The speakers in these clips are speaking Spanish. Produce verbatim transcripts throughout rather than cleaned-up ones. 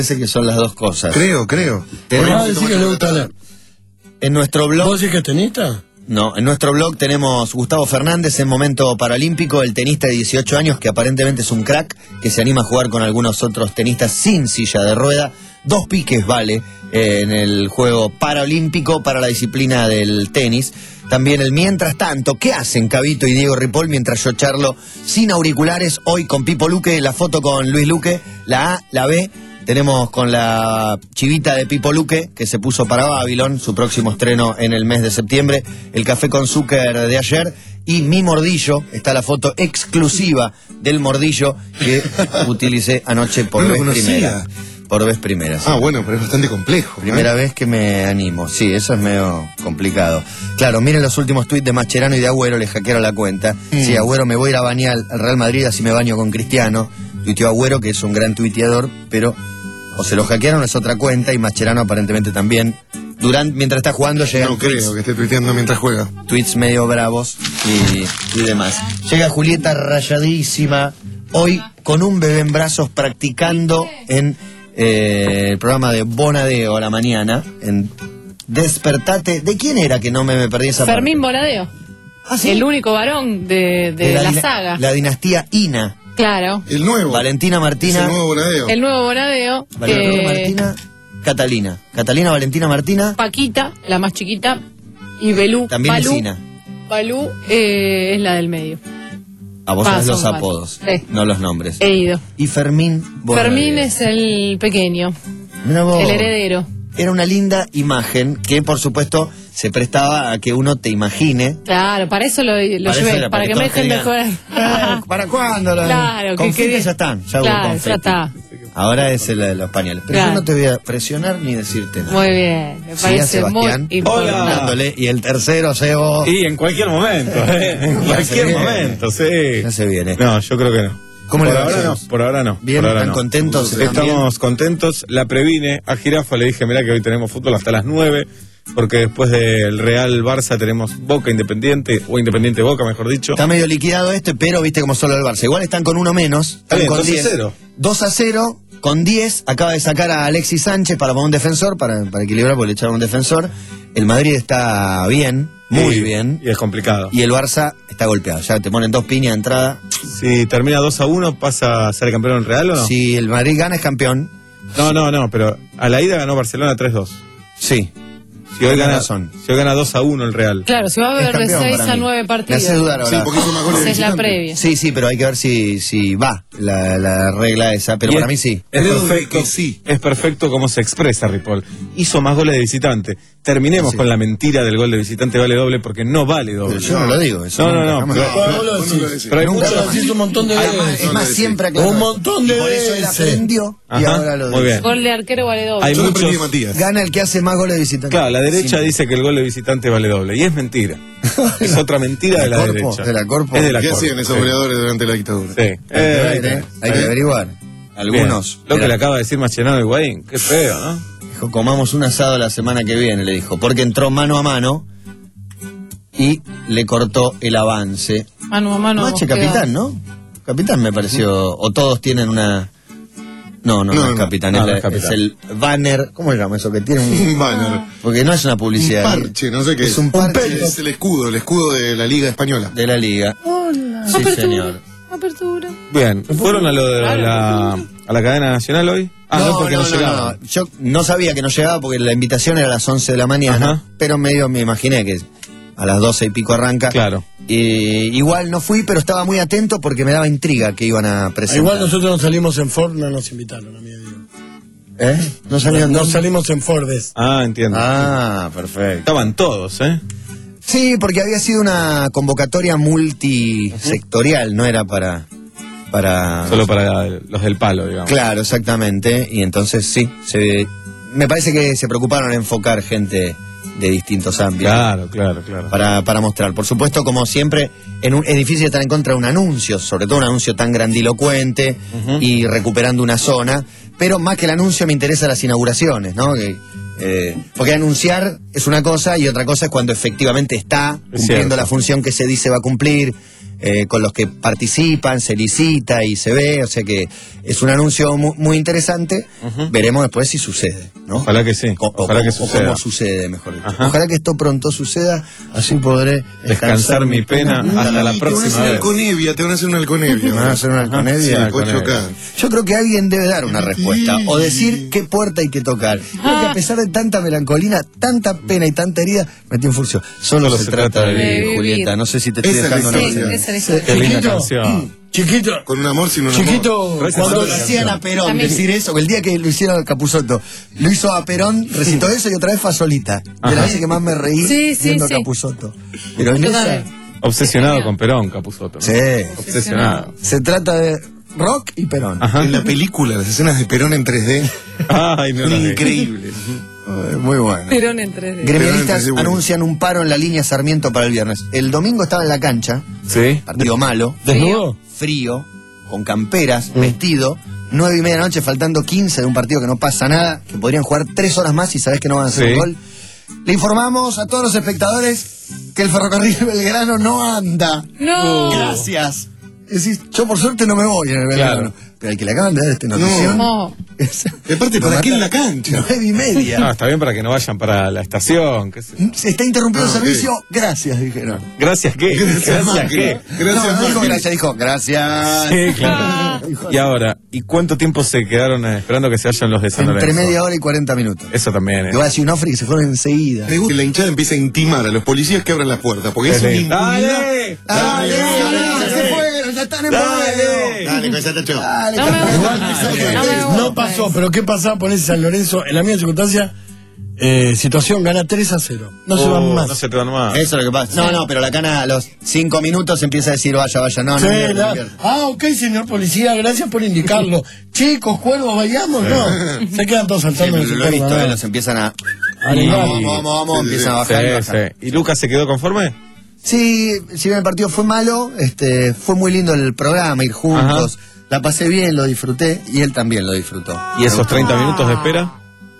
Parece que son las dos cosas. Creo, creo. Ah, decir que le gusta leer. En nuestro blog... ¿Vos decís que es tenista? No, en nuestro blog tenemos Gustavo Fernández en momento paralímpico, el tenista de dieciocho años que aparentemente es un crack, que se anima a jugar con algunos otros tenistas sin silla de rueda. Dos piques vale eh, en el juego paralímpico para la disciplina del tenis. También el mientras tanto, ¿qué hacen Cabito y Diego Ripoll mientras yo charlo sin auriculares? Hoy con Pipo Luque, la foto con Luis Luque, la A, la B. Tenemos con la chivita de Pipo Luque, que se puso para Babylon, su próximo estreno en el mes de septiembre, el café con Zucker de ayer, y mi mordillo, está la foto exclusiva del mordillo que utilicé anoche por No lo vez conocía. primera. Por vez primera. Sí. Ah, bueno, pero es bastante complejo. Primera ¿eh? vez que me animo. Sí, eso es medio complicado. Claro, miren los últimos tuits de Mascherano y de Agüero, le hackearon la cuenta. Mm. Sí, Agüero, me voy a ir a bañar al Real Madrid, así me baño con Cristiano. Tuiteó Agüero, que es un gran tuiteador, pero o se lo hackearon, es otra cuenta, y Mascherano aparentemente también. Durante, mientras está jugando llegan No creo tweets, que esté tuiteando mientras juega. tweets medio bravos y, y demás. Llega Julieta rayadísima, hoy con un bebé en brazos practicando en eh, el programa de Bonadeo a la mañana, en Despertate. ¿De quién era que no me, me perdí esa Fermín parte? Bonadeo. Ah, ¿sí? El único varón de, de, De la, dina- saga. La dinastía Ina. Claro. El nuevo. Valentina Es Martina. el nuevo Bonadeo. El nuevo Bonadeo. Valentina que- Martina. Catalina. Catalina, Valentina Martina. Paquita, la más chiquita. Y Belú. También es Balú, Ina. Balú eh, es la del medio. A vos Ah, sabés los son varios. apodos, Sí. no los nombres. He ido. Y Fermín Bonadeo. Fermín es el pequeño. Mirá vos. El heredero. Era una linda imagen que, por supuesto, se prestaba a que uno te imagine. Claro, para eso lo, lo Para eso llevé. era, Para que todos me dejen de digan, jugar. "Eh, ¿Para cuándo? Los Claro, que confetis quede- ya están. Ya hubo Claro, confeti. ya está. Ahora es el de los pañales. Pero Claro. yo no te voy a presionar ni decirte nada. Muy bien. Me Siga parece muy Sebastián. importante. Hola. Dándole. Y el tercero, Sebo. Y en cualquier momento, ¿eh? En Ya se cualquier viene. momento, sí. Ya se viene. No, yo creo que no. ¿Cómo por le va, ahora no, Jesús? por ahora no. Bien, por ahora ¿están no. contentos? ¿Están Estamos contentos. La previne a Jirafa, le dije, mirá que hoy tenemos fútbol hasta las nueve, porque después del Real Barça tenemos Boca Independiente, o Independiente Boca, mejor dicho. Está medio liquidado este, pero viste como solo el Barça. Igual están con uno menos. Están bien, con dos a diez. cero. dos a cero, con diez. Acaba de sacar a Alexis Sánchez para poner un defensor, para, para equilibrar, porque le echaron un defensor. El Madrid está bien, muy Y- bien. Y es complicado. Y el Barça está golpeado. Ya te ponen dos piñas de entrada. Si termina dos a uno, ¿pasa a ser campeón en Real o no? Si el Madrid gana, es campeón. No, no, no, pero a la ida ganó Barcelona tres dos. Sí. Si hoy Tenés gana, razón. si hoy gana dos a uno el Real. Claro, si va a Es haber de campeón seis para a mí. nueve Me partidos. hace dudar Sí, ahora. porque hizo más goles de Esa es la visitante. previa. Sí, sí, pero hay que ver si, si va la, la regla esa. Pero Y para es- mí sí. Es Creo perfecto, que sí. es perfecto como se expresa Ripoll. Hizo más goles de visitante. Terminemos Sí. con la mentira del gol de visitante vale doble, porque no vale doble. Pero yo no lo digo. Eso No, no, nunca, no, jamás. pero- ¿Cuándo lo ¿Cuándo decís? lo decís? Pero hay Nunca muchos- Lo decís un montón de Además, veces. es más, sí. siempre aclaró. Un montón de Y por eso él veces. aprendió y Ajá, ahora lo muy dice. bien. Gol de arquero vale doble. Hay Yo lo aprendí de muchos- Matías. Gana el que hace más goles de visitante. Claro, la derecha Sí. dice que el gol de visitante vale doble. Y es mentira. Es otra mentira de la Corpo, derecha. de la Corpo. Es de la ¿Qué Corpo, hacían esos sí. goleadores durante la dictadura? Sí. Hay que ver, ¿eh? Hay que averiguar. Algunos. Bien. Lo que Mira, le acaba de decir Mascherano a Higuaín. Qué feo, ¿no? dijo, comamos un asado la semana que viene, le dijo. Porque entró mano a mano y le cortó el avance. Mano a mano. Mache, hemos capitán, quedado. ¿no? Capitán me pareció. O todos tienen una. No, no, no, No, es no. capitán, No, es, no la- es capitán. es el banner. ¿Cómo se llama eso? Que tiene un. Un banner. Porque no es una publicidad. Un parche, no sé qué es. es. un parche Es el escudo, el escudo de la Liga Española. de la liga. Hola. Sí, Apertura. señor. Apertura. Bien. ¿Fueron a lo de la, a la cadena nacional hoy? Ah, no, porque no, llegaron. no. Yo no sabía que no llegaba porque la invitación era a las once de la mañana, Ajá. pero medio me imaginé que a las doce y pico arranca. Claro. Y igual no fui, pero estaba muy atento porque me daba intriga que iban a presentar. Igual nosotros no salimos en Ford, no nos invitaron, a mí digo. ¿Eh? No salían No dos. salimos en Fordes. Ah, entiendo. Ah, perfecto. Estaban todos, ¿eh? Sí, porque había sido una convocatoria multisectorial, no era para... para Solo para los del palo, digamos. Claro, exactamente. Y entonces sí, se, me parece que se preocuparon en enfocar gente de distintos ámbitos. Claro, claro, claro. Para, para mostrar. Por supuesto, como siempre, en un, es difícil estar en contra de un anuncio, sobre todo un anuncio tan grandilocuente Ujú. y recuperando una zona, pero más que el anuncio me interesan las inauguraciones, ¿no? Que, eh, porque anunciar es una cosa y otra cosa es cuando efectivamente está Es cumpliendo cierto. la función que se dice va a cumplir. eh, con los que participan, se licita y se ve, o sea que es un anuncio muy, muy interesante. Ujú. Veremos después si sucede, ¿no? Ojalá que sí, O- o- ojalá que o suceda. cómo sucede, mejor dicho. Ajá. Ojalá que esto pronto suceda, así podré Descansar mi pena hasta la Y te van a próxima hacer una vez. alconevia, te van a hacer una alconevia. ¿Me van a hacer una Sí, alconevia? puede chocar. Yo creo que alguien debe dar una respuesta o decir qué puerta hay que tocar. Creo que a pesar de tanta melancolía, tanta pena y tanta herida, metí en furcio. Solo, Solo se, se trata trata de de vivir, vivir. Julieta. No sé si te estoy Esa es la dejando Sí, una historia. esa es Sí. la Qué linda Chiquito, canción. Chiquito, Con un amor sin un amor. chiquito, Gracias cuando a Cuando la le hacían a Perón También. decir eso, el día que lo hicieron a Capusotto, lo hizo a Perón, recitó eso y otra vez fue a Solita. De Ajá. la vez que más me reí Sí, sí, viendo sí. a Capusotto. Pero en Yo esa, también. Obsesionado Genial. con Perón, Capusotto. ¿no? sí, Obsesionado. se trata de rock y Perón. Ajá. En la película, las escenas de Perón en tres D Ay, no son la vi. increíbles. Eh, Muy bueno. Perón en tres D. Gremialistas Pero no es anuncian un paro en la línea Sarmiento para el viernes. El domingo estaba en la cancha, Sí. partido malo, ¿desnudo? frío, con camperas, vestido, nueve y media de la noche, faltando quince de un partido que no pasa nada, que podrían jugar tres horas más y sabés que no van a hacer Sí. un gol. Le informamos a todos los espectadores que el ferrocarril Belgrano no anda. No. Gracias. Es decir, yo por suerte no me voy en el Belgrano. Claro. Pero el que le acaban de dar este notición. No. es- Y aparte, ¿para qué en la cancha? Nueve y media. No, está bien para que no vayan para la estación. qué sé yo. Se está interrumpiendo Ah, el servicio. Gracias, dijeron. Gracias, ¿qué? Gracias, Gracias, Macri. ¿qué? Gracias, no, no dijo Macri. gracias, dijo gracias. Sí, claro. Y ahora, ¿y cuánto tiempo se quedaron eh, esperando que se vayan los de San Entre Lorenzo? media hora y cuarenta minutos. Eso también, ¿eh? Le voy a decir un ofre que se fueron enseguida. Me gusta que la hinchada empieza a intimar a los policías que abran las puertas, porque es una Dale, impunidad. dale, ¡Dale, dale, se fueron! ¡Ya están en Dale. vuelo! Dale, con esa tacho. Dale, No me campeón. gusta. Dale. No me gusta. No pasó, pero ¿qué pasaba? Ponés San Lorenzo en la misma circunstancia, eh, situación, gana tres a cero. No se Oh, van más. No se te van más. Eso es lo que pasa. No, no, pero la cana a los cinco minutos empieza a decir vaya, vaya. No, Sí, no, invierte, la- no invierte. ah, ok, señor policía, gracias por indicarlo. Chicos, cuervos, vayamos, no. Se quedan todos Sí, saltando en pero su lo he visto, perna, eh, ¿no? los empiezan a. Vale, Vamos, vale. vamos, vamos, vamos, Sí, sí, empiezan a Sí, bajar y bajar. sí. ¿Y Lucas se quedó conforme? Sí, si bien el partido fue malo, este, fue muy lindo el programa, ir juntos. La pasé bien, lo disfruté y él también lo disfrutó. ¿Y esos treinta minutos de espera?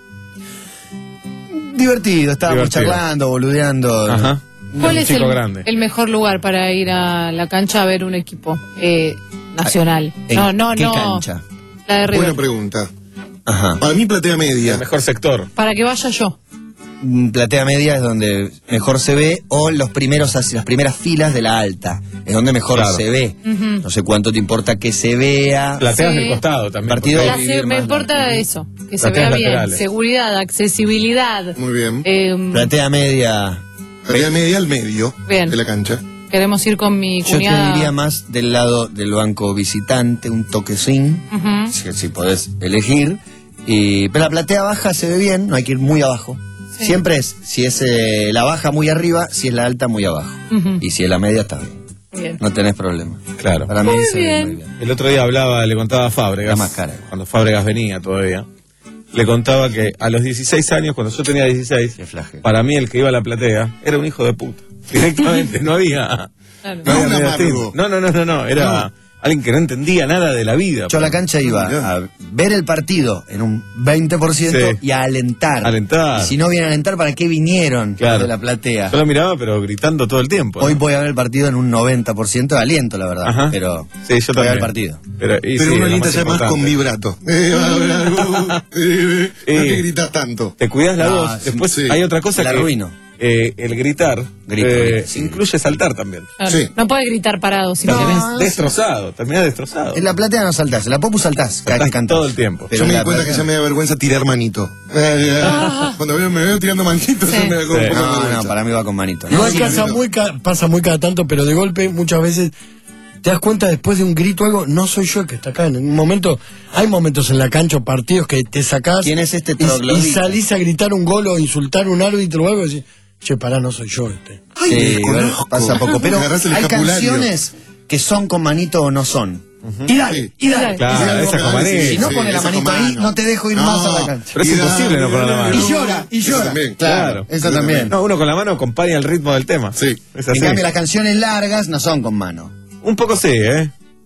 Divertido, estábamos Divertido. charlando, boludeando. Ajá. ¿Cuál Un es chico el, grande. el mejor lugar para ir a la cancha a ver un equipo eh, nacional? ¿En No, no, qué no. cancha? La de Buena River. pregunta. Ajá. Para mí, platea media. El mejor sector. Para que vaya yo. Mm, Platea media es donde mejor se ve, o los primeros, as- las primeras filas de la alta, es donde mejor Claro. se ve. Ujú. No sé cuánto te importa que se vea. Plateas Sí. del costado también. Partido porque La hay- vivir se- me más importa la- eso. Que se Plateas vea bien. laterales. Seguridad, accesibilidad. Muy bien. Eh, Platea media, Platea media al medio Bien. de la cancha. queremos ir con mi yo te cuñada. diría más del lado del banco visitante, un toquecín, Ujú. si, si podés elegir. Y, pero la platea baja se ve bien, no hay que ir muy abajo. Sí. Siempre es, si es eh, la baja muy arriba, si es la alta muy abajo. Ujú. Y si es la media está bien, Bien. no tenés problema. Claro. Para mí Muy se ve bien. muy bien. El otro día hablaba, le contaba a Fábregas. La más cara. Cuando Fábregas venía todavía. Le contaba que a los dieciséis años, cuando yo tenía dieciséis, Qué flagelo. para mí el que iba a la platea era un hijo de puta. Directamente, no había. Claro. No, había un medio amargo. tinto. no, no, no, no, no, era alguien que no entendía nada de la vida. Yo a la cancha iba Mirá. a ver el partido en un veinte por ciento Sí. y a alentar. Alentar. Y si no vienen a alentar, ¿para qué vinieron Claro. de la platea? Yo lo miraba, pero gritando todo el tiempo. ¿no? Hoy voy a ver el partido en un noventa por ciento de aliento, la verdad. Pero Pero sí, yo voy a ver también. el partido. Pero, y Pero sí, uno lo alienta ya más importante. con vibrato. Eh, va a haber algo. Eh, no Eh. te gritas tanto. Te cuidas la No, voz. Después sí. hay otra cosa La que. arruino. eh, el gritar Grito, eh, grito, sí. incluye saltar también. Claro. Sí. No puede gritar parado. Si No, no, Terminás no, destrozado, terminás destrozado. En la platea no saltás, en la popu saltás cada Saltás que cantás. todo el tiempo. Pero Yo me en di la cuenta que platea- ya me da vergüenza tirar manito. Eh, eh, Cuando veo- me veo tirando manito, Sí. ya me da como Sí. un poco de No, vergüenza. no, para mí va con manito. Igual Sí, pasa, no. muy ca- pasa muy cada tanto, pero de golpe muchas veces te das cuenta después de un grito o algo, no soy yo el que está acá. En un momento, hay momentos en la cancha o partidos que te sacás ¿Quién es este y, y troglodita? salís a gritar un gol o insultar a un árbitro o algo y decís, che, pará, no soy yo este. Ay, Sí, me bueno, conozco. pasa poco. Pero Me agarrás el hay escapulario. canciones que son con manito o no son. Y dale, Sí. y dale. Claro, Y dale. esa con manito. Si no Sí, pones la esa manito con ahí, mano. no te dejo ir No. más a la cancha. Pero es Y imposible no poner la mano. Y llora, y Eso llora. también. Claro, eso Eso también. No, uno con la mano acompaña el ritmo del tema. Sí. Es así. En cambio, las canciones largas no son con mano. Un poco sí, ¿eh?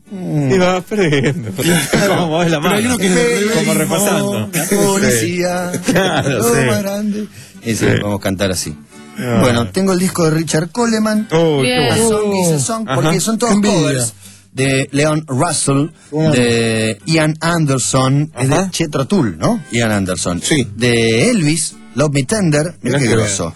Y va aprendiendo. Como mueves la Pero hay mano. uno que es de revés. Como repasando. La policía. Claro, lo sí. más grande. Y sí, Sí. podemos cantar así. Ah. Bueno, tengo el disco de Richard Coleman. Oh, qué Bien. A bueno. Song is a Song, Ajá. porque son todos Envidia. covers de Leon Russell, Bueno. de Ian Anderson, es Ajá. de Jethro Tull, ¿no? Ian Anderson. Sí. De Elvis, Love Me Tender, mira Mirá qué que grosso.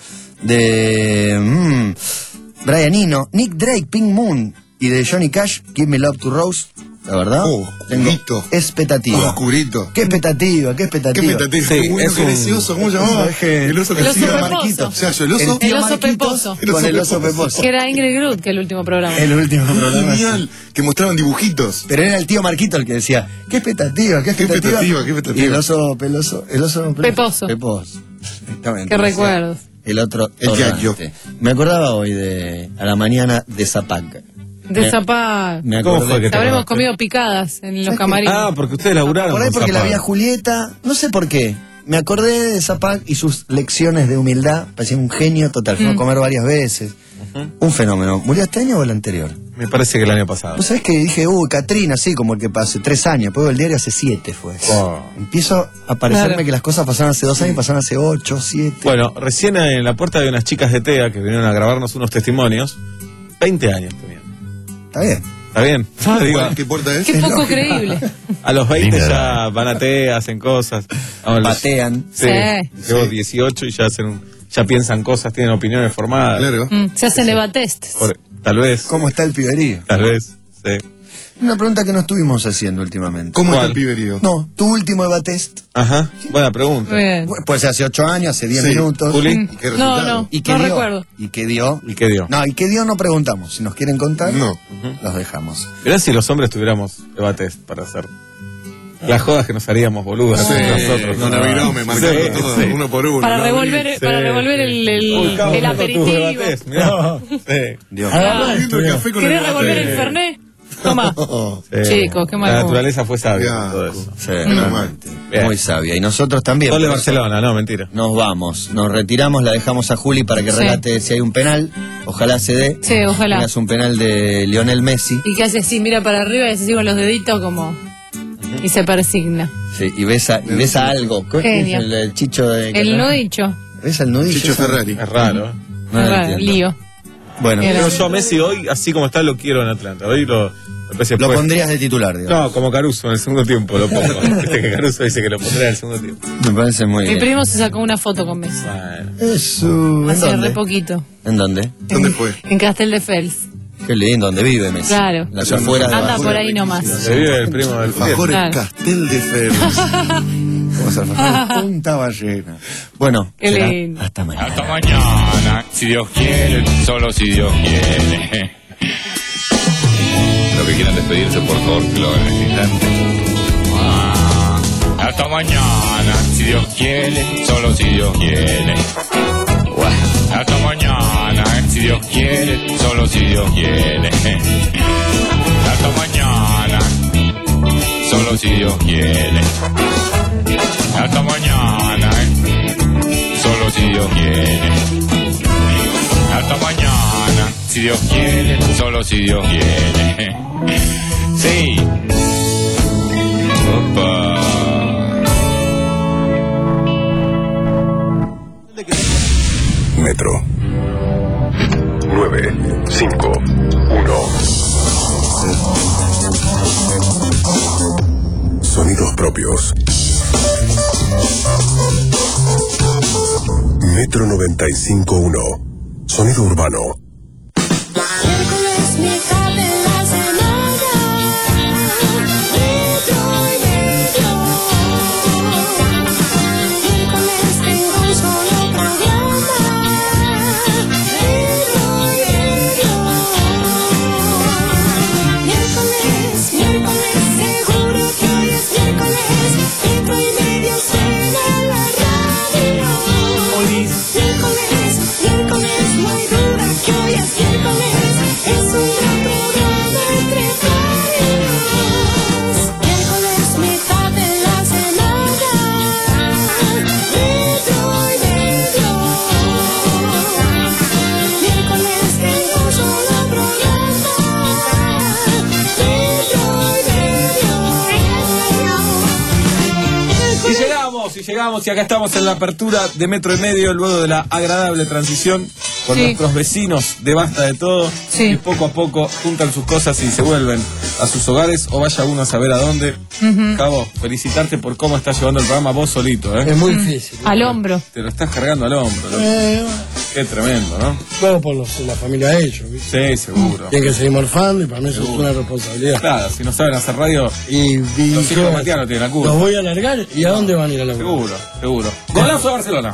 De mm, Brian Eno, Nick Drake, Pink Moon, y de Johnny Cash, Give Me Love to Rose. La verdad, Oh, tengo oscurito. expectativa. Oscurito. ¿Qué expectativa? ¿Qué ¿Qué expectativa? expectativa? Sí, Qué bueno es que era un- ese oso, ¿cómo se llamaba? ¿Sabes qué? El oso que El oso hacía peposo. Marquito. O sea, yo el oso. tío El oso Marquitos peposo. Con el oso peposo. Que era Ingrid Groot, que el último programa. El último programa. Genial. Que mostraban dibujitos. Pero era el tío Marquito el que decía, ¿qué expectativa? ¿Qué expectativa? expectativa? ¿Qué expectativa? Y el oso peloso, el oso Peposo. Peposo. Exactamente. Qué Decía, recuerdos. El otro, El Torrante. Yayo. Me acordaba hoy de, a la mañana de Zapac. De Me- Zapá. Me ¿Cómo acordé. fue que te Habremos acordaste? comido picadas en los ¿Sabes qué? camarines. Ah, porque ustedes laburaron. Por ahí con porque la Zapata. vi a Julieta, no sé por qué. Me acordé de Zapac y sus lecciones de humildad. Parecía un genio total. Fue a comer varias veces. Un fenómeno. ¿Murió este año o el anterior? Me parece que el año pasado. Vos sabés que dije, uy, Catrina, sí, como el que hace tres años. Puedo el diario hace siete fue. Oh. Empiezo a parecerme Claro. que las cosas pasaron hace dos años, pasaron hace ocho, siete. Bueno, recién en la puerta de unas chicas de TEA que vinieron a grabarnos unos testimonios. veinte años tenían. Está bien. ¿Está bien? Digo, ¿Qué puerta es? Qué es poco lógico. creíble. a los veinte Linda ya edad. van a TEA, hacen cosas. A los- Patean. Sí. Sí. Llevo dieciocho y ya hacen un- ya piensan cosas, tienen opiniones formadas. Claro. Mm, se hacen evatests. Por- tal vez. ¿Cómo está el piberío? Tal vez. Sí. Una pregunta que no estuvimos haciendo últimamente. ¿Cómo está ¿Cuál? el piberío? No, tu último Evatest. Ajá. Buena pregunta. Muy bien. Puede ser hace ocho años, hace diez Sí. minutos. Juli. Mm. ¿Qué No, resultado? no, ¿Y qué no dio? recuerdo. ¿Y qué dio? ¿Y qué dio? No, ¿y qué dio? No preguntamos. Si nos quieren contar, No. los dejamos. Mirá si los hombres tuviéramos debates para hacer. Las jodas que nos haríamos boludas Sí, entre nosotros. no, no, no, me marcando Sí, todo, sí. uno por uno. Para ¿no? revolver, Sí. para revolver el, el, Uy, Cabo, el me tocó tus aperitivo. debates, mirá. Sí. Dios. Ah, Viendo el café con el ¿Querés revolver el debate. Fernet? Toma. Sí. Chicos, qué mal La gusto. naturaleza fue sabia. Qué en todo asco. eso. Sí, Menos realmente. Bien. Muy sabia. Y nosotros también. Gol de por eso Barcelona, no, mentira. Nos vamos, nos retiramos, la dejamos a Juli para que Sí. relate si hay un penal. Ojalá se dé. Sí, ojalá. Tengas un penal de Lionel Messi. Y que hace así, mira para arriba y hace así con los deditos como... Y se persigna. Sí, y besa, y besa algo. ¿Qué es Genio. el, el chicho de. El no dicho. ¿Besa el nudillo? Chicho Eso Ferrari. Es raro. ¿eh? No lo Raro, entiendo. lío. Bueno, Era. Pero yo a Messi hoy, así como está, lo quiero en Atlanta. Hoy lo, lo pese lo puesto. pondrías de titular, digo. No, como Caruso en el segundo tiempo lo pongo. Viste que Caruso dice que lo pondrá en el segundo tiempo. Me parece muy Mi bien. primo se sacó una foto con Messi. Bueno. Eso. ¿En Hace re dónde? poquito. ¿En dónde? ¿Dónde fue? En Castel de Fels. Qué lindo, ¿dónde vive Messi? Claro. Las afueras de Anda Barcelona. por ahí nomás. Se vive el primo del Mejor fútbol. el Claro. Castel de Feros. Vamos a hacer punta ballena. Bueno, Qué será lindo. hasta mañana. Hasta mañana, si Dios quiere, solo si Dios quiere. Los que quieran despedirse, por favor, que lo hagan en este instante. Ah, hasta mañana, si Dios quiere, solo si Dios quiere. Hasta mañana, si Dios quiere, solo si Dios quiere. Hasta mañana, solo si Dios quiere. Hasta mañana, solo si Dios quiere. Hasta mañana, si Dios quiere, solo si Dios quiere. Sí. Opa. Metro. nueve cinco uno. Sonidos propios. Metro noventa y cinco punto uno. Sonido urbano. Miércoles, mitad de la semana, metro y medio. Miércoles tengo un solo programa, metro y medio. Miércoles, miércoles, seguro que hoy es miércoles, metro y medio suena la radio. Miércoles, miércoles, muy dura que hoy llegamos y acá estamos en la apertura de Metro y Medio, luego de la agradable transición con Sí. nuestros vecinos de Basta de Todo, Sí. que poco a poco juntan sus cosas y se vuelven a sus hogares, o vaya uno a saber a dónde. Cabo, felicitarte por cómo estás llevando el programa vos solito, ¿eh? Es muy difícil. Al hombro. Te lo estás cargando al hombro, loco. Eh, Qué tremendo, ¿no? todo por los, la familia de ellos, ¿viste? Sí, seguro. Tienen que seguir morfando y para mí eso es Seguro. una responsabilidad. Claro, si no saben hacer radio, Y, y los ¿qué hijos de voy a Matías no hacer? tienen la culpa. Los voy a alargar y ¿a dónde van a ir a la Seguro, seguro. Golazo de Barcelona.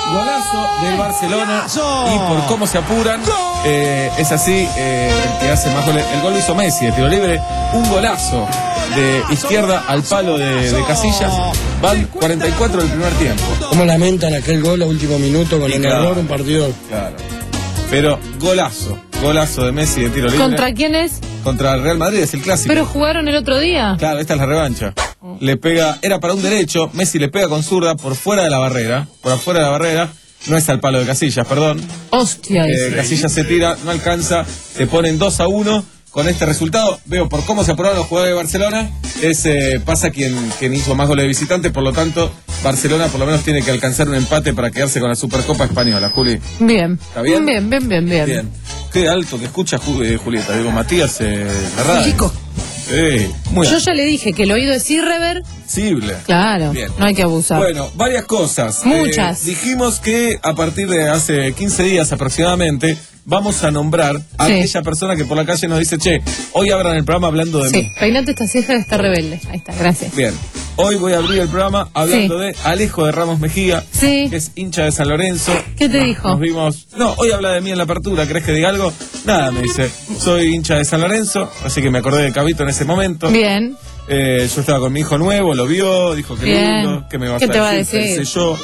Golazo del Barcelona. Y por cómo se apuran, eh, es así, eh, el que hace más goles. El gol lo hizo Messi de tiro libre. Un golazo de izquierda al palo de, de Casillas. Van cuarenta y cuatro del primer tiempo. ¿Cómo lamentan aquel gol a último minuto con Y el claro. error? Un partido. Claro. Pero golazo. Golazo de Messi de tiro libre. ¿Contra quién es? Contra el Real Madrid, es el clásico. Pero jugaron el otro día. Claro, esta es la revancha. Le pega, era para un derecho, Messi le pega con zurda por fuera de la barrera, por afuera de la barrera, no es al palo de Casillas, perdón. Hostia. Eh, ese. Casillas se tira, no alcanza, se ponen dos a uno. Con este resultado, veo por cómo se apuraron los jugadores de Barcelona, es, eh, pasa quien, quien hizo más goles de visitante, por lo tanto, Barcelona por lo menos tiene que alcanzar un empate para quedarse con la Supercopa Española, Juli. Bien. ¿Está bien? Bien, bien, bien, bien. Bien. Qué alto que escucha Ju- eh, Julieta, digo, Matías, eh, la radio. Chico. Sí, muy Yo ya le dije que el oído es irrever. accesible. Claro. Bien. No hay que abusar. Bueno, varias cosas. Muchas. Eh, dijimos que a partir de hace quince días aproximadamente vamos a nombrar a Sí. aquella persona que por la calle nos dice, che, hoy abran el programa hablando de Sí, mí. peinate esta ceja que está rebelde. Ahí está, gracias. Bien, hoy voy a abrir el programa hablando Sí. de Alejo de Ramos Mejía, Sí. que es hincha de San Lorenzo. ¿Qué te dijo? Nos vimos, no, hoy habla de mí en la apertura, ¿crees que diga algo? Nada, me dice, soy hincha de San Lorenzo, así que me acordé de Cabito en ese momento. Bien. Eh, yo estaba con mi hijo nuevo, lo vio, dijo que Bien. lindo, que me vas ¿Qué a te va a decir? decir? Pensé yo.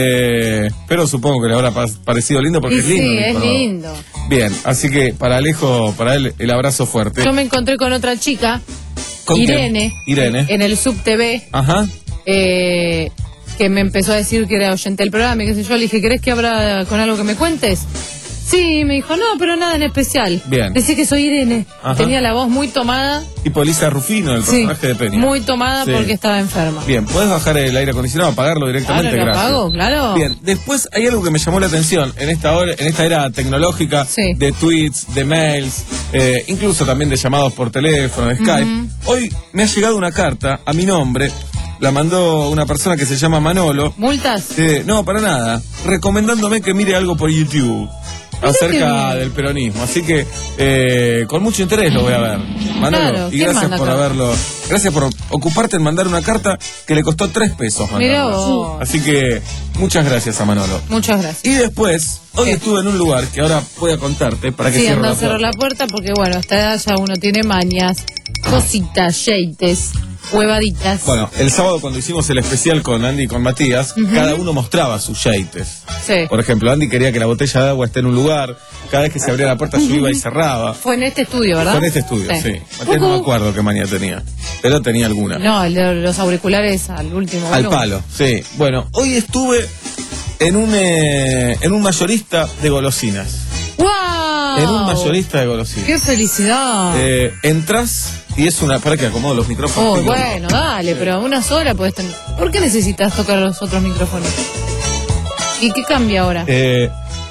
Eh, pero supongo que le habrá pa- parecido lindo porque Y es lindo. sí, mi es hijo, ¿no? lindo. Bien, así que para Alejo, para él, el abrazo fuerte. Yo me encontré con otra chica, ¿Con quién? Irene, Irene. en el Sub T V, Ajá. eh, que me empezó a decir que era oyente del programa y qué sé yo. Le dije, ¿querés que abra con algo que me cuentes? Sí, me dijo, no, pero nada en especial. Bien. Decía que soy Irene. Ajá. Tenía la voz muy tomada. Tipo Elisa Rufino, el Sí, personaje de Peña. muy tomada Sí. porque estaba enferma. Bien, ¿puedes bajar el aire acondicionado, apagarlo directamente? Claro, lo Gracias. apago, claro. Bien, después hay algo que me llamó la atención en esta hora, en esta era tecnológica Sí. de tweets, de mails, eh, incluso también de llamados por teléfono, de Skype. Hoy me ha llegado una carta a mi nombre, la mandó una persona que se llama Manolo. ¿Multas? Eh, no, para nada, recomendándome que mire algo por YouTube qué acerca bien. del peronismo. Así que eh, con mucho interés lo voy a ver. Manolo, Claro, y ¿quién gracias manda por acá? haberlo. Gracias por ocuparte en mandar una carta que le costó tres pesos. Mirá mandarla. vos. Así que muchas gracias a Manolo. Muchas gracias. Y después, hoy ¿Qué? estuve en un lugar que ahora voy a contarte para que Sí, cierre anda la a cerrar puerta. la puerta porque, bueno, a esta edad ya uno tiene mañas, cositas, yeites, huevaditas. Bueno, el sábado cuando hicimos el especial con Andy y con Matías, cada uno mostraba sus yeites. Sí. Por ejemplo, Andy quería que la botella de agua esté en un lugar, cada vez que se abría la puerta yo iba y cerraba. Fue en este estudio, ¿verdad? Con este estudio, sí. Matías no me acuerdo qué manía tenía, pero tenía alguna. No, el de los auriculares al último. Al volumen. palo, sí. Bueno, hoy estuve en un, eh, en un mayorista de golosinas. ¡Wow! En un mayorista de golosinas. ¡Qué felicidad! Eh, entras y es una... Para que acomodo los micrófonos. Oh, Tengo- bueno, dale, pero una sola puedes tener. ¿Por qué necesitas tocar los otros micrófonos? ¿Y qué cambia ahora? Eh,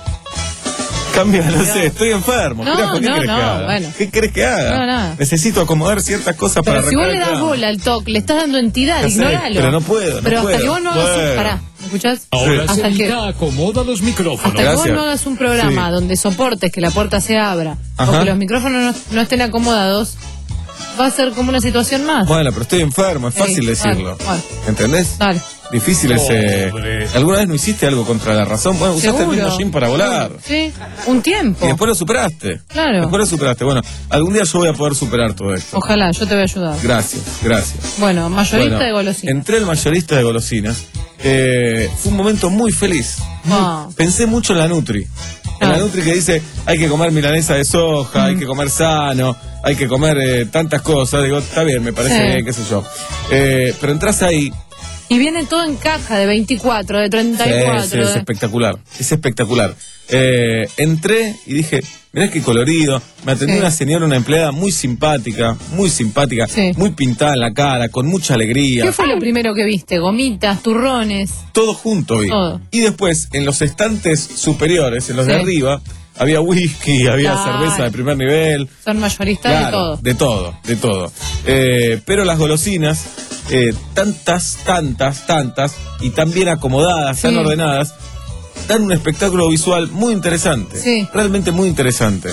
cambia, no sé, estoy enfermo. No, Jirafa, ¿qué no, querés no, que haga? bueno. ¿Qué querés que haga? No, nada. Necesito acomodar ciertas cosas Pero para si vos arrancar le el das programa. bola al toque, le estás dando entidad, Ya sé, ignóralo. pero no puedo, no Pero hasta puedo, que vos no hagas puedo. un. Pará, ¿me escuchás? Ahora hasta que, Celita acomoda los micrófonos. hasta que vos Gracias. no hagas un programa Sí. donde soportes que la puerta se abra Ajá. o que los micrófonos no, no estén acomodados, va a ser como una situación más. Bueno, pero estoy enfermo, es Sí, fácil vale, decirlo. vale. ¿Entendés? Dale. Difícil ese... Pobre. ¿Alguna vez no hiciste algo contra la razón? Bueno, usaste el ¿Seguro? mismo gym para volar. Sí, un tiempo. Y después lo superaste. Claro. Después lo superaste. Bueno, algún día yo voy a poder superar todo esto. Ojalá, yo te voy a ayudar. Gracias, gracias. Bueno, mayorista Bueno, de golosinas. Entré al mayorista de golosinas. Eh, fue un momento muy feliz. Ah. Pensé mucho en la Nutri. En Ah. la Nutri que dice, hay que comer milanesa de soja, hay que comer sano, hay que comer eh, tantas cosas. Digo, está bien, me parece Sí. bien, qué sé yo. Eh, pero entras ahí, Y viene todo en caja de veinticuatro, de treinta y sí, cuatro. sí, es de- espectacular, es espectacular. Eh, entré y dije, mirá qué colorido. Me atendió Sí. una señora, una empleada muy simpática, muy simpática, Sí. muy pintada en la cara, con mucha alegría. ¿Qué fue lo primero que viste? Gomitas, turrones. Todo junto vi. Todo. Y después, en los estantes superiores, en los de Sí. arriba, había whisky, había Claro. cerveza de primer nivel. Son mayoristas de Claro, todo. de todo, de todo. Eh, pero las golosinas, eh, tantas, tantas, tantas, y tan bien acomodadas, Sí. tan ordenadas, dan un espectáculo visual muy interesante. Sí. Realmente muy interesante.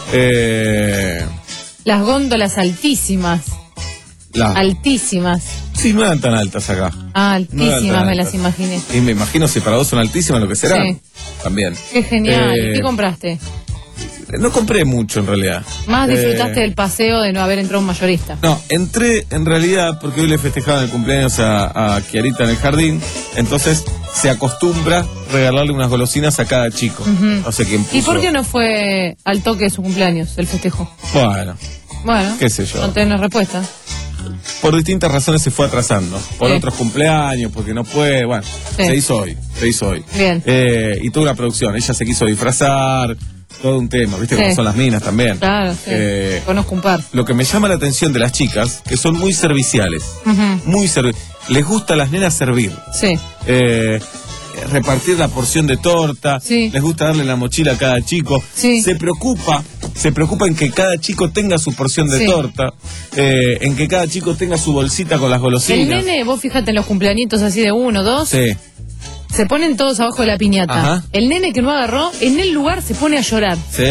Eh, Las góndolas altísimas. la- Altísimas. sí, no eran tan altas acá. Ah, No eran altísimas tan me las altas. imaginé. Y me imagino si para vos son altísimas lo que serán. Sí. También. Qué genial. Eh, ¿Y qué compraste? No compré mucho en realidad. Más disfrutaste Eh, del paseo de no haber entrado un mayorista. No, entré en realidad porque hoy le festejaban el cumpleaños a, a Kiarita en el jardín, entonces se acostumbra regalarle unas golosinas a cada chico. Ujú. O sea, quien puso... ¿Y por qué no fue al toque de su cumpleaños el festejo? Bueno, Bueno, qué sé yo. no tenés respuesta. Por distintas razones se fue atrasando. Por Sí. otros cumpleaños, porque no puede. Bueno, Sí. se hizo hoy. Se hizo hoy. Bien. Eh, y toda una producción. Ella se quiso disfrazar, todo un tema. ¿Viste Sí. cómo son las minas también? Claro, sí. Eh, Conozco un par. Lo que me llama la atención de las chicas, que son muy serviciales. Ujú. Muy servi- Les gusta a las nenas servir. Sí. Eh, repartir la porción de torta, Sí. les gusta darle la mochila a cada chico, Sí. se preocupa, se preocupa en que cada chico tenga su porción de Sí. torta, eh, en que cada chico tenga su bolsita con las El golosinas. nene, vos fíjate en los cumpleañitos así de uno, dos, Sí, se ponen todos abajo de la piñata. Ajá. El nene que no agarró, en el lugar se pone a llorar. sí.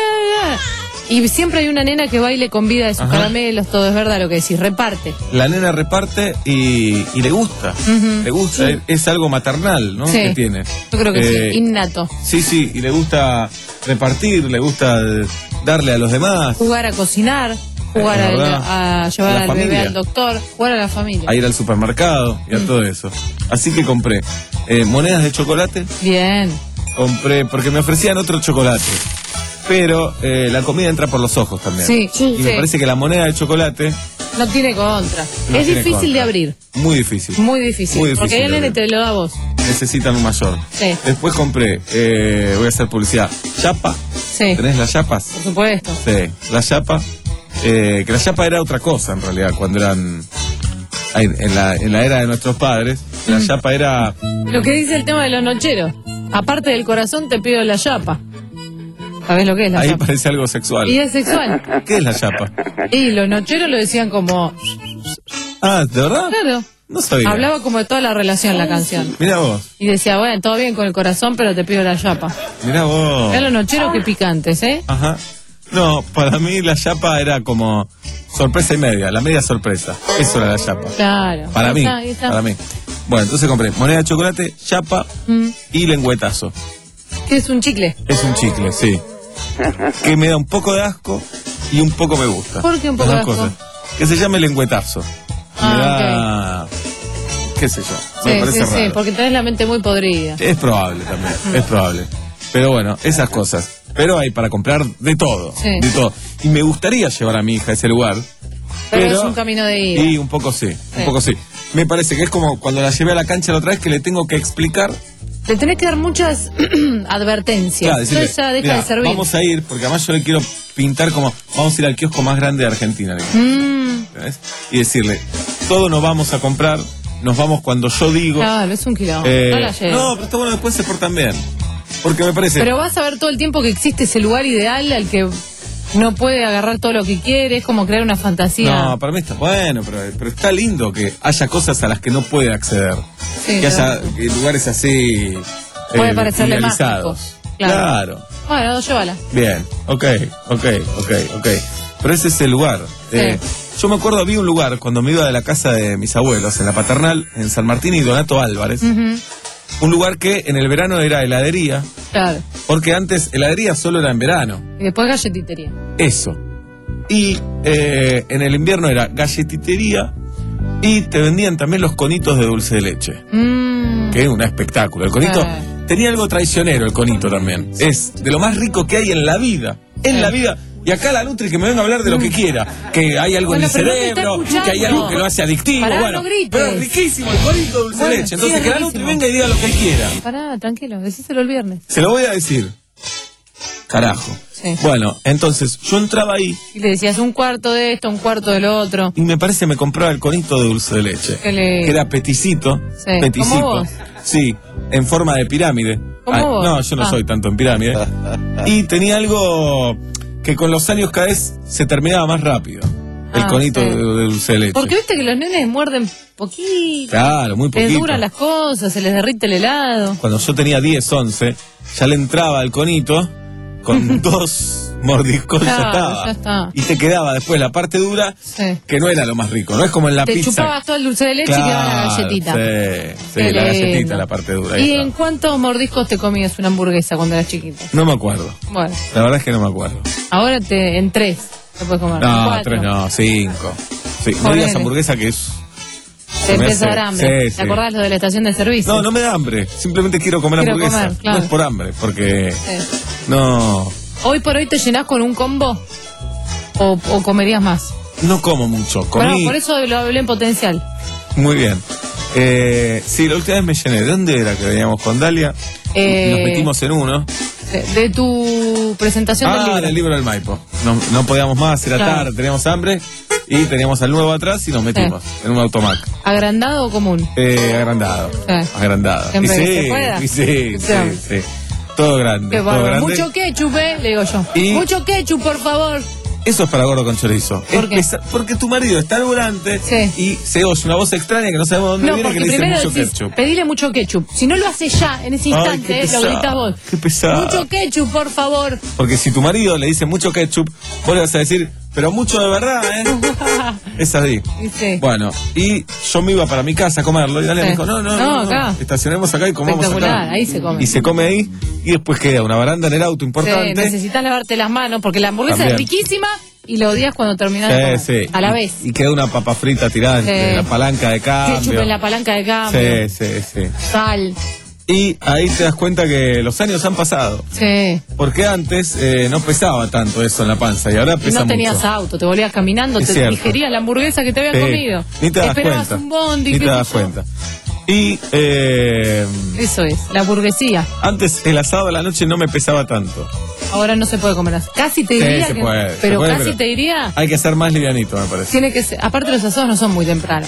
Y siempre hay una nena que baile con vida de sus Ajá. caramelos, todo es verdad lo que decís, reparte. La nena reparte y, y le gusta, Ujú. le gusta, Sí. es, es algo maternal, ¿no? Sí. Que tiene. Yo creo que Eh, sí, innato. Sí, sí, y le gusta repartir, le gusta eh, darle a los demás, Jugar a cocinar, jugar Es al- verdad. a, llevar A la al bebé familia. al doctor, jugar a la familia. a ir al supermercado y a Mm. todo eso. Así que compré eh, monedas de chocolate, Bien. compré, porque me ofrecían otro chocolate. Pero eh, la comida entra por los ojos también. Sí, sí. Y me Sí. parece que la moneda de chocolate, No tiene contra. No es tiene difícil contra. de abrir. muy difícil. Muy difícil. Muy difícil porque ahí el de nene abrir. te lo da a vos. Necesitan un mayor. Sí. Después compré, eh, voy a hacer publicidad, chapa. Sí. ¿Tenés las chapas? Por supuesto. Sí, la chapa. Eh, que la chapa era otra cosa en realidad, cuando eran... ay, En la, en la era de nuestros padres, Mm. la chapa era... Lo que dice el tema de los nocheros. Aparte del corazón, te pido la chapa. ¿Sabés lo que es la Ahí chapa? parece algo sexual. Y es sexual. ¿Qué es la chapa? Y los nocheros lo decían como. Ah, ¿de verdad? Claro. No sabía. Hablaba como de toda la relación la canción. Mirá vos, Y decía, bueno, todo bien con el corazón, pero te pido la chapa. mirá vos. Vean los nocheros que picantes, ¿eh? Ajá. No, para mí la chapa era como sorpresa y media, la media sorpresa. Eso era la chapa. Claro. Para Ahí mí, está, ahí está. para mí. Bueno, entonces compré moneda de chocolate, chapa Mm. y lengüetazo. ¿Qué es un chicle? Es un chicle, sí. Que me da un poco de asco y un poco me gusta. ¿Por qué un poco Las de dos asco? cosas. Que se llame lengüetazo. Ah, me da... qué sé yo, me Sí, parece sí, sí, raro. porque tenés la mente muy podrida. Es probable también, es probable. Pero bueno, esas cosas. Pero hay para comprar de todo, Sí. de todo. Y me gustaría llevar a mi hija a ese lugar. Pero es un camino de ida. Y un poco sí, un poco sí. Me parece que es como cuando la llevé a la cancha la otra vez que le tengo que explicar. Le tenés que dar muchas advertencias. Claro, decirle, Entonces ya deja "Mirá, de servir. vamos a ir, porque además yo le quiero pintar como, vamos a ir al kiosco más grande de Argentina. le digo, Mm, ¿entendés? Y decirle, todo nos vamos a comprar, nos vamos cuando yo digo. claro, es un quilombo. Eh, no la lleves. no, pero está bueno, después se portan bien. Porque me parece... Pero vas a ver todo el tiempo que existe ese lugar ideal al que no puede agarrar todo lo que quiere. Es como crear una fantasía. No, para mí está bueno, pero, pero está lindo que haya cosas a las que no puede acceder. Sí, que haya claro. eh, lugares así. Puede eh, parecerle idealizados. mágicos. Claro. Claro. Bueno, llévala. Bien, ok, ok, ok, ok. Pero ese es el lugar. Sí. Eh, yo me acuerdo, había un lugar cuando me iba de la casa de mis abuelos, en la paternal, en San Martín y Donato Álvarez. Ujú, Un lugar que en el verano era heladería, claro. porque antes heladería solo era en verano. Y después galletitería. Eso. Y eh, en el invierno era galletitería y te vendían también los conitos de dulce de leche, Mm, que es un espectáculo. El conito Ah. tenía algo traicionero, el conito también. Es de lo más rico que hay en la vida. En Sí. la vida. Y acá la Nutri que me venga a hablar de lo que quiera. Que hay algo Bueno, en el pero no te está cerebro, escuchando. que hay algo que lo hace adictivo. Pará, bueno, no grites. pero es riquísimo el conito de dulce de Bueno, leche. sí, Entonces es que la riquísimo. Nutri venga y diga lo que quiera. Pará, tranquilo, decíselo el viernes. Se lo voy a decir. Carajo. Sí. Bueno, entonces yo entraba ahí Y le decías un cuarto de esto, un cuarto del otro. y me parece que me compraba el conito de dulce de leche. Que le- Que era peticito. Sí, Peticito. como vos. Sí, en forma de pirámide. Como Ay, vos. no, yo no Ah. soy tanto en pirámide. Y tenía algo que con los años cada vez se terminaba más rápido. El Ah, conito sí. de, de dulce de leche. Porque viste que los nenes muerden poquito. Claro, muy Les poquito. duran las cosas, se les derrite el helado. Cuando yo tenía diez, once, ya le entraba al conito con dos mordiscos, ya Claro, estaba. ya está. Y te quedaba después la parte dura, Sí. que no era lo más rico. No es como en la Te pizza. chupabas todo el dulce de leche y quedaba la Claro, galletita. Sí, sí, Qué la lindo. galletita, la parte dura. ahí ¿Y está. en cuántos mordiscos te comías una hamburguesa cuando eras chiquito? No me acuerdo. Bueno, La verdad es que no me acuerdo. ahora te en tres te puedes comer. No, Cuatro. tres no, cinco. Sí, no Ponele. digas hamburguesa que es... Te me empieza a hace- dar hambre. sí, ¿Te sí. acordás lo de la estación de servicio? No, no me da hambre. Simplemente quiero comer Quiero hamburguesa. comer, claro. No es por hambre, porque... Sí. No... ¿Hoy por hoy te llenás con un combo? ¿O, o comerías más? No como mucho. Bueno, Comí... por eso lo hablé en potencial. Muy bien. Eh, sí, la última vez me llené. ¿De dónde era que veníamos con Dalia? Eh, Nos metimos en uno. De, de tu presentación del Ah, libro. del libro del Maipo. No, no podíamos más, era Claro. tarde, teníamos hambre y teníamos al nuevo atrás y nos metimos en un automac. ¿Agrandado o común? Eh, agrandado. Sí. Agrandado. Siempre y que sí, se pueda. y sí, O sí, sea, sí. Todo grande. Qué todo bárbaro. grande. Mucho ketchup, ¿eh? Le digo yo. Y- Mucho ketchup, por favor. Eso es para gordo con chorizo. ¿Por Es qué? pesa- porque tu marido está durante Sí. y se oye una voz extraña que no sabemos dónde No, viene porque que le dice primero mucho decís, ketchup. pedile mucho ketchup. Si no lo hace ya, en ese Ay, instante, qué eh, lo pesado, gritas vos. qué pesado. Mucho ketchup, por favor. Porque si tu marido le dice mucho ketchup, vos le vas a decir, pero mucho de verdad, ¿eh? Es así. Y sí. Bueno, y yo me iba para mi casa a comerlo y Dalia Sí. me dijo, no, no, No, no, no, acá. estacionemos acá y comamos Espectacular, acá. ahí se come. Y se come ahí y después queda una baranda en el auto Sí, importante. necesitas lavarte las manos porque la hamburguesa También. es riquísima y lo odias cuando terminas de Sí, comer. sí. A la Y- vez. Y queda una papa frita tirada Sí. en la palanca de cambio. Ketchup en la palanca de cambio. Sí, sí, sí. Sal. Y ahí te das cuenta que los años han pasado. Sí. Porque antes eh, no pesaba tanto eso en la panza y ahora Y pesa no tenías mucho. auto, te volvías caminando, Es te cierto. digerías la hamburguesa que te habías Sí, comido. Ni te das Esperabas cuenta. un bondi, Ni qué te sé das yo. cuenta. Y eh, Eso es, la burguesía. antes el asado de la noche no me pesaba tanto. Ahora no se puede comer así. Casi te Sí, diría se que puede, se pero puede, casi pero- te diría, Hay que ser más livianito, me parece. tiene que ser, aparte los asados no son muy temprano.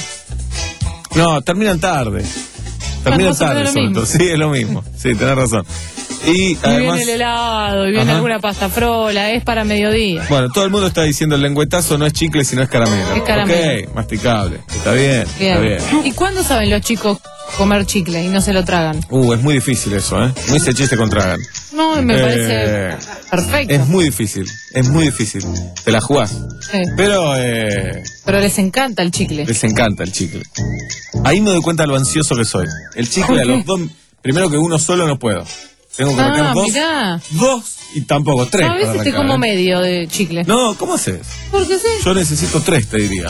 No, terminan tarde. Terminan más o menos tarde, lo sobre mismo. todo. Sí, es lo mismo. Sí, tenés razón. Y Y además, viene el helado, y viene Ajá. alguna pasta frola, es para mediodía. bueno, todo el mundo está diciendo el lengüetazo no es chicle, sino es caramelo. Es caramelo. Ok, masticable. Está bien, está Bien. bien. ¿Y cuándo saben los chicos comer chicle y no se lo tragan? Uh, es muy difícil eso, ¿eh? No hice chiste con tragan. No, me Eh, parece perfecto. Es muy difícil, es muy difícil. Te la jugás. Sí. Pero eh, Pero les encanta el chicle. les encanta el chicle. Ahí me doy cuenta lo ansioso que soy. El chicle ¿Por a qué? los dos, primero que uno solo no puedo. Tengo que arrancar Ah, dos, mirá. dos y tampoco tres. A veces para te arrancar, como ¿eh? medio de chicle. No, ¿cómo haces? ¿Por qué sí? Yo necesito tres, te diría.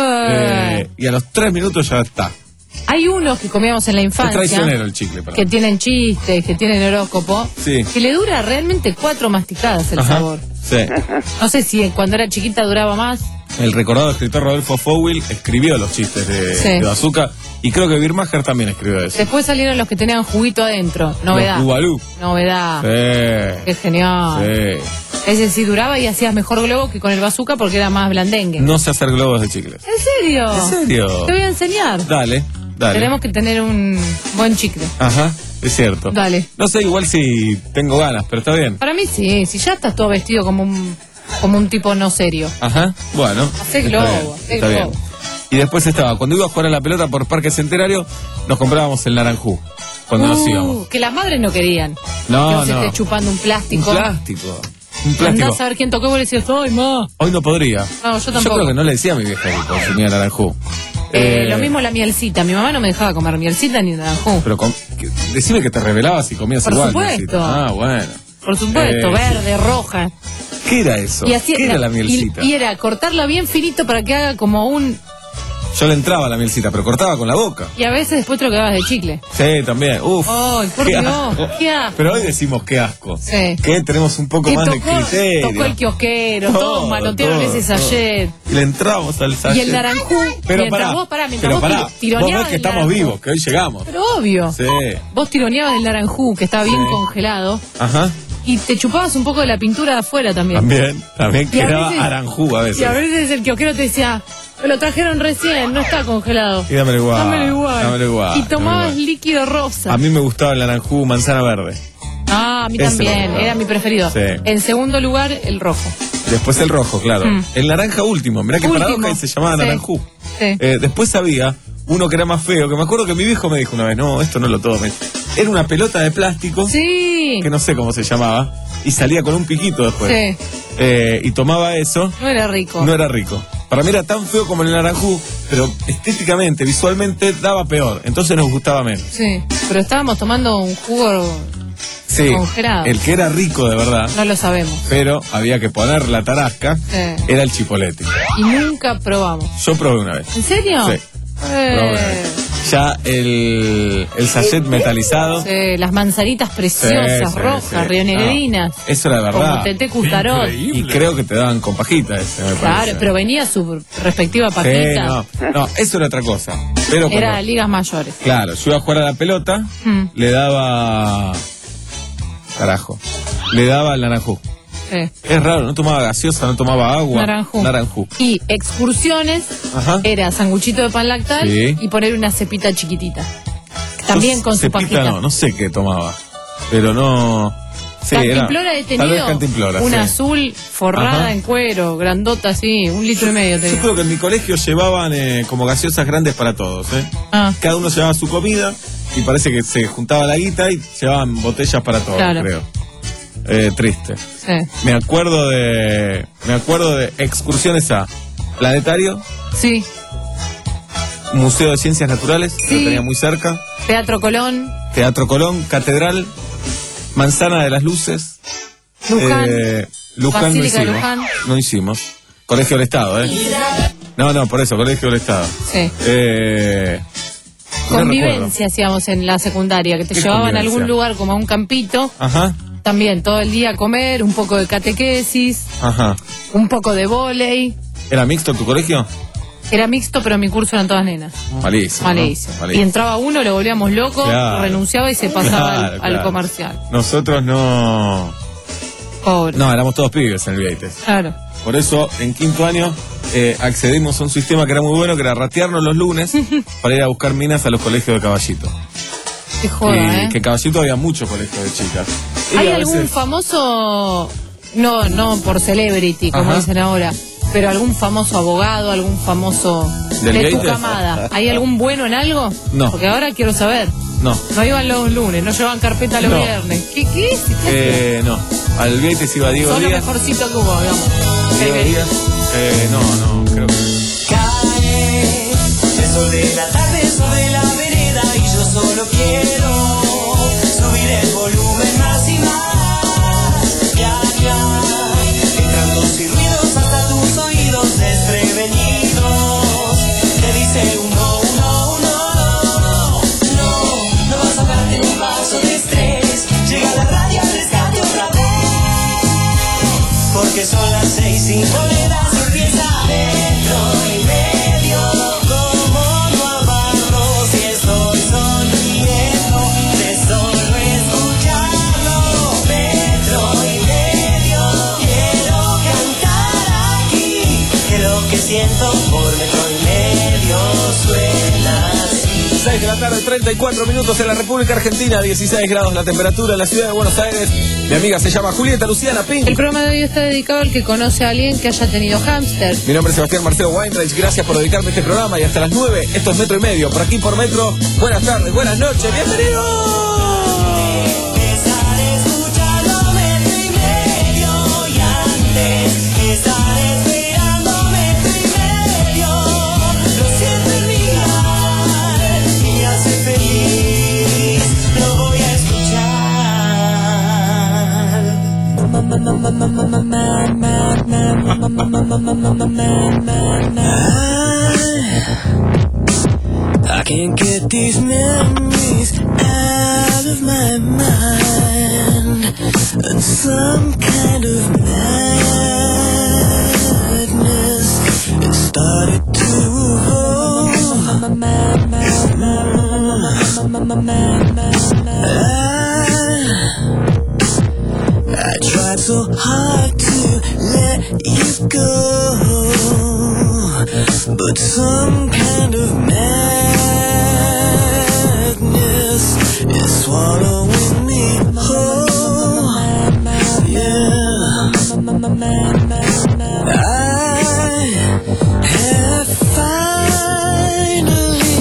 Ay. Eh, y a los tres minutos ya está. Hay unos que comíamos en la Es infancia traicionero el chicle para que mí. tienen chistes, que tienen horóscopo, Sí. que le dura realmente cuatro masticadas el Ajá, sabor. Sí. No sé si cuando era chiquita duraba más. El recordado escritor Rodolfo Fowell escribió los chistes de, Sí. de Bazooka y creo que Birmacher también escribió eso. Después salieron los que tenían juguito adentro. Novedad. Los Bubalú. Novedad. Sí. Qué genial. Sí. Ese sí duraba y hacías mejor globo que con el bazooka porque era más blandengue. No sé hacer globos de chicle. ¿En serio? ¿En serio? Te voy a enseñar. Dale, dale. Tenemos que tener un buen chicle. Ajá, es cierto. Dale. No sé igual si tengo ganas, pero está bien. Para mí sí, si ya estás todo vestido como un como un tipo no serio. Ajá, bueno. Hacé está globo, bien, hacé está globo. bien. Y después estaba, cuando iba a jugar a la pelota por Parque Centenario, nos comprábamos el naranjú. Cuando nos Uh, íbamos. que las madres no querían. No, que vos no. estés chupando un Un plástico. plástico. Un plástico. Andás a ver quién tocó y vos le decías, ¡ay, ma! Hoy no podría. No, yo tampoco. creo que no le decía a mi vieja que consumía naranjú. Eh, Eh, Lo mismo la mielcita. Mi mamá no me dejaba comer mielcita ni naranjú. Pero con- que- decime que te revelabas y comías Por igual. supuesto. mielcita. Ah, bueno. Por supuesto, Eh, verde, roja. ¿Qué era eso? Y así ¿Qué era la mielcita? Y, y era cortarla bien finito para que haga como un. Yo le entraba a la mielcita, pero cortaba con la boca. Y a veces después te lo quedabas de chicle. Sí, también. Uf. Ay, por qué Dios, asco. qué asco. Pero hoy decimos qué asco. Sí. Que tenemos un poco Y más de tocó, criterio. tocó el kiosquero, Todo, todos manotearon todo, ese todo. sachet. Y le entramos al sachet. Y el naranjú, Pero mientras pará, vos, pará, mientras pero vos pará. ti- tironeabas Vos ves que el estamos naranjú. vivos, que hoy llegamos. Pero obvio. Sí. Vos tironeabas el naranjú que estaba bien Sí. congelado Ajá. Y te chupabas un poco de la pintura de afuera también. También, también Y a quedaba veces- aranjú a veces. Y a veces el kiosquero te decía, me lo trajeron recién, no está congelado. Y dámelo igual. Dámelo igual. dámelo igual, Y tomabas dámelo igual. líquido rosa. A mí me gustaba el naranjú manzana verde. Ah, a mí Ese me también, gustaba. era mi preferido. Sí. En segundo lugar, el rojo. Después el rojo, claro. Mm. El naranja último. Mirá qué Último. paradoja y se llamaba Sí. naranjú. Sí. Eh, después había uno que era más feo, que me acuerdo que mi viejo me dijo una vez, no, esto no lo tomes. Era una pelota de plástico, Sí. que no sé cómo se llamaba, y salía con un piquito después. Sí. Eh, y tomaba eso, No era rico. no era rico. Para mí era tan feo como el naranjú, pero estéticamente, visualmente, daba peor. Entonces nos gustaba menos. Sí. Pero estábamos tomando un jugo, Sí, Congelado. el que era rico de verdad, no lo sabemos. pero había que poner la tarasca, Sí. era el chipolete. Y nunca probamos. Yo probé una vez. ¿En serio? Sí. Eh, Probé una vez. Ya el, el sachet metalizado. sí, las manzanitas preciosas, Sí, sí, rojas, sí. rionegrinas. No, eso era verdad. Como Teté Custarot. Y creo que te daban con pajita ese, me Claro, parece. pero venía su respectiva Sí, pajita. no, no, eso era otra cosa. Pero Era cuando- ligas mayores. claro, yo iba a jugar a la pelota, Mm. le daba. Carajo. Le daba el naranjú. Sí. Es raro, no tomaba gaseosa, no tomaba agua. Naranjú. Naranjú. Y excursiones Ajá. era sanguchito de pan lactal Sí. y poner una cepita chiquitita. También Yo con su cepita pajita. No, no sé qué tomaba. Pero no. Sí, era- Cantimplora he Tal vez tenido cantimplora, una sí. azul forrada Ajá. en cuero, grandota así, un litro y medio Yo tenía. creo que en mi colegio llevaban eh, como gaseosas grandes para todos, ¿eh? Ah, Cada uno llevaba su comida y parece que se juntaba la guita y llevaban botellas para todos, Claro. creo. Eh, triste. sí. Me acuerdo de. Me acuerdo de excursiones a Planetario, Sí. Museo de Ciencias Naturales, que Sí. lo tenía muy cerca, Teatro Colón, Teatro Colón, Catedral, Manzana de las Luces, Luján. eh, Luján no Basílica de hicimos. Luján. No hicimos. Colegio del Estado, ¿eh? No, no, por eso, Colegio del Estado. Sí. Eh, no Convivencia hacíamos en la secundaria, que te ¿Qué llevaban a convivencia? algún lugar como a un campito, recuerdo. Ajá, también todo el día a comer, un poco de catequesis, ajá. un poco de vóley. ¿Era mixto tu colegio? Era mixto, pero mi curso eran todas nenas. Malísimo. ¿no? Malísimo. Y Malísimo. entraba uno, lo volvíamos loco, Claro. renunciaba y se pasaba al, Claro, al claro. comercial. Nosotros no. Pobre. No, éramos todos pibes en el Vieites. Claro. Por eso, en quinto año, eh, accedimos a un sistema que era muy bueno, que era ratearnos los lunes para ir a buscar minas a los colegios de Caballito. Qué joda, y ¿eh? que en Caballito había muchos colegios de chicas. Y ¿Hay a algún veces- famoso, no, no por celebrity, como Ajá. dicen ahora, pero algún famoso abogado, algún famoso ¿Del de tu Vieites? camada? ¿Hay algún bueno en algo? No. Porque ahora quiero saber. No. No iban los lunes, no llevaban carpeta los No. viernes. ¿Qué, qué es? ¿Qué Eh, no. Al Vieites iba Diego Son lo Díaz. mejorcito que hubo, digamos. Diego El Díaz. Eh, no, no, creo que. Cae el sol de la tarde sobre la vereda y yo solo quiero subir el volumen más y más. Ya, ya, entrando sin ruidos hasta tus oídos desprevenidos. Te dice uno, uno, uno, no, no vas a darte un paso de estrés. Llega la radio al rescate otra vez. Porque son las seis, cinco horas y empieza metro y medio. Como no amarro si estoy sonriendo de solo escucharlo. Metro y medio, quiero cantar aquí. Que lo que siento por metro y medio suena así. seis de la tarde, treinta y cuatro minutos en la República Argentina, dieciséis grados la temperatura en la ciudad de Buenos Aires. Mi amiga se llama Julieta Luciana Pink. El programa de hoy está dedicado al que conoce a alguien que haya tenido hámster. Mi nombre es Sebastián Marcelo Weinreich, gracias por dedicarme a este programa y hasta las nueve, esto es Metro y Medio, por aquí por Metro. Buenas tardes, buenas noches, bienvenidos. Estar escuchando metro y medio y antes estar esperando metro y medio. Lo siento en mi alma y me hace feliz. Lo voy a escuchar. I can't get these memories out of my mind. And some kind of madness it started to hold. I, tried so hard to let you go, but some kind of madness is swallowing me whole. Yeah, I have finally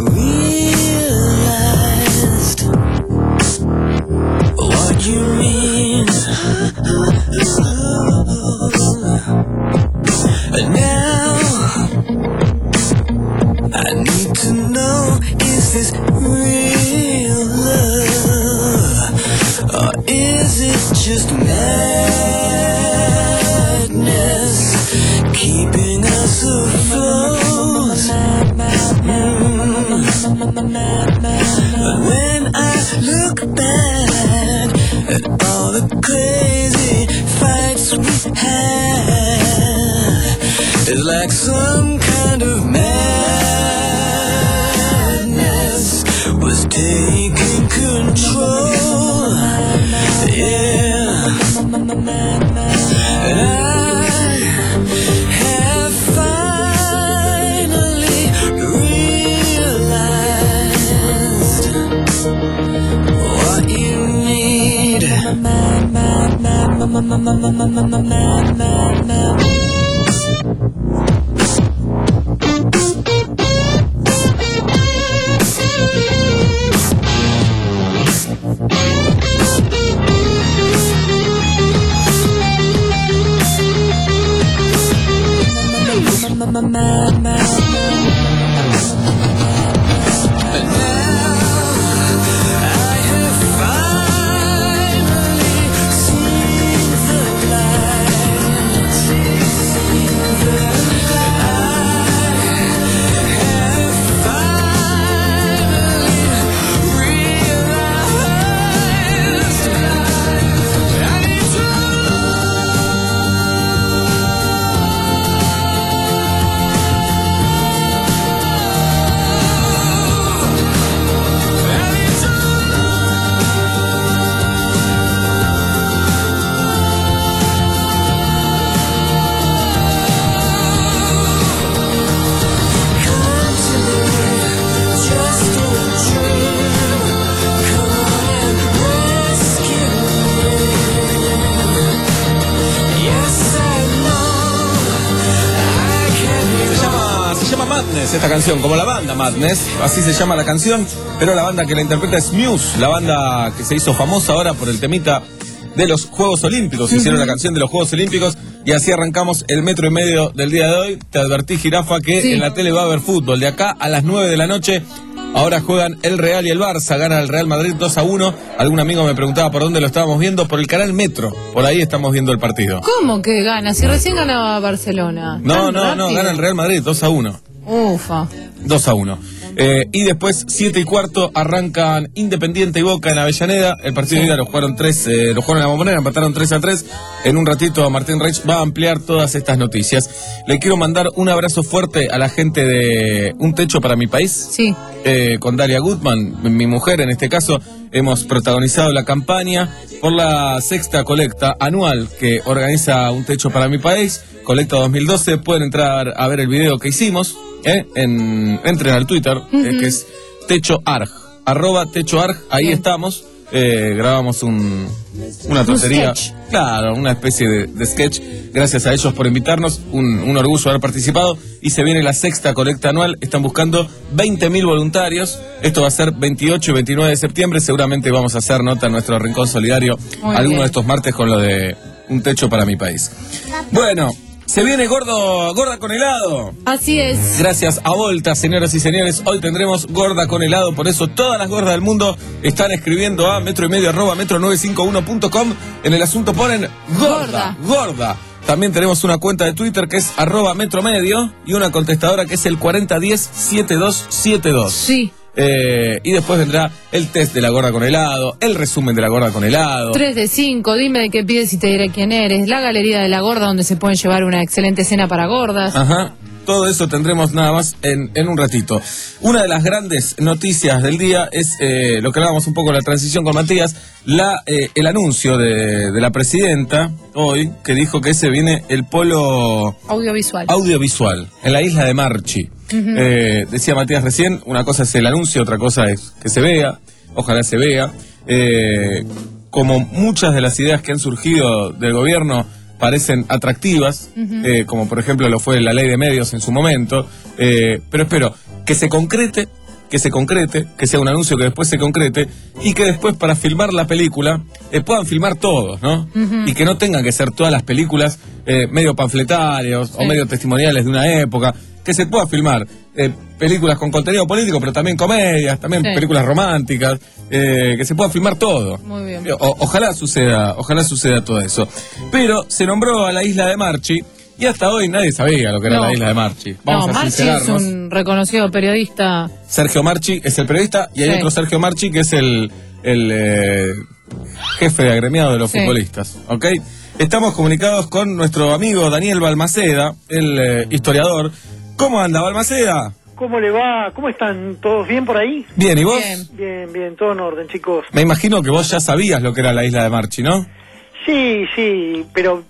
realized what you mean. Now I need to know, is this real love, or is it just madness keeping us afloat? But when I look back at all the crazy fights we had, it's like some kind of madness was taking control. Yeah, and I have finally realized what you need. Esta canción, como la banda Madness, así se llama la canción, pero la banda que la interpreta es Muse, la banda que se hizo famosa ahora por el temita de los Juegos Olímpicos. Hicieron la canción de los Juegos Olímpicos y así arrancamos el metro y medio del día de hoy. Te advertí, Jirafa, que sí, en la tele va a haber fútbol. De acá a las nueve de la noche, ahora juegan el Real y el Barça, gana el Real Madrid dos a uno. Algún amigo me preguntaba por dónde lo estábamos viendo, por el canal Metro, por ahí estamos viendo el partido. ¿Cómo que gana? Si recién ganaba Barcelona. No, no, no, gana el Real Madrid dos a uno. Ufa. dos a uno. Eh, y después, siete y cuarto, arrancan Independiente y Boca en Avellaneda. El partido de ida lo jugaron tres, eh, lo jugaron en la Bombonera, empataron tres a tres. En un ratito Martín Reich va a ampliar todas estas noticias. Le quiero mandar un abrazo fuerte a la gente de Un Techo para mi País. Sí. Eh, con Dalia Gutman, mi mujer en este caso, hemos protagonizado la campaña por la sexta colecta anual que organiza Un Techo para mi País, colecta dos mil doce. Pueden entrar a ver el video que hicimos. Eh, en, entren al Twitter, uh-huh. eh, que es TechoArg, arroba TechoArg, ahí sí. Estamos, eh, grabamos un, una tontería, claro, una especie de, de sketch, gracias a ellos por invitarnos, un, un orgullo haber participado, y se viene la sexta colecta anual, están buscando veinte mil voluntarios, esto va a ser veintiocho y veintinueve de septiembre, seguramente vamos a hacer nota en nuestro Rincón Solidario, muy alguno bien. De estos martes con lo de Un Techo para mi País. Bueno, se viene gordo, gorda con helado. Así es. Gracias a Volta, señoras y señores. Hoy tendremos gorda con helado. Por eso todas las gordas del mundo están escribiendo a metro y medio arroba metro nueve cinco uno punto com. En el asunto ponen gorda, gorda, gorda. También tenemos una cuenta de Twitter que es arroba metro medio y una contestadora que es el cuarenta diez setenta y dos setenta y dos. Sí. Eh, y después vendrá el test de la gorda con helado, el resumen de la gorda con helado. tres de cinco, dime de qué pides y te diré quién eres. La galería de la gorda donde se pueden llevar una excelente cena para gordas. Ajá. todo eso tendremos nada más en, en un ratito. Una de las grandes noticias del día es eh, lo que hablábamos un poco en la transición con Matías, la, eh, el anuncio de, de la presidenta hoy, que dijo que se viene el polo Audiovisual. audiovisual en la isla de Marchi. Uh-huh. eh, decía Matías recién, una cosa es el anuncio, otra cosa es que se vea, ojalá se vea. Eh, como muchas de las ideas que han surgido del gobierno parecen atractivas, uh-huh. eh, como por ejemplo lo fue la ley de medios en su momento, eh, pero espero que se concrete, que se concrete, que sea un anuncio que después se concrete y que después para filmar la película eh, puedan filmar todos, ¿no? Uh-huh. Y que no tengan que ser todas las películas eh, medio panfletarios sí. o medio testimoniales de una época, que se pueda filmar eh, películas con contenido político, pero también comedias, también sí. películas románticas, eh, que se pueda filmar todo. Muy bien. O, ojalá suceda, ojalá suceda todo eso. Pero se nombró a la isla de Marchi y hasta hoy nadie sabía lo que era no. la isla de Marchi. Vamos no, a Marchi es un reconocido periodista. Sergio Marchi es el periodista y hay sí. otro Sergio Marchi que es el, el eh, jefe de agremiado de los sí. futbolistas, ¿ok? Estamos comunicados con nuestro amigo Daniel Balmaceda, el eh, historiador. ¿Cómo anda, Balmaceda? ¿Cómo le va? ¿Cómo están? ¿Todos bien por ahí? Bien, ¿y vos? Bien, bien, bien, todo en orden, chicos. Me imagino que vos ya sabías lo que era la isla de Marchi, ¿no? Sí, sí, pero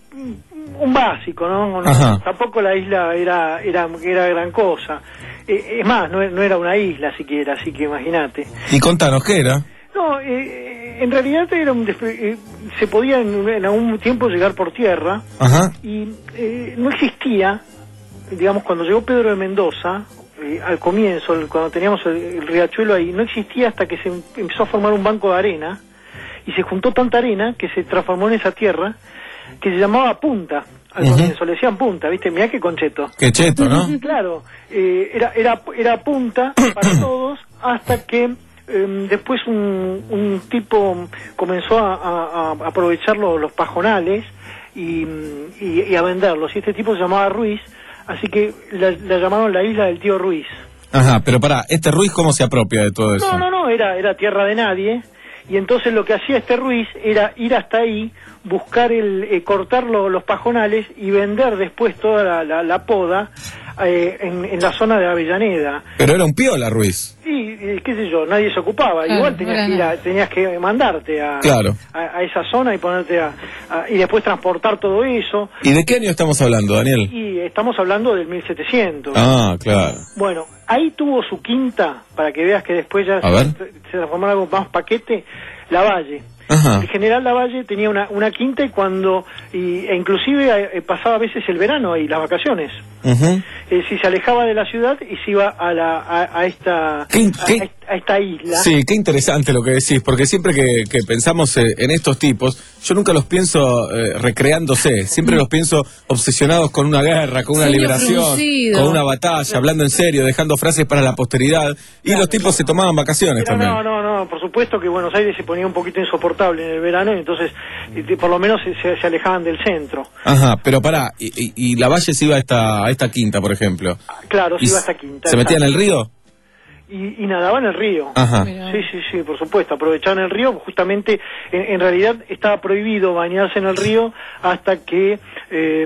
un básico, ¿no? no tampoco la isla era era, era gran cosa. Eh, es más, no, no era una isla siquiera, así que imagínate. Y contanos, ¿qué era? No, eh, en realidad era un eh, se podía en, en algún tiempo llegar por tierra. Ajá. Y eh, no existía, digamos, cuando llegó Pedro de Mendoza, eh, al comienzo, el, cuando teníamos el, el riachuelo ahí, no existía hasta que se em, empezó a formar un banco de arena, y se juntó tanta arena que se transformó en esa tierra, que se llamaba Punta, al uh-huh. comienzo, le decían Punta, ¿viste? Mirá qué concheto. Qué cheto, ¿no? Claro, eh, era, era, era Punta para todos, hasta que eh, después un, un tipo comenzó a, a, a aprovechar los, los pajonales y, y, y a venderlos, y este tipo se llamaba Ruiz, así que la, la llamaron la isla del tío Ruiz. Ajá, pero pará, ¿este Ruiz cómo se apropia de todo eso? No, no, no, era, era tierra de nadie, y entonces lo que hacía este Ruiz era ir hasta ahí, buscar el, eh, cortar lo, los pajonales y vender después toda la, la, la poda eh, en, en la zona de Avellaneda. Pero era un piola, Ruiz. Sí, eh, qué sé yo, nadie se ocupaba. Claro, igual tenías que, ir a, tenías que mandarte a, claro. a, a esa zona y ponerte a, a... y después transportar todo eso. ¿Y de qué año estamos hablando, Daniel? Y estamos hablando del mil setecientos. Ah, claro. Bueno, ahí tuvo su quinta, para que veas que después ya a se, se transformó en algo más paquete, Lavalle. Ajá. El general Lavalle tenía una, una quinta y cuando, y, e inclusive eh, pasaba a veces el verano y las vacaciones. Uh-huh. Eh, si se alejaba de la ciudad y se iba a, la, a, a, esta, ¿Qué, a, qué? a esta isla. Sí, qué interesante lo que decís, porque siempre que, que pensamos eh, en estos tipos, yo nunca los pienso eh, recreándose, siempre los pienso obsesionados con una guerra, con una Sueño liberación, fruncido. con una batalla, hablando en serio, dejando frases para la posteridad, y claro, los tipos se tomaban vacaciones pero también. No, no, no, por supuesto que Buenos Aires se ponía un poquito insoportable en el verano y entonces eh, por lo menos se, se, se alejaban del centro. Ajá, pero pará, y, y, y Lavalle se iba a esta, a esta quinta, por ejemplo. Claro, se iba a esta quinta. ¿Se metía en el río? Y, y nadaba en el río. Ajá. Sí, sí, sí, por supuesto, aprovechaban el río, justamente, en, en realidad estaba prohibido bañarse en el río hasta que eh,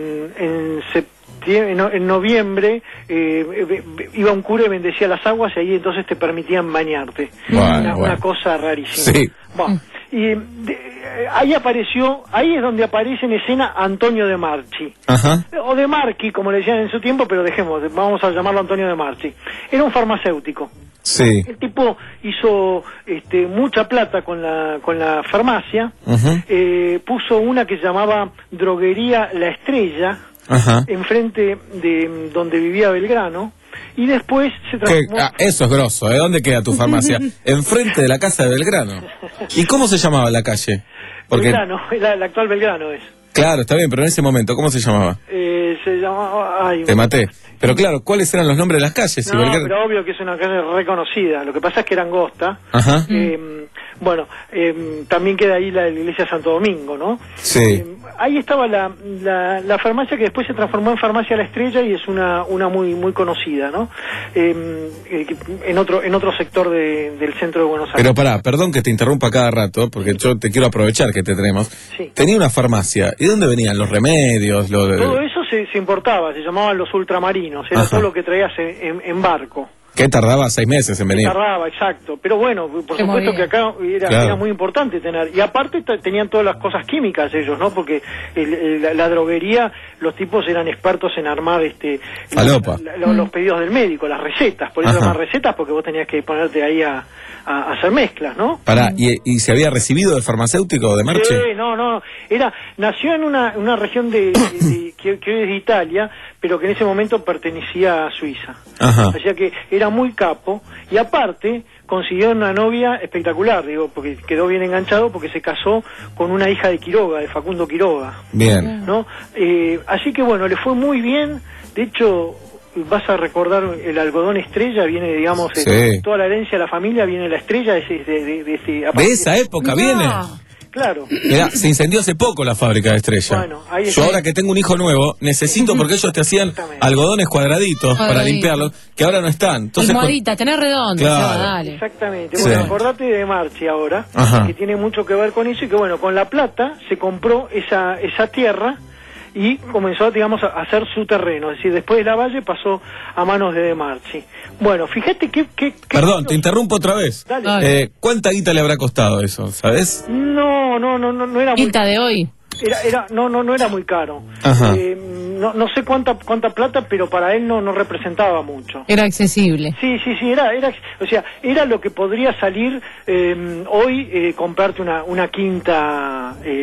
en septiembre, en, en noviembre eh, iba un cura y bendecía las aguas y ahí entonces te permitían bañarte. Bueno, una, bueno. una cosa rarísima. Sí. Bueno, y de, ahí apareció, ahí es donde aparece en escena Antonio de Marchi. Ajá. O de Marchi, como le decían en su tiempo, pero dejemos, vamos a llamarlo Antonio de Marchi. Era un farmacéutico. Sí. El tipo hizo este, mucha plata con la con la farmacia. Uh-huh. eh, puso una que se llamaba Droguería La Estrella, uh-huh, enfrente de donde vivía Belgrano. Y después se transformó... Ah, eso es grosso, ¿eh? ¿Dónde queda tu farmacia? Enfrente de la casa de Belgrano. ¿Y cómo se llamaba la calle? Porque... Belgrano, la, la actual Belgrano es. Claro, está bien, pero en ese momento, ¿cómo se llamaba? Eh, se llamaba... Ay, Te maté. Pero claro, ¿cuáles eran los nombres de las calles? No, Belgrano... pero obvio que es una calle reconocida. Lo que pasa es que era angosta. Ajá. Eh, bueno, eh, también queda ahí la, la iglesia Santo Domingo, ¿no? Sí. Eh, ahí estaba la, la, la farmacia que después se transformó en Farmacia La Estrella y es una una muy muy conocida, ¿no? Eh, eh, en otro en otro sector de, del centro de Buenos Aires. Pero pará, perdón que te interrumpa cada rato, porque yo te quiero aprovechar que te tenemos. Sí. Tenía una farmacia. ¿Y de dónde venían los remedios? Lo de... Todo eso se, se importaba, se llamaban los ultramarinos, era Ajá. todo lo que traías en, en- en barco. ¿Qué tardaba? Seis meses en venir. Tardaba, exacto. Pero bueno, por Se supuesto movía. que acá era, Claro. era muy importante tener. Y aparte t- tenían todas las cosas químicas ellos, ¿no? Porque el- el- la, la droguería, los tipos eran expertos en armar este Falopa. la- la- los pedidos del médico, las recetas. Por eso Ajá. llaman recetas, porque vos tenías que ponerte ahí a, a- a hacer mezclas, ¿no? Pará, ¿y, ¿y se había recibido de farmacéutico de Marchi? Sí, no, no, era, nació en una, una región de, de- de- que, que hoy es de Italia, pero que en ese momento pertenecía a Suiza. Ajá. O sea que era muy capo, y aparte consiguió una novia espectacular, digo, porque quedó bien enganchado porque se casó con una hija de Quiroga, de Facundo Quiroga, Bien. ¿no? Eh, así que bueno, le fue muy bien, de hecho... Vas a recordar el algodón estrella, viene, digamos, Sí. eh, toda la herencia de la familia, viene la estrella de ese... De, de- de ese- De esa época viene. Claro. Mirá, se incendió hace poco la fábrica de Estrella. Bueno, ahí Yo está. ahora que tengo un hijo nuevo, necesito, porque ellos te hacían Exactamente. algodones cuadraditos para Cuadraditos. limpiarlos, que ahora no están. Entonces, con- Almohadita, tenés redondo. Claro. Seba, dale. Exactamente. Sí. Bueno, acordate de Marchi ahora, Ajá. que tiene mucho que ver con eso, y que bueno, con La Plata se compró esa esa tierra y comenzó, digamos, a hacer su terreno. Es decir, después de la Valle pasó a manos de De Marchi. Bueno, fíjate que... que, que- Perdón, te interrumpo otra vez. Dale. Eh, ¿Cuánta guita le habrá costado eso, sabes? No, no, no, no, no era muy... Quinta de hoy. Era, era, no, no, no era muy caro. Ajá. Eh, no, no sé cuánta cuánta plata, pero para él no, no representaba mucho. Era accesible. Sí, sí, sí, era, era, o sea, era lo que podría salir eh, hoy, eh, comprarte una, una quinta, eh,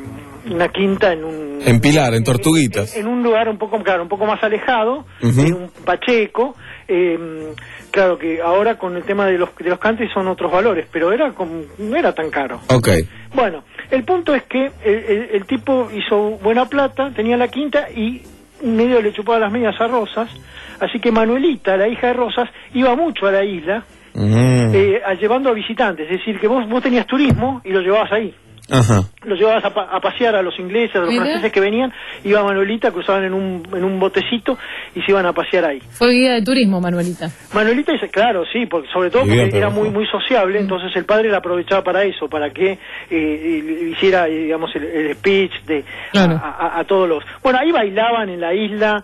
una quinta en un... En Pilar, en Tortuguitas. En, en un lugar un poco, claro, un poco más alejado, Ujú. en un Pacheco, eh, claro que ahora con el tema de los, de los country son otros valores, pero era como, no era tan caro. Ok. Bueno, el punto es que el, el- el tipo hizo buena plata, tenía la quinta y medio le chupaba las medias a Rosas, así que Manuelita, la hija de Rosas, iba mucho a la isla, Mm. eh, a- llevando a visitantes, es decir, que vos, vos tenías turismo y lo llevabas ahí. Ajá. Los llevabas a, pa- a pasear a los ingleses, a los Mira. franceses que venían, iba Manuelita, cruzaban en un, en un botecito y se iban a pasear ahí. Fue guía de turismo, Manuelita. Manuelita dice, claro, sí, porque sobre todo Vivía porque por era abajo. muy muy sociable, entonces el padre la aprovechaba para eso, para que eh, eh, hiciera, eh, digamos, el, el speech de Claro. a, a- a todos los... Bueno, ahí bailaban en la isla,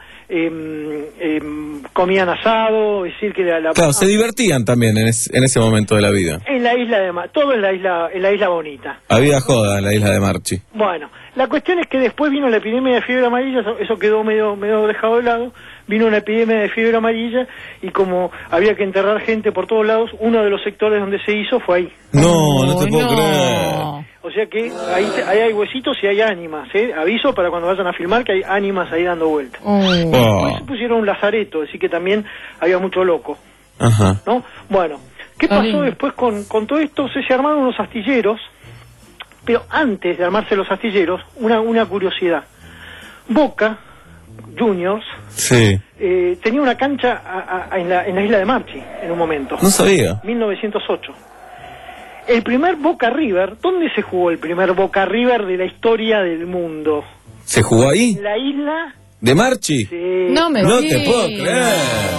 em, em, comían asado, es decir, que la, la- Claro, se divertían también en, es- en ese momento de la vida. en la isla de Ma- todo en la isla en la isla bonita. Había joda en la isla de Marchi. Bueno, la cuestión es que después vino la epidemia de fiebre amarilla, eso, eso quedó medio medio dejado de lado, vino una epidemia de fiebre amarilla y como había que enterrar gente por todos lados, uno de los sectores donde se hizo fue ahí. No, no te puedo no. creer. O sea que ahí, te- ahí hay huesitos y hay ánimas, ¿eh? Aviso para cuando vayan a filmar que hay ánimas ahí dando vueltas. Oh. Oh. Después se pusieron un lazareto, así que también había mucho loco, Ajá. ¿no? Bueno, ¿qué Está pasó lindo. después con, con todo esto? Se, se armaron unos astilleros, pero antes de armarse los astilleros, una, una curiosidad. Boca Juniors Sí. eh, tenía una cancha a- a- en, la, en la isla de Marchi en un momento. No sabía. mil novecientos ocho. El primer Boca River, ¿dónde se jugó el primer Boca River de la historia del mundo? ¿Se jugó ahí? ¿En la isla? ¿De Marchi? Sí. No me No te digas. puedo creer.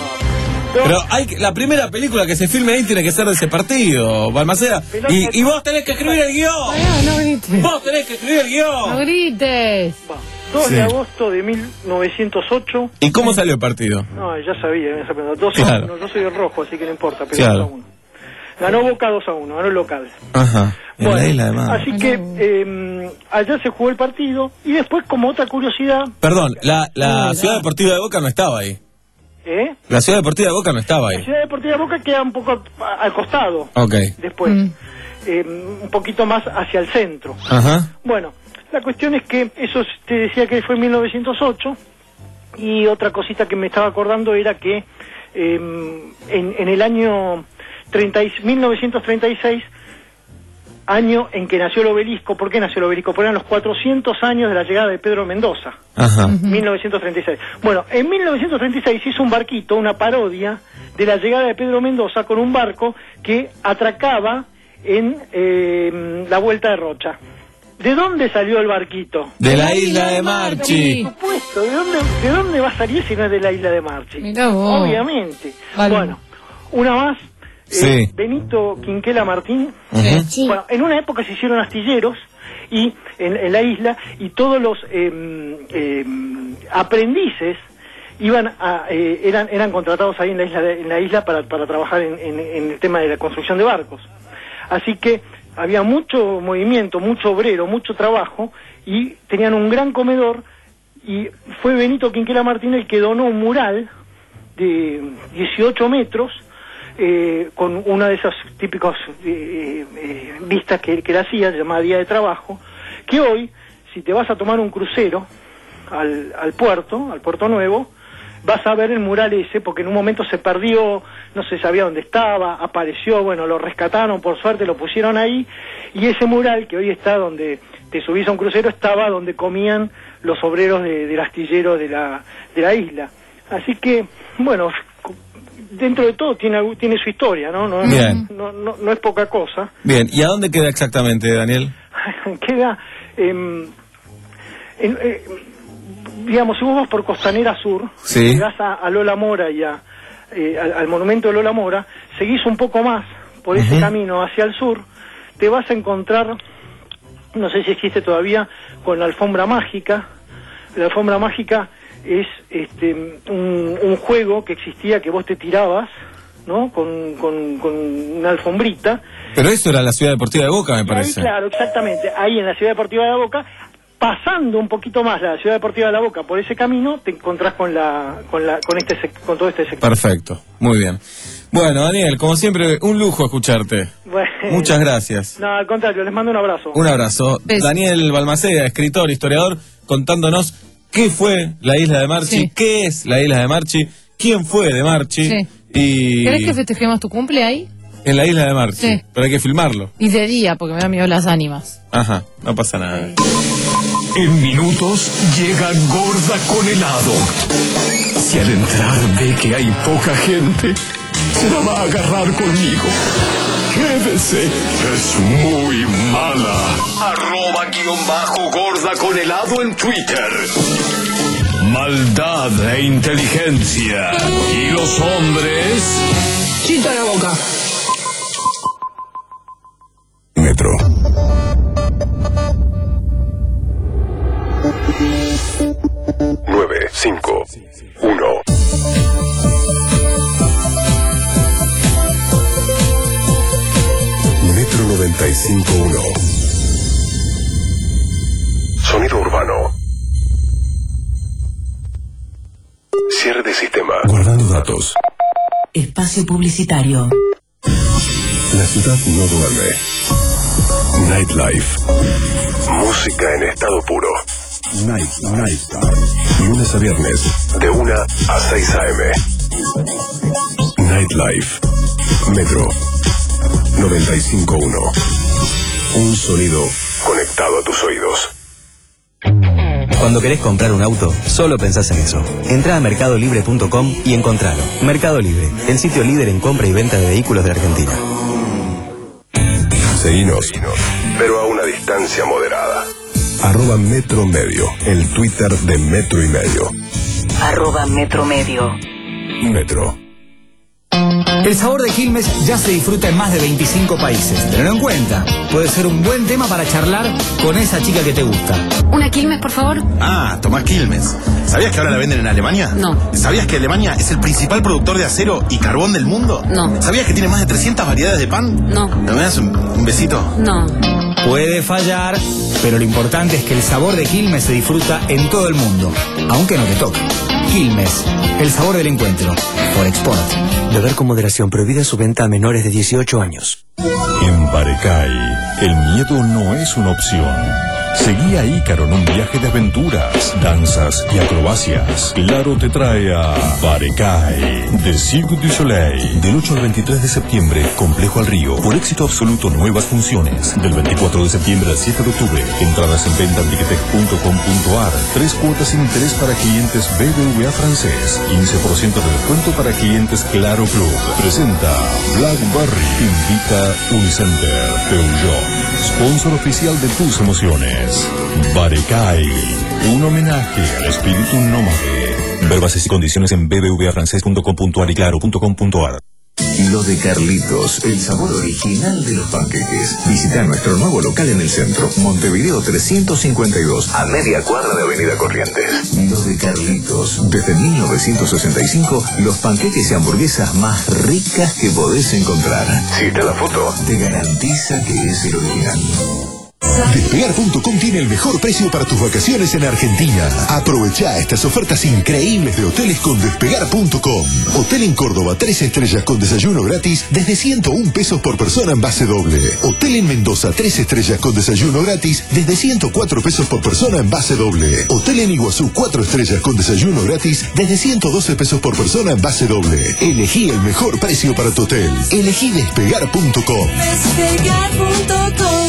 Pero hay que- la primera película que se filme ahí tiene que ser de ese partido, Balmaceda. Y, y vos tenés que escribir el guión. Pará, no grites. Vos tenés que escribir el No guión. grites. Va, dos Sí. de agosto de mil novecientos ocho. ¿Y cómo salió el partido? No, ya sabía, me sorprendió. dos a Claro. uno. Yo soy el rojo, así que no importa, pero Claro. dos a uno. Ganó Boca dos a uno, ganó el local. Ajá. En Bueno, la isla de Marchi. así que eh, allá se jugó el partido y después, como otra curiosidad, Perdón, la, la Mira. Ciudad Deportiva de Boca no estaba ahí. ¿eh? La Ciudad Deportiva de Boca no estaba La ahí. Ciudad Deportiva de Boca queda un poco a- al costado Ok. después, Mm. eh, un poquito más hacia el centro. Ajá. Bueno, la cuestión es que eso te decía que fue en mil novecientos ocho y otra cosita que me estaba acordando era que eh, en, en el año treinta y- mil novecientos treinta y seis, año en que nació el obelisco. ¿Por qué nació el obelisco? Porque eran los cuatrocientos años de la llegada de Pedro Mendoza. Ajá. mil novecientos treinta y seis. Bueno, en mil novecientos treinta y seis hizo un barquito, una parodia de la llegada de Pedro Mendoza con un barco que atracaba en eh, la Vuelta de Rocha. ¿De dónde salió el barquito? De la isla de Marchi. Por supuesto, ¿de dónde, ¿de dónde va a salir si no es de la isla de Marchi? Mirá vos. Obviamente. Vale. Bueno, una más. eh, Sí. Benito Quinquela Martín. Ujú. Bueno, en una época se hicieron astilleros y en, en la isla, y todos los eh, eh, aprendices iban a, eh, eran eran contratados ahí en la isla de, en la isla para, para trabajar en, en, en el tema de la construcción de barcos. Así que había mucho movimiento, mucho obrero, mucho trabajo, y tenían un gran comedor, y fue Benito Quinquela Martín el que donó un mural de dieciocho metros, eh, con una de esas típicas eh, eh, vistas que, que él hacía, llamada Día de Trabajo, que hoy, si te vas a tomar un crucero al, al puerto, al Puerto Nuevo, vas a ver el mural ese, porque en un momento se perdió, no se sabía dónde estaba, apareció, bueno, lo rescataron, por suerte lo pusieron ahí, y ese mural que hoy está donde te subís a un crucero, estaba donde comían los obreros de, del astillero de la, de la isla. Así que, bueno, dentro de todo tiene tiene su historia, ¿no? No, Bien. no, no, no es poca cosa. Bien, ¿y a dónde queda exactamente, Daniel? Queda, eh, en, eh, digamos, si vos vas por Costanera Sur, sí, llegás a, a Lola Mora y a, eh, al, al monumento de Lola Mora, seguís un poco más por ese uh-huh. camino hacia el sur, te vas a encontrar, no sé si existe todavía, con la alfombra mágica. La alfombra mágica es este un, un juego que existía, que vos te tirabas, ¿no? Con, con, con una alfombrita. Pero eso era la Ciudad Deportiva de Boca, me y parece. Ahí, claro, exactamente. Ahí en la Ciudad Deportiva de la Boca, pasando un poquito más la Ciudad Deportiva de la Boca por ese camino, te encontrás con la con la con este sec- con todo este sector. Perfecto, muy bien. Bueno, Daniel, como siempre, un lujo escucharte. Bueno, muchas gracias. No, al contrario, les mando un abrazo. Un abrazo. Beso. Daniel Balmaceda, escritor, historiador, contándonos qué fue la isla de Marchi, Sí. qué es la isla de Marchi, quién fue de Marchi. Sí. Y ¿Querés que festejemos tu cumple ahí? en la isla de Marchi, Sí. pero hay que filmarlo. Y de día, porque me da miedo las ánimas. Ajá, no pasa nada. En minutos llega Gorda con helado. Si al entrar ve que hay poca gente, se la va a agarrar conmigo. Quédese, es muy mala. Arroba guión bajo gorda con helado en Twitter. Maldad e inteligencia. Y los hombres... Chita la boca. Metro. nueve cinco uno. Metro noventa y cinco uno. Sonido urbano. Cierre de sistema. Guardando datos. Espacio publicitario. La ciudad no duerme. Nightlife. Música en estado puro. Night, Night. Lunes a viernes, de una a seis a eme. Nightlife. Metro noventa y cinco uno. Un sonido conectado a tus oídos. Cuando querés comprar un auto, solo pensás en eso. Entrá a mercado libre punto com y encontralo. Mercado Libre, el sitio líder en compra y venta de vehículos de Argentina. Seguinos, pero a una distancia moderada. Arroba Metro Medio, el Twitter de Metro y Medio. Arroba Metro Medio. Metro. El sabor de Quilmes ya se disfruta en más de veinticinco países. Tenlo en cuenta. Puede ser un buen tema para charlar con esa chica que te gusta. ¿Una Quilmes, por favor? Ah, tomá Quilmes. ¿Sabías que ahora la venden en Alemania? No. ¿Sabías que Alemania es el principal productor de acero y carbón del mundo? No. ¿Sabías que tiene más de trescientas variedades de pan? No. ¿Me das un, un besito? No. Puede fallar, pero lo importante es que el sabor de Quilmes se disfruta en todo el mundo, aunque no te toque. Quilmes, el sabor del encuentro. Por Export. Beber con moderación, prohibida su venta a menores de dieciocho años. En Barecay, el miedo no es una opción. Seguí a Ícaro en un viaje de aventuras, danzas y acrobacias. Claro te trae a Barecay, de Cirque du Soleil. Del ocho al veintitrés de septiembre, Complejo al Río. Por éxito absoluto, nuevas funciones. Del veinticuatro de septiembre al siete de octubre. Entradas en venta en ticketek punto com punto ar. Tres cuotas sin interés para clientes B B V A francés. quince por ciento de descuento para clientes Claro Club. Presenta Blackberry. Invita Unicenter. Peugeot. Sponsor oficial de tus emociones. Barecay, un homenaje al espíritu nómade. Ver bases y condiciones en b b v a francés punto com punto ar y claro punto com punto ar. Lo de Carlitos, el sabor original de los panqueques. Visita nuestro nuevo local en el centro, Montevideo trescientos cincuenta y dos, a media cuadra de Avenida Corrientes. Lo de Carlitos, desde mil novecientos sesenta y cinco, los panqueques y hamburguesas más ricas que podés encontrar. Si está la foto, te garantiza que es el original. Despegar punto com tiene el mejor precio para tus vacaciones en Argentina. Aprovecha estas ofertas increíbles de hoteles con Despegar punto com. Hotel en Córdoba, tres estrellas con desayuno gratis desde ciento un pesos por persona en base doble. Hotel en Mendoza, tres estrellas con desayuno gratis desde ciento cuatro pesos por persona en base doble. Hotel en Iguazú, cuatro estrellas con desayuno gratis desde ciento doce pesos por persona en base doble. Elegí el mejor precio para tu hotel. Elegí Despegar punto com. Despegar punto com.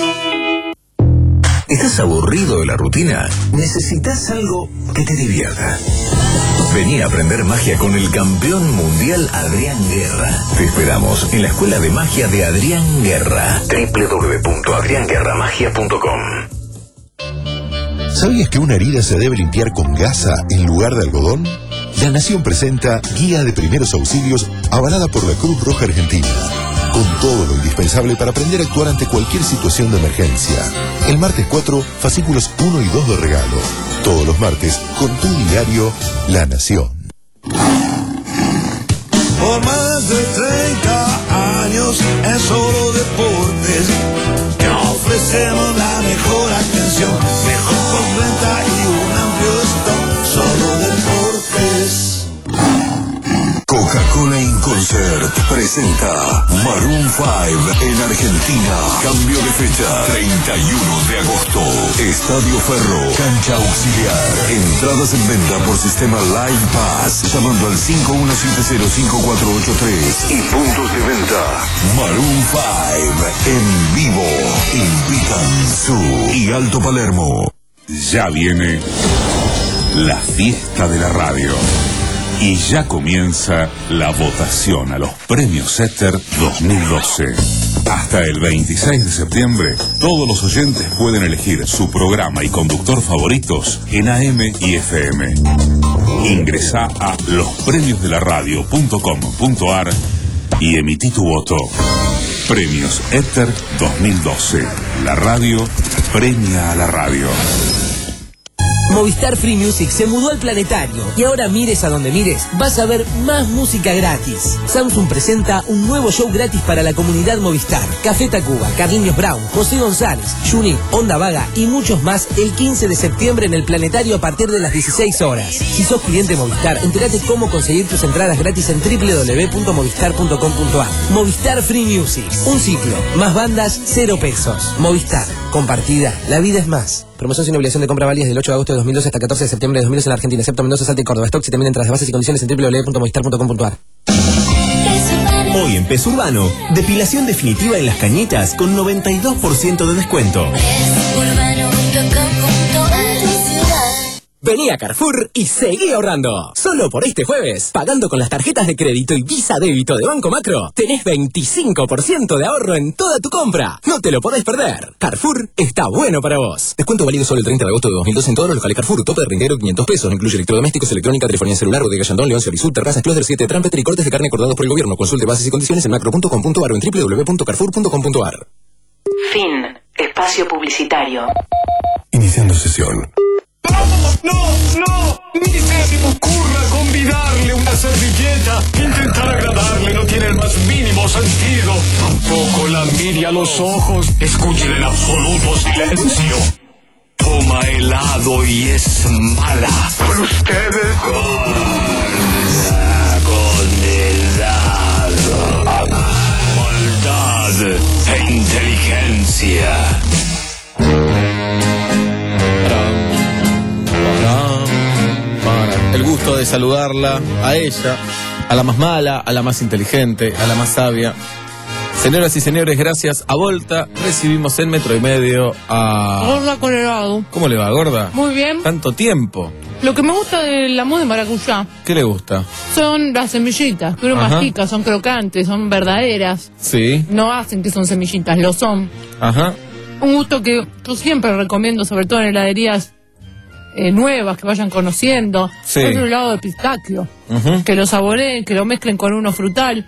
¿Estás aburrido de la rutina? ¿Necesitas algo que te divierta? Vení a aprender magia con el campeón mundial Adrián Guerra. Te esperamos en la Escuela de Magia de Adrián Guerra. doble u doble u doble u punto adrián guerra magia punto com. ¿Sabías que una herida se debe limpiar con gasa en lugar de algodón? La Nación presenta Guía de Primeros Auxilios avalada por la Cruz Roja Argentina, con todo lo indispensable para aprender a actuar ante cualquier situación de emergencia. El martes cuatro, fascículos uno y dos de regalo. Todos los martes, con tu diario La Nación. Por más de treinta años en Solo Deportes, te ofrecemos la mejor atención, mejor postventa y un amplio stock. Solo Deportes. Coca-Cola In Concert presenta Maroon cinco en Argentina. Cambio de fecha, treinta y uno de agosto. Estadio Ferro, cancha auxiliar. Entradas en venta por sistema Live Pass, llamando al cinco uno siete cero cinco cuatro ocho tres. Y puntos de venta. Maroon cinco en vivo. Invitan Su y Alto Palermo. Ya viene la fiesta de la radio. Y ya comienza la votación a los premios Éter dos mil doce. Hasta el veintiséis de septiembre, todos los oyentes pueden elegir su programa y conductor favoritos en A M y F M. Ingresá a los premios de la radio punto com punto ar y emití tu voto. Premios Éter dos mil doce. La radio premia a la radio. Movistar Free Music se mudó al planetario y ahora mires a donde mires, vas a ver más música gratis. Samsung presenta un nuevo show gratis para la comunidad Movistar. Café Tacuba, Carliños Brown, José González, Juni, Onda Vaga y muchos más el quince de septiembre en el planetario a partir de las dieciséis horas. Si sos cliente Movistar, entérate cómo conseguir tus entradas gratis en doble u doble u doble u punto movistar punto com punto ar. Movistar Free Music, un ciclo, más bandas, cero pesos. Movistar, compartida, la vida es más. Promoción sin obligación de compra válida desde el ocho de agosto de dos mil doce hasta catorce de septiembre de dos mil doce en la Argentina, excepto Mendoza, Salta y Córdoba. Stock y también entradas de bases y condiciones en doble u doble u doble u punto movistar punto com punto ar. Hoy en Pez Urbano, depilación definitiva en las cañetas con noventa y dos por ciento de descuento. Vení a Carrefour y seguí ahorrando. Solo por este jueves, pagando con las tarjetas de crédito y Visa Débito de Banco Macro, tenés veinticinco por ciento de ahorro en toda tu compra. No te lo podés perder. Carrefour está bueno para vos. Descuento válido solo el treinta de agosto de dos mil doce en todos los locales Carrefour. Tope de reintegro quinientos pesos. Incluye electrodomésticos, electrónica, telefonía celular, bodega Yandón, León, Sorizud, terrazas, Closer siete, Trampeter y cortes de carne acordados por el gobierno. Consulte bases y condiciones en macro punto com punto ar o en doble u doble u doble u punto carrefour punto com punto ar. Fin. Espacio publicitario. Iniciando sesión. No, no, ni se me ocurra convidarle una servilleta. Intentar agradarle no tiene el más mínimo sentido. Tampoco la mire a los ojos. Escuchen en absoluto silencio. Toma helado y es mala. Pero ustedes... Condenado. Maldad e inteligencia. El gusto de saludarla a ella, a la más mala, a la más inteligente, a la más sabia. Señoras y señores, gracias a Volta recibimos en Metro y Medio a... Gorda Colorado. ¿Cómo le va, gorda? Muy bien. Tanto tiempo. Lo que me gusta de la mousse de maracuyá ¿Qué le gusta? son las semillitas, que uno Ajá. mastica, son crocantes, son verdaderas. Sí. No hacen que son semillitas, lo son. Ajá. Un gusto que yo siempre recomiendo, sobre todo en heladerías eh, nuevas, que vayan conociendo. Sí. Es un helado de pistacio. Ujú. Que lo saboreen, que lo mezclen con uno frutal.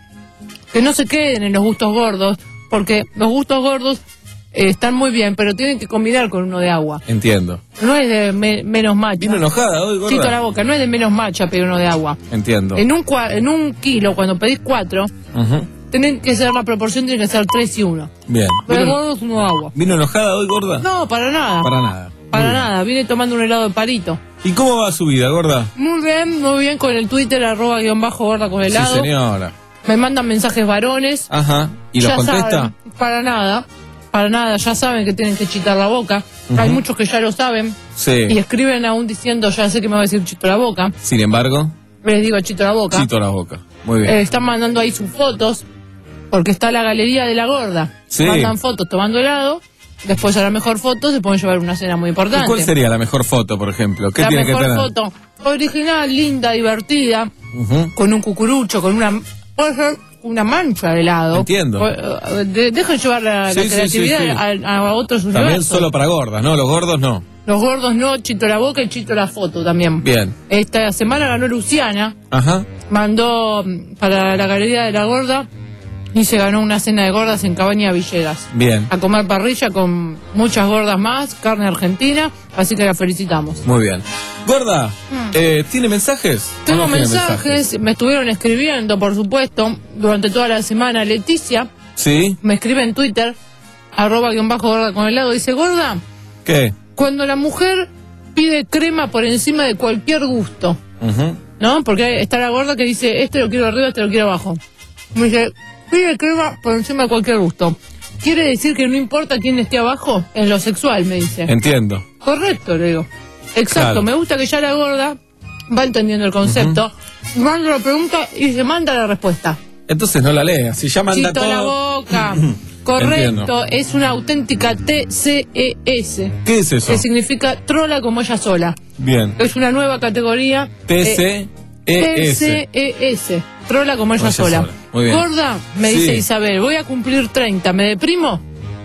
que no se queden en los gustos gordos, porque los gustos gordos eh, están muy bien, pero tienen que combinar con uno de agua. Entiendo. No es de me- menos macha. Vino enojada hoy, gorda. Chito a la boca, no es de menos macha pedir uno de agua. Entiendo. En un, cua- en un kilo, cuando pedís cuatro, Ujú. tienen que ser la proporción, tiene que ser tres y uno. Bien. Pero el ¿Vino, gordo es uno de agua. vino enojada hoy, gorda? No, para nada. Para nada. Para Muy bien. nada, viene tomando un helado de palito. ¿Y cómo va su vida, gorda? Muy bien, muy bien con el Twitter, arroba guión bajo gorda con helado. Sí, señora. Me mandan mensajes varones. Ajá. ¿Y los Ya contesta? saben, para nada, para nada, ya saben que tienen que chitar la boca. Ujú. Hay muchos que ya lo saben. Sí. Y escriben aún diciendo, ya sé que me va a decir chito la boca. Sin embargo, Les digo chito la boca. chito la boca. Muy bien. Eh, están mandando ahí sus fotos, porque está la galería de la gorda. Sí. Mandan fotos tomando helado, después a la mejor foto se pueden llevar una cena muy ¿Y importante. cuál sería la mejor foto, por ejemplo? ¿Qué la tiene que mejor tener? foto original, linda, divertida, Ujú. con un cucurucho, con una... Puede ser una mancha de helado. Entiendo. Pues, eh, de- dejen llevar la, la Sí, sí, creatividad sí, sí. A, a otros También universos. solo para gordas, ¿no? Los gordos no. Los gordos no, chito la boca y chito la foto también. Bien. Esta semana ganó Luciana, Ajá. mandó mm, para la galería de la gorda y se ganó una cena de gordas en Cabaña Villegas. Bien. A comer parrilla con muchas gordas más, carne argentina, así que la felicitamos. Muy bien. Gorda, eh, ¿tiene mensajes? ¿O Tengo no tiene mensajes, me estuvieron escribiendo, por supuesto, durante toda la semana. Leticia Sí. me escribe en Twitter, arroba guión bajo gorda con helado, dice, gorda, ¿Qué? cuando la mujer pide crema por encima de cualquier gusto, Ujú. ¿no? Porque está la gorda que dice, este lo quiero arriba, este lo quiero abajo. Me dice, pide crema por encima de cualquier gusto. ¿Quiere decir que no importa quién esté abajo? En lo sexual, me dice. Entiendo. Correcto, le digo. Exacto, Claro. me gusta que ya la gorda va entendiendo el concepto, manda la pregunta y se manda la respuesta. Entonces no la lea. Si ya manda Chito todo. la boca. Correcto, Entiendo. es una auténtica T C E S. ¿Qué es eso? Que significa trola como ella sola. Bien. Es una nueva categoría. T C E S. T C E S. Trola como ella Como ella sola. sola. Muy bien. Gorda, me Sí. dice Isabel, voy a cumplir treinta, ¿me deprimo?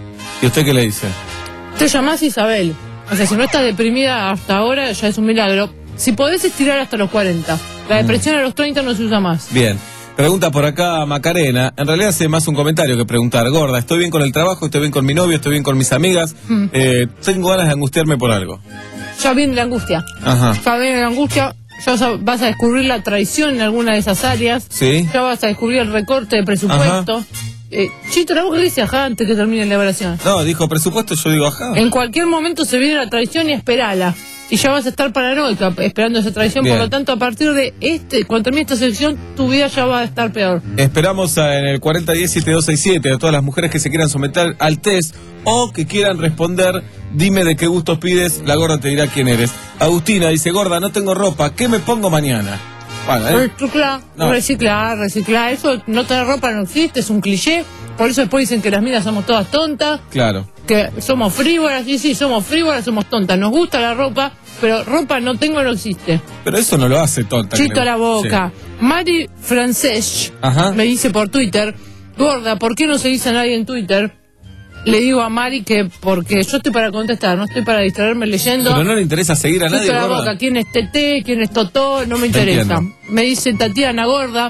¿Y usted qué le dice? Te llamás Isabel. O sea, si no estás deprimida hasta ahora, ya es un milagro. Si podés estirar hasta los cuarenta. La depresión a los treinta no se usa más. Bien. Pregunta por acá Macarena. En realidad hace más un comentario que preguntar. Gorda, estoy bien con el trabajo, estoy bien con mi novio, estoy bien con mis amigas. Mm. Eh, tengo ganas de angustiarme por algo. Ya viene la angustia. Ajá. Ya viene la angustia. Ya sa- vas a descubrir la traición en alguna de esas áreas. Sí. Ya vas a descubrir el recorte de presupuesto. Eh, Chito, la boca dice ajá antes que termine la evaluación. No, dijo presupuesto, yo digo ajá. En cualquier momento se viene la traición y esperala. Y ya vas a estar paranoica esperando esa traición. Bien. Por lo tanto, a partir de este, cuando termine esta sección, tu vida ya va a estar peor. Esperamos a- en el cuarenta diez siete dos seis siete a todas las mujeres que se quieran someter al test o que quieran responder. Dime de qué gustos pides, la gorda te dirá quién eres. Agustina dice, gorda, no tengo ropa, ¿qué me pongo mañana? Bueno, ¿eh? Reciclar, No. reciclar, reciclar. Eso no tener ropa no existe, es un cliché. Por eso después dicen que las minas somos todas tontas, Claro. que somos frívolas. Y sí, somos frívolas, somos tontas. Nos gusta la ropa, pero ropa no tengo, no existe. Pero eso no lo hace tonta. Chito creo. a la boca. Mari Francesc Ajá. me dice por Twitter, gorda, ¿por qué no se dice a nadie en Twitter? Le digo a Mari que porque yo estoy para contestar, no estoy para distraerme leyendo. Pero no le interesa seguir a nadie, Chito a la gorda. boca, quién es Tete, quién es Totó, no me Te interesa. entiendo. Me dice Tatiana Gorda.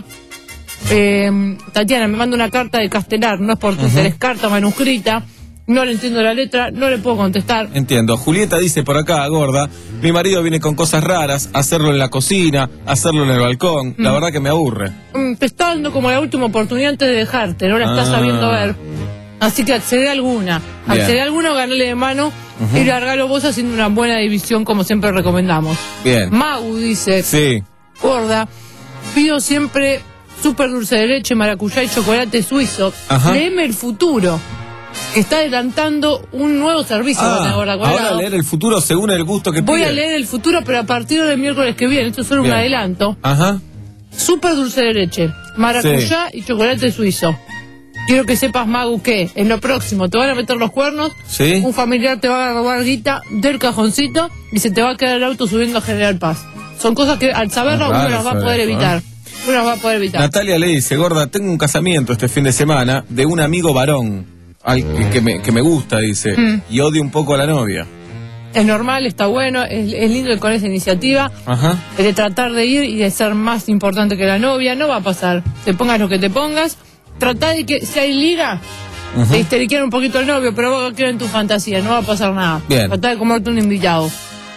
eh, Tatiana me manda una carta de Castelar, no es por Twitter, Ujú. es carta manuscrita. No le entiendo la letra, no le puedo contestar. Entiendo. Julieta dice por acá, gorda, mi marido viene con cosas raras, hacerlo en la cocina, hacerlo en el balcón. La Mm. verdad que me aburre. Mm, te está dando como la última oportunidad antes de dejarte, no la estás Ah. sabiendo ver. Así que accede a alguna. Bien. Accede a alguna, ganale de mano Ujú. y largalo vos haciendo una buena división como siempre recomendamos. Bien. Mau dice, Sí. gorda, pido siempre súper dulce de leche, maracuyá y chocolate suizo. Ajá. Léeme el futuro, que está adelantando un nuevo servicio. con la Ah, Gorda ahora Colorado. leer el futuro según el gusto que Voy pide. a leer el futuro, pero a partir del miércoles que viene. Esto es solo Bien. un adelanto. Ajá. Súper dulce de leche, maracuyá y chocolate suizo. Quiero que sepas, Magu, que en lo próximo te van a meter los cuernos, Sí. un familiar te va a robar guita del cajoncito y se te va a quedar el auto subiendo a General Paz. Son cosas que al saberlo Es uno raro las va a eso, poder ¿eh? evitar. Uno las va a poder evitar. Natalia le dice, gorda, tengo un casamiento este fin de semana de un amigo varón, al que, que me, que me gusta, dice, Mm. y odio un poco a la novia. Es normal, está bueno, es, es lindo ir con esa iniciativa Ajá. de tratar de ir y de ser más importante que la novia. No va a pasar. Te pongas lo que te pongas, tratá de que si hay lira, Ujú. te histeriquean un poquito el novio, pero vos queda en tu fantasía, no va a pasar nada. Bien. Tratá de comerte un invitado.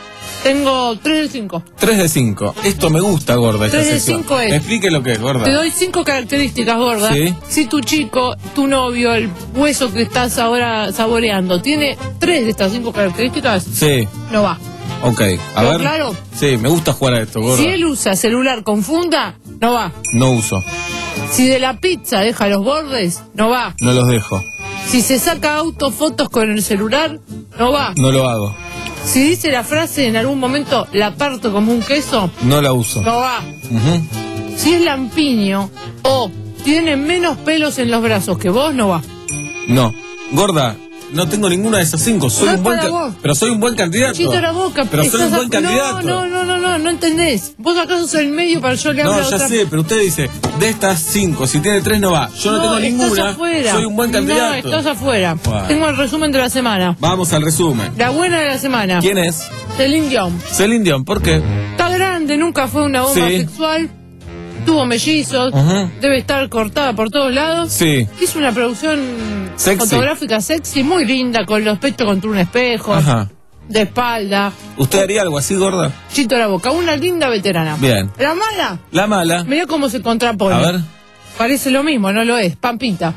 Tengo tres de cinco. tres de cinco. Esto me gusta, gorda, esta tres de sección. cinco es. Me explique lo que es, gorda. Te doy cinco características, gorda. Sí. Si tu chico, tu novio, el hueso que estás ahora saboreando, tiene tres de estas cinco características, Sí, no va. ok. A ¿Pero ver. claro? Sí, me gusta jugar a esto, gorda. Si él usa celular con funda, no va. No uso, Si de la pizza deja los bordes, no va. no los dejo, Si se saca autofotos con el celular, no va. no lo hago, Si dice la frase en algún momento, la parto como un queso, no la uso. no va. Ujú. Si es lampiño o tiene menos pelos en los brazos que vos, no va. No. Gorda, no tengo ninguna de esas cinco. Soy No un es buen para ca- vos. Pero soy un buen candidato. Chito la boca. Pero soy un estás buen a- candidato. No, no, no, no, no entendés. Vos acaso sos el medio para yo le No, hable a ya otra. sé, pero usted dice, de estas cinco, si tiene tres no va. Yo no, tengo estás ninguna. afuera. Soy un buen No, candidato. estás afuera. Bueno. Tengo el resumen de la semana. Vamos al resumen. La buena de la semana. ¿Quién es? Celine Dion. Celine Dion, ¿por qué? Está grande, nunca fue una bomba Sí. sexual. Tuvo mellizos. Ujú. Debe estar cortada por todos lados. Sí. Hizo una producción Sexy. fotográfica sexy, muy linda, con los pechos contra un espejo, Ajá. de espalda. ¿Usted haría algo así, gorda? Chito la boca, una linda veterana. Bien. La mala, La mala. mirá cómo se contrapone. A ver. Parece lo mismo, no lo es. Pampita.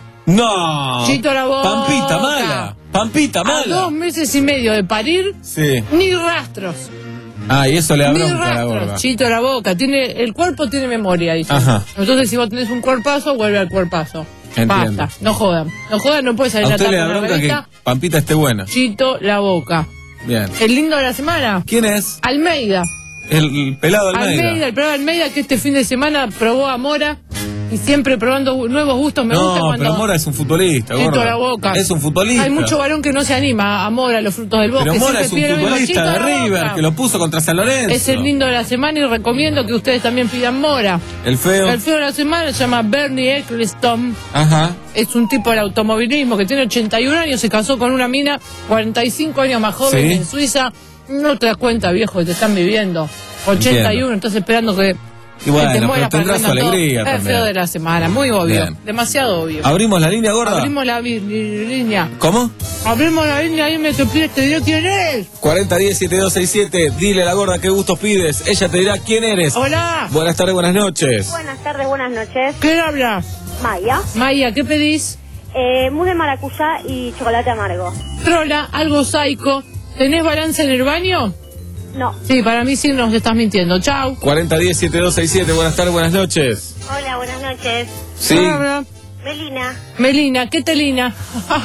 No. Chito la boca. Pampita mala. Pampita A mala. dos meses y medio de parir, Sí. ni rastros. Ah, y eso le da Ni bronca a la gorda. rastros. Chito la boca. Tiene, el cuerpo tiene memoria, dice. Ajá. Entonces, si vos tenés un cuerpazo, vuelve al cuerpazo. Entiendo. Basta. No jodan. No jodan, no puede salir A a usted le da una bronca que revista. Pampita esté buena. Chito la boca. Bien. El lindo de la semana. ¿Quién es? Almeida. El, el pelado Almeida. Almeida, el pelado Almeida, que este fin de semana probó a Mora y siempre probando gu- nuevos gustos. Me gusta No, cuando. pero Mora es un futbolista, Chito gorda. la boca. Es un futbolista. Hay mucho varón que no se anima a Mora, a los frutos del bosque. Pero Mora siempre es un pide lo mismo. futbolista Chito de la River boca. que lo puso contra San Lorenzo. Es el lindo de la semana y recomiendo que ustedes también pidan Mora. El feo. El feo de la semana se llama Bernie Eccleston. Ajá. Es un tipo del automovilismo que tiene ochenta y un años, se casó con una mina cuarenta y cinco años más joven Sí. en Suiza. No te das cuenta, viejo, que te están viviendo. ochenta y uno, estás esperando que, Y bueno, que te pero mueras para tendrá que su vendan todo. alegría Es también. feo de la semana, muy obvio. Bien. Demasiado obvio. ¿Abrimos la línea, gorda? Abrimos la vi- li- línea. ¿Cómo? Abrimos la línea y me te pide, te digo quién es. cuarenta diez setenta y dos sesenta y siete. Dile a la gorda qué gustos pides. Ella te dirá quién eres. Hola. Buenas tardes, buenas noches. Buenas tardes, buenas noches. ¿Qué habla? Maya. Maya, ¿qué pedís? Eh, mousse de maracuyá y chocolate amargo. Trola, algo psycho. ¿Tenés balance en el baño? No. Sí, para mí sí nos estás mintiendo. Chau. cuarenta diez setenta y dos sesenta y siete. Buenas tardes, buenas noches. Hola, buenas noches. Sí. Hola. Melina. Melina, ¿qué telina?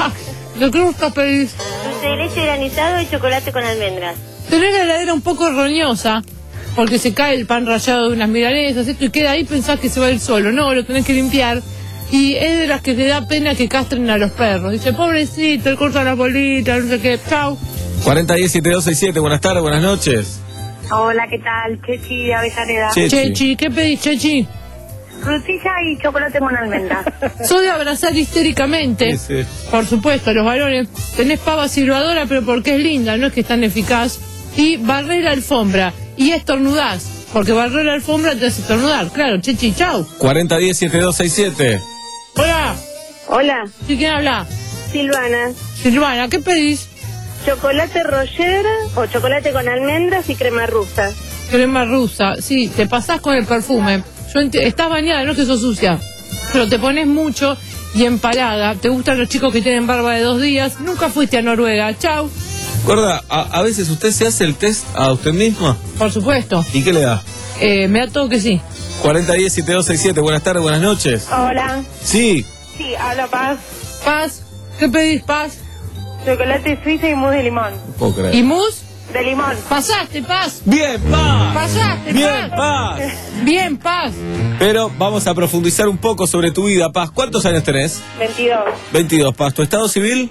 ¿Lo que buscas pedís? Dulce de leche granizado y chocolate con almendras. Tenés la heladera un poco roñosa, porque se cae el pan rallado de unas milanesas, esto, y queda ahí, pensás que se va a ir solo. No, lo tenés que limpiar. Y es de las que te da pena que castren a los perros. Dice, pobrecito, le cortan las bolitas, no sé qué. Chau. cuarenta diez setenta y dos sesenta y siete. Buenas tardes, buenas noches. Hola, ¿qué tal? Chechi de Avellaneda. Chechi. Chechi, ¿qué pedís, Chechi? Frutilla y chocolate con almendras. Soy de abrazar histéricamente. Sí, sí. Por supuesto, los varones. Tenés pava silbadora, pero porque es linda, no es que es tan eficaz. Y barrer la alfombra. Y estornudás. Porque barrer la alfombra te hace estornudar. Claro, Chechi, chau. cuarenta diez setenta y dos sesenta y siete. Hola. Hola, ¿Sí, quién habla? Silvana. Silvana, ¿qué pedís? Chocolate Roger o chocolate con almendras y crema rusa. Crema rusa. Sí, te pasás con el perfume. Yo enti- estás bañada, no es que sos sucia. Pero te pones mucho y empalada. Te gustan los chicos que tienen barba de dos días. Nunca fuiste a Noruega. Chau. Gorda, a, a veces usted se hace el test a usted misma. Por supuesto. ¿Y qué le da? Eh, me da todo que sí. cuarenta diez setenta y dos sesenta y siete. Buenas tardes, buenas noches. Hola. Sí. Sí, habla Paz. Paz. ¿Qué pedís, Paz? Chocolate suiza y mousse de limón. No puedo creer. ¿Y mus? De limón. Pasaste, Paz. Bien, Paz. Pasaste, Bien, Paz. Paz. Bien, Paz. Pero vamos a profundizar un poco sobre tu vida, Paz. ¿Cuántos años tenés? veintidós. veintidós, Paz. ¿Tu estado civil?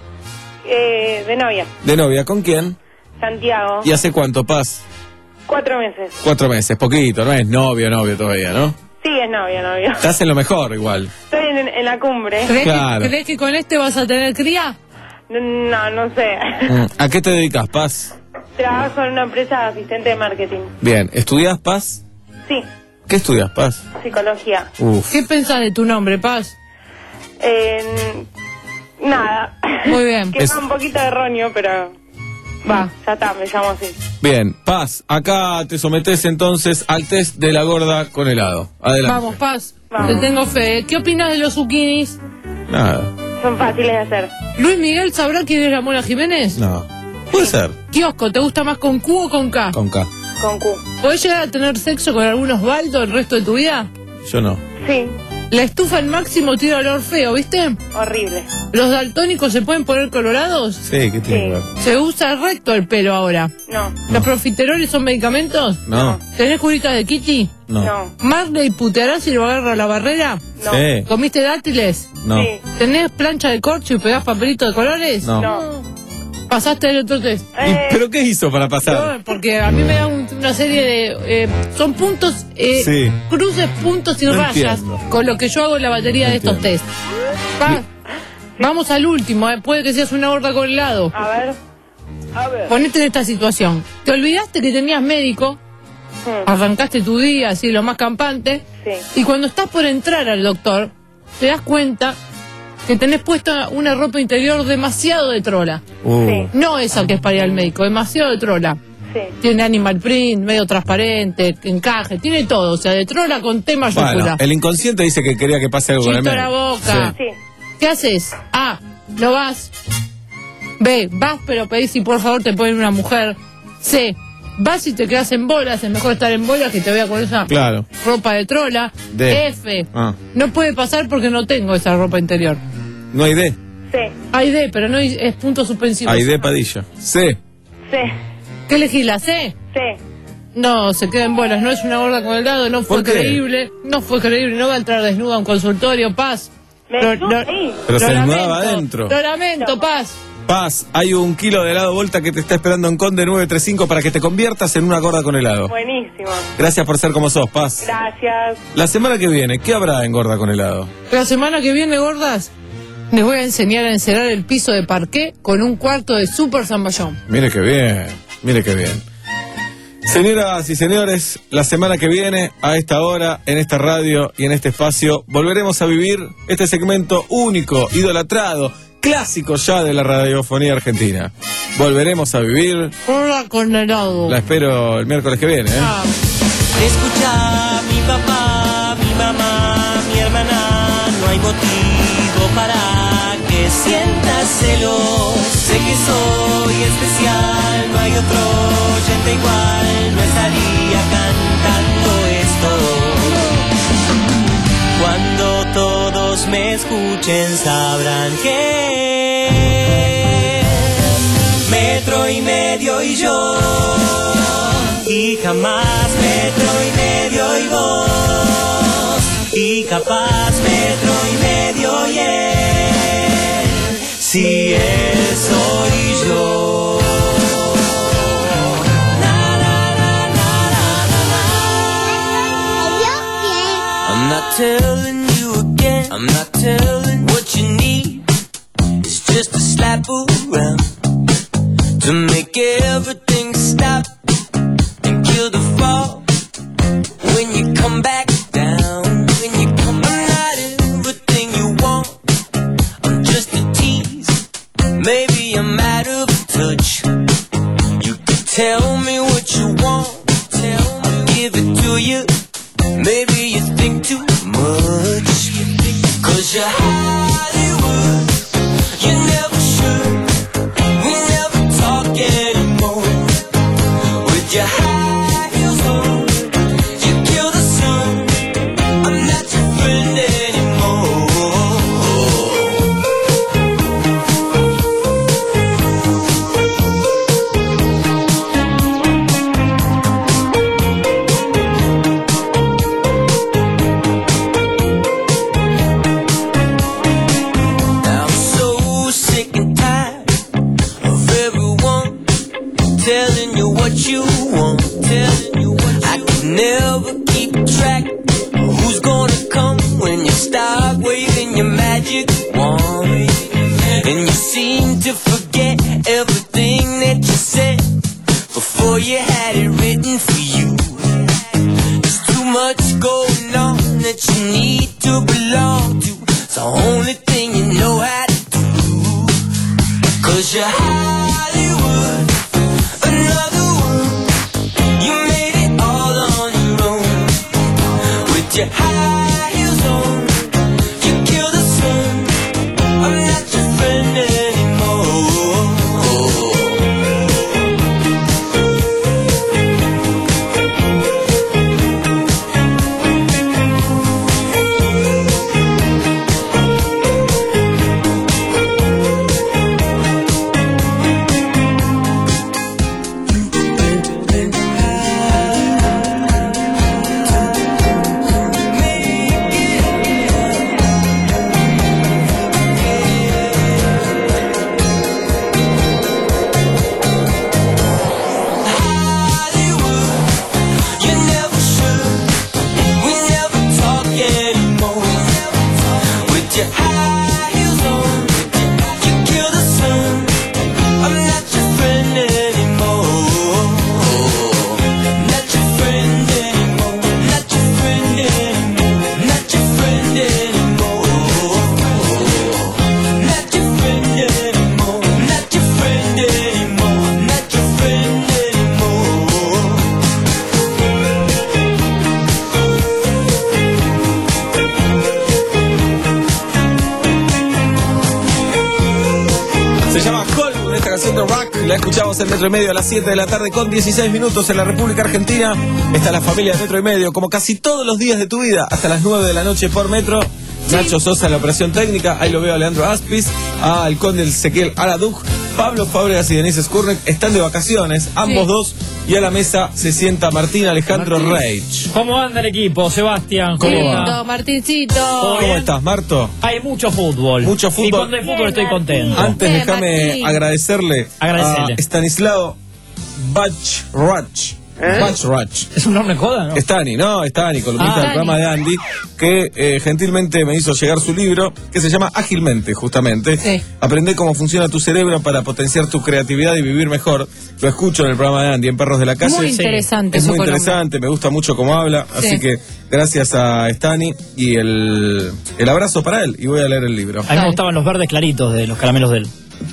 Eh, de novia. De novia. ¿Con quién? Santiago. ¿Y hace cuánto, Paz? Cuatro meses. Cuatro meses, poquito. No es novio, novio todavía, ¿no? Sí, es novia, novio. Estás en lo mejor igual. Estoy en, en la cumbre. ¿Crees, Claro. que, ¿Crees que con este vas a tener cría? No, no sé. ¿A qué te dedicas, Paz? Trabajo en una empresa de asistente de marketing. Bien. ¿Estudias, Paz? Sí, ¿Qué estudias, Paz? psicología. Uf. ¿Qué pensás de tu nombre, Paz? Eh, nada. Muy bien. Queda Es- un poquito erróneo, pero va, ya está, me llamo así. Bien, Paz, acá te sometes entonces al test de la gorda con helado. Adelante. Vamos, Paz. Te tengo fe. ¿Qué opinas de los zucchinis? Nada, Son fáciles de hacer. ¿Luis Miguel sabrá quién es la Mona Jiménez? no. Puede ser, Kiosco, ¿te gusta más con Q o con K? con K. Con Q. ¿Podés llegar a tener sexo con algún Osvaldo el resto de tu vida? Yo no. Sí, La estufa al máximo tira olor feo, ¿viste? horrible. ¿Los daltónicos se pueden poner colorados? Sí, ¿qué tiene que ver? Se usa recto el pelo ahora. No. ¿Los profiteroles son medicamentos? No. ¿Tenés curitas de Kitty? No. No. ¿Marley puteará si lo agarra a la barrera? No. Sí. ¿Comiste dátiles? No. Sí. ¿Tenés plancha de corcho y pegás papelito de colores? No. No. ¿Pasaste el otro test? ¿Y Eh, ¿Pero qué hizo para pasar? No, porque a mí me da un- una serie de... eh, son puntos, eh, Sí. cruces, puntos y No rayas entiendo. con lo que yo hago en la batería No de estos entiendo. test. Va, vamos al último, eh, puede que seas una gorda con helado. a ver. A ver. Ponete en esta situación. Te olvidaste que tenías médico, Hmm, arrancaste tu día así lo más campante, Sí. y cuando estás por entrar al doctor, te das cuenta que tenés puesta una ropa interior demasiado de trola. Uh. Sí. No esa que es para ir al médico, demasiado de trola. Sí. Tiene animal print, medio transparente, encaje, tiene todo, o sea, de trola con T mayúscula. Bueno, el inconsciente dice que quería que pase algo con el Chito la médico. boca. Sí. Sí. ¿Qué haces? A, no vas. B, vas pero pedís si por favor te ponen una mujer. C, vas y te quedas en bolas, es mejor estar en bolas que te vea con esa Claro. ropa de trola. D. F, Ah. no puede pasar porque no tengo esa ropa interior. No hay D. Sí. Hay D, pero no hay, es punto suspensivo. Hay D Padilla. C. Sí. ¿Qué elegís, la C? Sí. No, se queda en bolas, no es una gorda con el dado, no fue ¿Por qué? creíble, no fue creíble, no va a entrar desnuda a un consultorio, Paz. Me Lo- estuve lo- ahí. Pero se lo desnudaba lamento, adentro. Lo lamento, Paz. Paz, hay un kilo de helado Volta que te está esperando en Conde nueve tres cinco para que te conviertas en una gorda con helado. Buenísimo. Gracias por ser como sos, Paz. Gracias. La semana que viene, ¿qué habrá en gorda con helado? La semana que viene, gordas, les voy a enseñar a encerar el piso de parqué con un cuarto de super zamballón. Mire qué bien, mire qué bien. Señoras y señores, la semana que viene, a esta hora, en esta radio y en este espacio, volveremos a vivir este segmento único, idolatrado, clásico ya de la radiofonía argentina. Volveremos a vivir, Gorda con helado. la espero el miércoles que viene, ¿eh? Ah. Escucha, mi papá, mi mamá, mi hermana, no hay motivo para que sientas celos. Sé que soy especial, no hay otro oyente igual, no estaría cantando esto. Cuando todos me escuchen sabrán que metro y medio y yo, y jamás metro y medio y vos, y capaz metro y medio y él, si él soy yo. Na, na, na, na, na, na. I'm not telling you again, I'm not telling what you need, it's just a slap around to make everything stop and kill the fall. When you come back down, when you come, I'm not everything you want, I'm just a tease, maybe I'm out of touch. You can tell me what you want, tell me, I'll give it to you. Maybe you think too much, cause you're Hollywood, you never should, we never talk anymore. With your high heels on, you kill the sun, I'm not your friend anymore. I'm so sick and tired of everyone telling you what you want, telling you what you I can never keep track of who's gonna come when you start waving your magic wand. And you seem to forget everything that you said before you had it written for you. There's too much going on that you need to belong to, the only thing you know how to do. Cause you're Hollywood, another one. You made it all on your own. With your high heels on, you kill the sun. I'm not your friend anymore. La escuchamos en Metro y Medio a las siete de la tarde con dieciséis minutos en la República Argentina. Está la familia de Metro y Medio, como casi todos los días de tu vida, hasta las nueve de la noche por Metro. Sí. Nacho Sosa en la operación técnica, ahí lo veo a Leandro Aspis, a el conde Ezequiel Araduj, Pablo Fábregas y Denise Skurnek están de vacaciones, ambos sí. dos, y a la mesa se sienta Martín Alejandro Martín. Reich. ¿Cómo anda el equipo, Sebastián? ¿Cómo ¿Cómo va? Martincito. ¿Cómo estás, Marto? Hay mucho fútbol. Mucho fútbol. Y cuando hay fútbol estoy contento. Antes déjame agradecerle, agradecerle a Stanislao Bachrach. ¿Eh? Bachrach. ¿Es un nombre joda, no? Stani, no, Stani, columnista Ah, del programa de Andy, que eh, gentilmente me hizo llegar su libro, que se llama Ágilmente, justamente. Sí. Aprende cómo funciona tu cerebro para potenciar tu creatividad y vivir mejor. Lo escucho en el programa de Andy, en Perros de la Calle. Muy interesante. Es su muy columna. interesante, me gusta mucho cómo habla, Sí. así que gracias a Stani y el, el abrazo para él, y voy a leer el libro. A mí me gustaban los verdes claritos de los caramelos de él.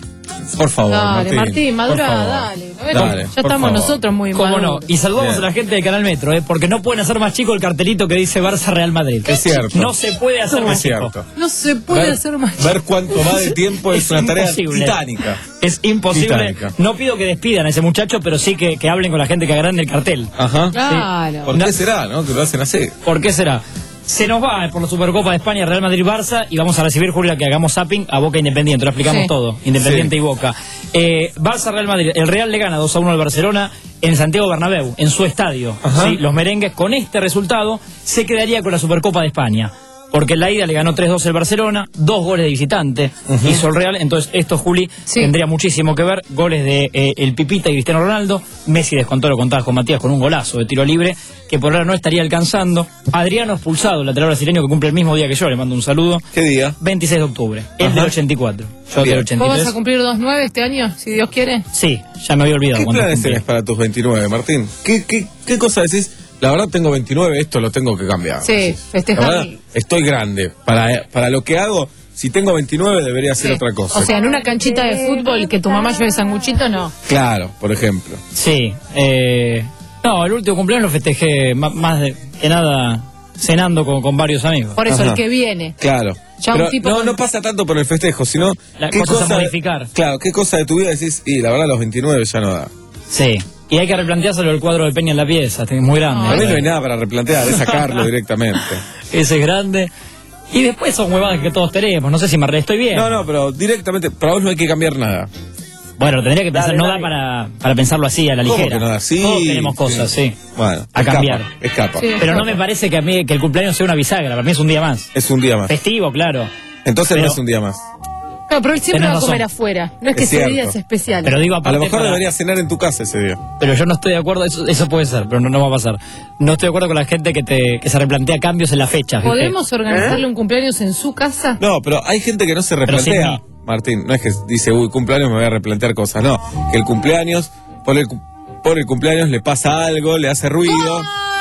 Por favor, Dale, Martín, Martín, madura, por favor. dale. A ver, Dale, ya por estamos favor. nosotros muy ¿Cómo no? maduros. Y saludamos Bien. a la gente de Canal Metro, ¿eh? Porque no pueden hacer más chico el cartelito que dice Barça Real Madrid. Es cierto. No se puede hacer Es más chico. cierto. No se puede Ver- hacer más. Ver cuánto va de tiempo es, Es una tarea imposible. titánica. Es imposible. Titánica. No pido que despidan a ese muchacho, pero sí que, que hablen con la gente que agrande el cartel. Ajá. Claro. ¿Por qué será, no? Que lo hacen así. ¿Por qué será? Se nos va por la Supercopa de España Real Madrid-Barça y vamos a recibir, Julia, que hagamos zapping a Boca Independiente. Lo explicamos Sí. todo. Independiente Sí. y Boca. Eh, Barça-Real Madrid. El Real le gana dos a uno al Barcelona en Santiago Bernabéu, en su estadio. Ajá. ¿Sí? Los merengues, con este resultado, se quedaría con la Supercopa de España. Porque en la ida le ganó tres dos el Barcelona, dos goles de visitante, Ujú. hizo el Real. Entonces esto, Juli, Sí. tendría muchísimo que ver. Goles de eh, el Pipita y Cristiano Ronaldo. Messi descontó, lo contabas con Matías, con un golazo de tiro libre, que por ahora no estaría alcanzando. Adriano Expulsado, el lateral brasileño que cumple el mismo día que yo, le mando un saludo. ¿Qué día? veintiséis de octubre, el Ajá. del ochenta y cuatro. Yo Bien. del ochenta y ¿Vos tres. vas a cumplir dos nueve este año, si Dios quiere? Sí, ya me había olvidado. ¿Qué cuánto planes cumplí. tenés para tus veintinueve, Martín? ¿Qué, qué, qué cosa decís? La verdad tengo veintinueve, esto lo tengo que cambiar. Sí, La festejar. verdad, estoy grande. Para, para lo que hago, si tengo veintinueve debería hacer Sí. otra cosa. O sea, en una canchita de fútbol que tu mamá lleve sanguchito, no. Claro, por ejemplo. Sí. Eh, no, el último cumpleaños lo festejé ma- más de, que nada cenando con, con varios amigos. Por eso Ajá. el que viene. Claro. Ya un Pero tipo no, con- no pasa tanto por el festejo, sino La qué cosa es cosa, modificar. claro, qué cosa de tu vida decís, y la verdad a los veintinueve ya no da. Sí. Y hay que replanteárselo el cuadro de Peña en la pieza, es muy grande. A mí no hay nada para replantear, es sacarlo directamente. Ese es grande. Y después son huevadas que todos tenemos. No sé si me re- estoy bien. No, no, pero directamente, para vos no hay que cambiar nada. Bueno, tendría que pensar, Dale, no dale. da para, para pensarlo así a la ¿Cómo ligera. que no da? Sí, Todos tenemos cosas, sí. Bueno, A escapa, cambiar. Escapa. Sí. Pero no me parece que a mí que el cumpleaños sea una bisagra, para mí es un día más. Es un día más. Festivo, claro. Entonces Pero- no es un día más. No, pero él siempre Tenés va a razón. comer afuera. No es que Es ese cierto. día es especial. Pero digo A aparte lo mejor para- debería cenar en tu casa ese día. Pero yo no estoy de acuerdo, eso, eso puede ser, pero no, no va a pasar. No estoy de acuerdo con la gente que te que se replantea cambios en la fecha. ¿viste? ¿Podemos organizarle un cumpleaños en su casa? No, pero hay gente que no se Pero sin replantea, mí. Martín. No es que dice, uy, cumpleaños me voy a replantear cosas. No, que el cumpleaños, por el, cu- por el cumpleaños le pasa algo, le hace ruido.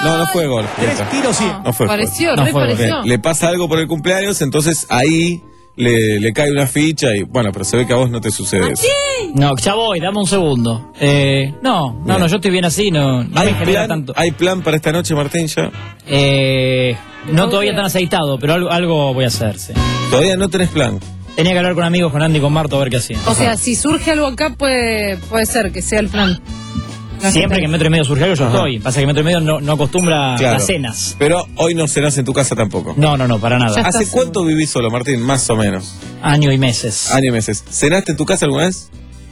No, no fue gol. Tres tiros sí. No fue Pareció, gol. re No fue gol. pareció. Le pasa algo por el cumpleaños, entonces ahí le, le cae una ficha y bueno, pero se ve que a vos no te sucede eso. No, ya voy, dame un segundo. Eh, no, no, Bien. no, yo estoy bien así, no, no ¿Hay me genera plan, tanto. ¿Hay plan para esta noche, Martín, ya? Eh, no todavía tan aceitado, pero algo, algo voy a hacer, sí. Todavía no tenés plan. Tenía que hablar con amigos, con Andy y con Marto, a ver qué hacía. O sea, si surge algo acá, puede, puede ser que sea el plan. Siempre que en Metro y Medio surge algo, yo Ajá. estoy. Pasa que Metro y Medio no, no acostumbra Claro. las cenas. Pero hoy no cenás en tu casa tampoco. No, no, no, para nada. ¿Hace cuánto vivís solo, Martín? Más o menos. Año y meses. Año y meses. ¿Cenaste en tu casa alguna vez?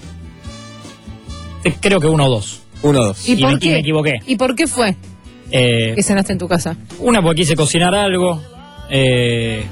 Eh, Creo que uno o dos. Uno o dos. ¿Y, Y por me- y qué? me equivoqué. ¿Y por qué fue Eh, que cenaste en tu casa? Una porque quise cocinar algo. eh,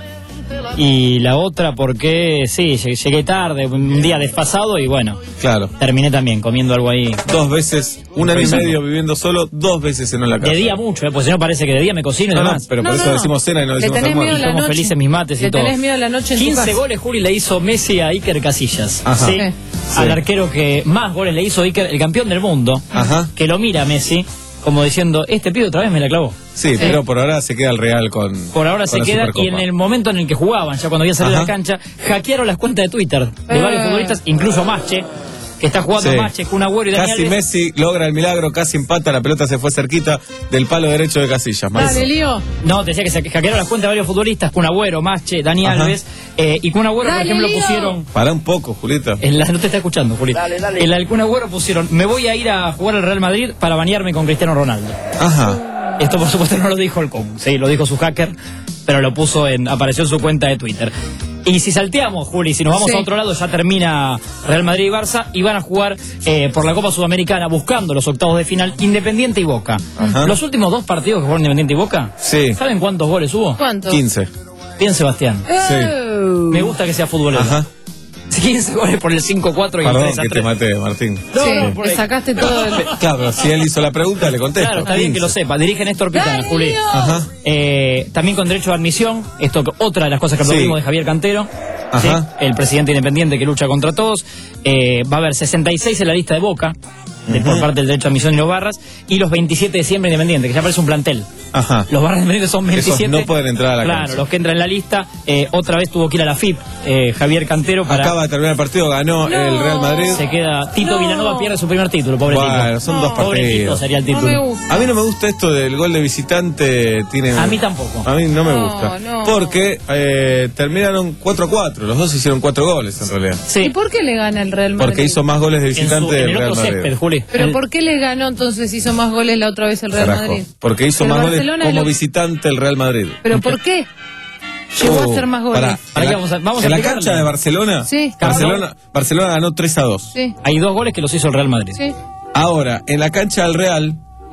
y la otra porque, sí, llegué, llegué tarde, un día desfasado y bueno, Claro. terminé también comiendo algo ahí. Dos veces, un año y medio viviendo solo, dos veces cenó en la casa. De día mucho, eh, pues si no parece que de día me cocino y No, no, demás. pero por eso decimos cena y no Le decimos tenés miedo almuerzo. a la Somos noche. felices mis mates y Le todo. tenés miedo a la noche en tu quince casa. goles, Juli, le hizo Messi a Iker Casillas. Ajá. ¿sí? Sí. Al arquero que más goles le hizo Iker, el campeón del mundo, Ajá. que lo mira a Messi como diciendo, este pibe otra vez me la clavó. Sí, pero por ahora se queda el Real con. Por ahora con se la queda, y Supercopa. en el momento en el que jugaban, ya cuando había salido Ajá. de la cancha, hackearon las cuentas de Twitter de Eh. varios futbolistas, incluso Mache, que está jugando Sí. Mache, Kun Agüero y Dani Casi Alves. Messi logra el milagro, casi empata, la pelota se fue cerquita del palo derecho de Casillas. Marco. Dale, Lío. No, te decía que se hackearon las cuentas de varios futbolistas, Kun Agüero, Mache, Dani Ajá. Alves, eh, y Kun Agüero, por Dale, ejemplo, Lío. pusieron... Pará un poco, Julieta. En la, no te está escuchando, Juli. En la del Kun Agüero pusieron, me voy a ir a jugar al Real Madrid para bañarme con Cristiano Ronaldo. Ajá. Esto por supuesto no lo dijo el Kun, sí, lo dijo su hacker, pero lo puso en, apareció en su cuenta de Twitter. Y si salteamos, Juli, si nos vamos Sí. a otro lado, ya termina Real Madrid y Barça y van a jugar eh, por la Copa Sudamericana buscando los octavos de final Independiente y Boca. Ajá. Los últimos dos partidos que jugaron Independiente y Boca, Sí. ¿saben cuántos goles hubo? ¿Cuánto? quince. Bien, Sebastián. Sí. Oh. Me gusta que sea futbolero. Ajá. quince goles por el cinco cuatro y el Perdón tres a que te tres. maté, Martín. No, Sí, no, por le ahí. sacaste todo el... Claro, pero si él hizo la pregunta, le contesto. Claro, está bien que lo sepa. Dirige Néstor Pitana, Dale, Juli. Lío. Ajá. Eh, también con derecho de admisión, esto que- otra de las cosas que Sí. aplaudimos de Javier Cantero, Ajá. ¿sí? El presidente independiente que lucha contra todos. Eh, va a haber sesenta y seis en la lista de Boca, de- por parte del derecho de admisión y los Barras, y los veintisiete de siempre Independiente, que ya parece un plantel. Ajá. Los Barras Independientes son Esos veintisiete. no pueden entrar a la Claro, cancha. los que entran en la lista. Eh, otra vez tuvo que ir a la F I P, eh, Javier Cantero, para... Acaba de terminar el partido, ganó el Real Madrid. Se queda... Tito No. Villanova pierde su primer título, pobre Bueno, Tito. son dos Pobre Tito partidos. sería el No título. me gusta. A mí no me gusta esto del gol de visitante. Tiene... A mí tampoco. A mí no me No, gusta. no. Porque eh, terminaron cuatro a cuatro. Los dos hicieron cuatro goles en realidad. Sí. ¿Y por qué le gana el Real Madrid? Porque hizo más goles de En, su- visitante en del el Real otro Madrid. césped, Juli. ¿Pero El- por qué le ganó entonces hizo más goles la otra vez el Real Carajo. Madrid? Porque hizo El más goles Barcelona como lo- visitante el Real Madrid. ¿Pero por qué? Llegó Oh, a hacer más goles. pará. Pará En que la- vamos a- vamos a en la explicarle. cancha de Barcelona, Sí. Barcelona, Barcelona ganó tres a dos. Sí, Hay dos goles que los hizo el Real Madrid. sí. Ahora, en la cancha del Real,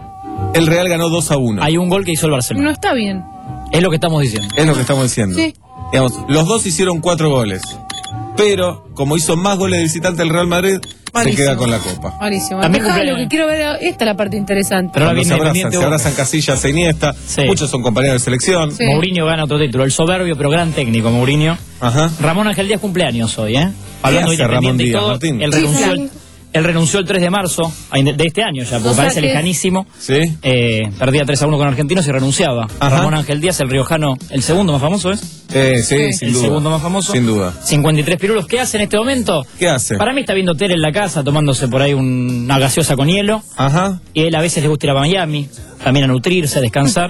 el Real ganó dos a uno. Hay un gol que hizo el Barcelona. No está bien. Es lo que estamos diciendo. Es lo que estamos diciendo. Sí. Digamos, los dos hicieron cuatro goles. Pero, como hizo más goles de visitante el Real Madrid, Malísimo. se queda con la copa. Malísimo. También Dejá, cumple- lo que quiero ver, esta es la parte interesante. Pero ahora Cuando viene se abrazan, Independiente se Boca. abrazan Casillas e Iniesta. Sí. Muchos son compañeros de selección. Sí. Mourinho gana otro título. El soberbio, pero gran técnico, Mourinho. Ajá. Ramón Ángel Díaz cumpleaños hoy, ¿eh? Hablando de hace Ramón Independiente y Díaz, todo. Martín? Él Sí, renunció, claro. el, él renunció el tres de marzo a Inde- de este año ya, porque O sea parece que- lejanísimo. Sí. Eh, perdía tres a uno con Argentinos y renunciaba. Ajá. Ramón Ángel Díaz, el riojano, el segundo más famoso, ¿es? Eh, sí, sin el duda. segundo más famoso. Sin duda. cincuenta y tres pirulos. ¿Qué hace en este momento? ¿Qué hace? Para mí está viendo tele en la casa, tomándose por ahí un- una gaseosa con hielo. Ajá. Y él a veces le gusta ir a Miami, también a nutrirse, a descansar.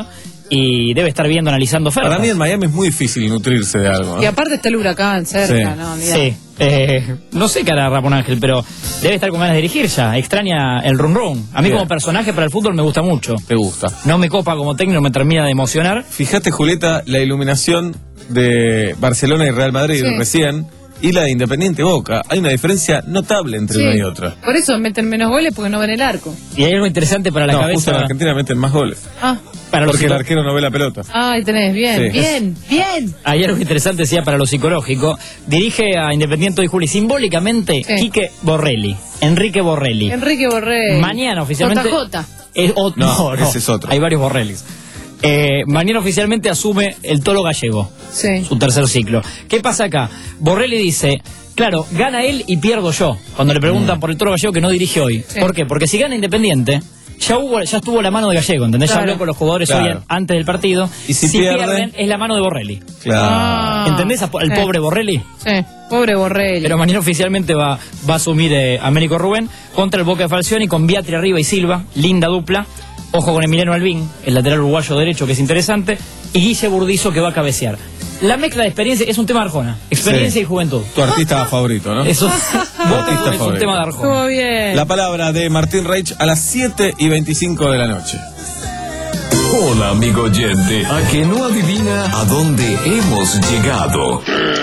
Y debe estar viendo, analizando ofertas. Para mí en Miami es muy difícil nutrirse de algo. ¿no? Y aparte está el huracán cerca, Sí. ¿no? Mirá. Sí, eh, no sé qué hará Ramón Ángel, pero debe estar con ganas de dirigir ya. Extraña el run run. A mí Bien. como personaje para el fútbol me gusta mucho. Te gusta. No me copa como técnico, me termina de emocionar. Fíjate, Julieta, la iluminación de Barcelona y Real Madrid Sí. recién y la de Independiente Boca. Hay una diferencia notable entre Sí. una y otra. Por eso meten menos goles porque no ven el arco. Y hay algo interesante para la no, justo cabeza. en Argentina meten más goles. Ah, Para los Porque el psico- arquero no ve la pelota. ay, tenés, bien, Sí. bien, bien. Hay algo interesante, decía, para lo psicológico. Dirige a Independiente hoy, Juli, simbólicamente, Sí. Quique Borrelli. Enrique Borrelli. Enrique Borrell. Mañana oficialmente. J J. Eh, o- No, ese es otro. Hay varios Borrellis. Eh, mañana oficialmente asume el Tolo Gallego, Sí. su tercer ciclo. ¿Qué pasa acá? Borrelli dice, claro, gana él y pierdo yo. Cuando le preguntan por el Tolo Gallego que no dirige hoy. Sí. ¿Por qué? Porque si gana Independiente, ya hubo, ya estuvo la mano de Gallego, ¿entendés? Claro. Ya habló con los jugadores Claro. hoy an- antes del partido. Y si pierden- es la mano de Borrelli. Claro. ¿Entendés al Sí. pobre Borrelli? Sí, pobre Borrelli. Pero mañana oficialmente va, va a asumir eh, Américo Rubén contra el Boca de Falcioni con Beatri arriba y Silva, linda dupla. Ojo con Emiliano Albín, el lateral uruguayo derecho, que es interesante, y Guille Burdizo, que va a cabecear. La mezcla de experiencia es un tema de Arjona, experiencia Sí. y juventud. Tu artista favorito, ¿no? Eso Tu artista es un favorito. tema de Arjona. Estuvo bien. La palabra de Martín Reich a las siete y veinticinco de la noche. Hola, amigo oyente, a que no adivina a dónde hemos llegado.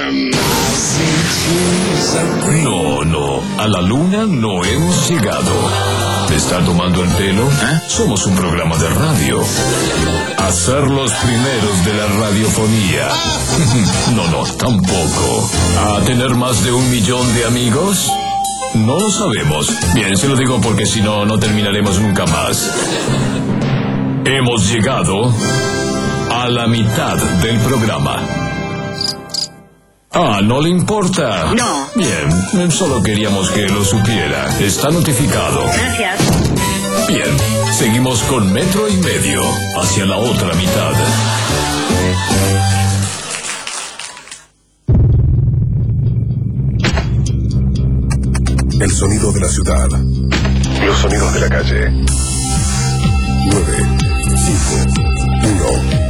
No, no, a la luna no hemos llegado. ¿Te está tomando el pelo? Somos un programa de radio. A ser los primeros de la radiofonía. No, no, tampoco. ¿A tener más de un millón de amigos? No lo sabemos. Bien, se lo digo porque si no, no terminaremos nunca más. Hemos llegado a la mitad del programa. Ah, ¿no le importa? No. Bien, solo queríamos que lo supiera. Está notificado. Gracias. Bien, seguimos con metro y medio hacia la otra mitad. El sonido de la ciudad. Los sonidos de la calle. nueve, cinco, uno.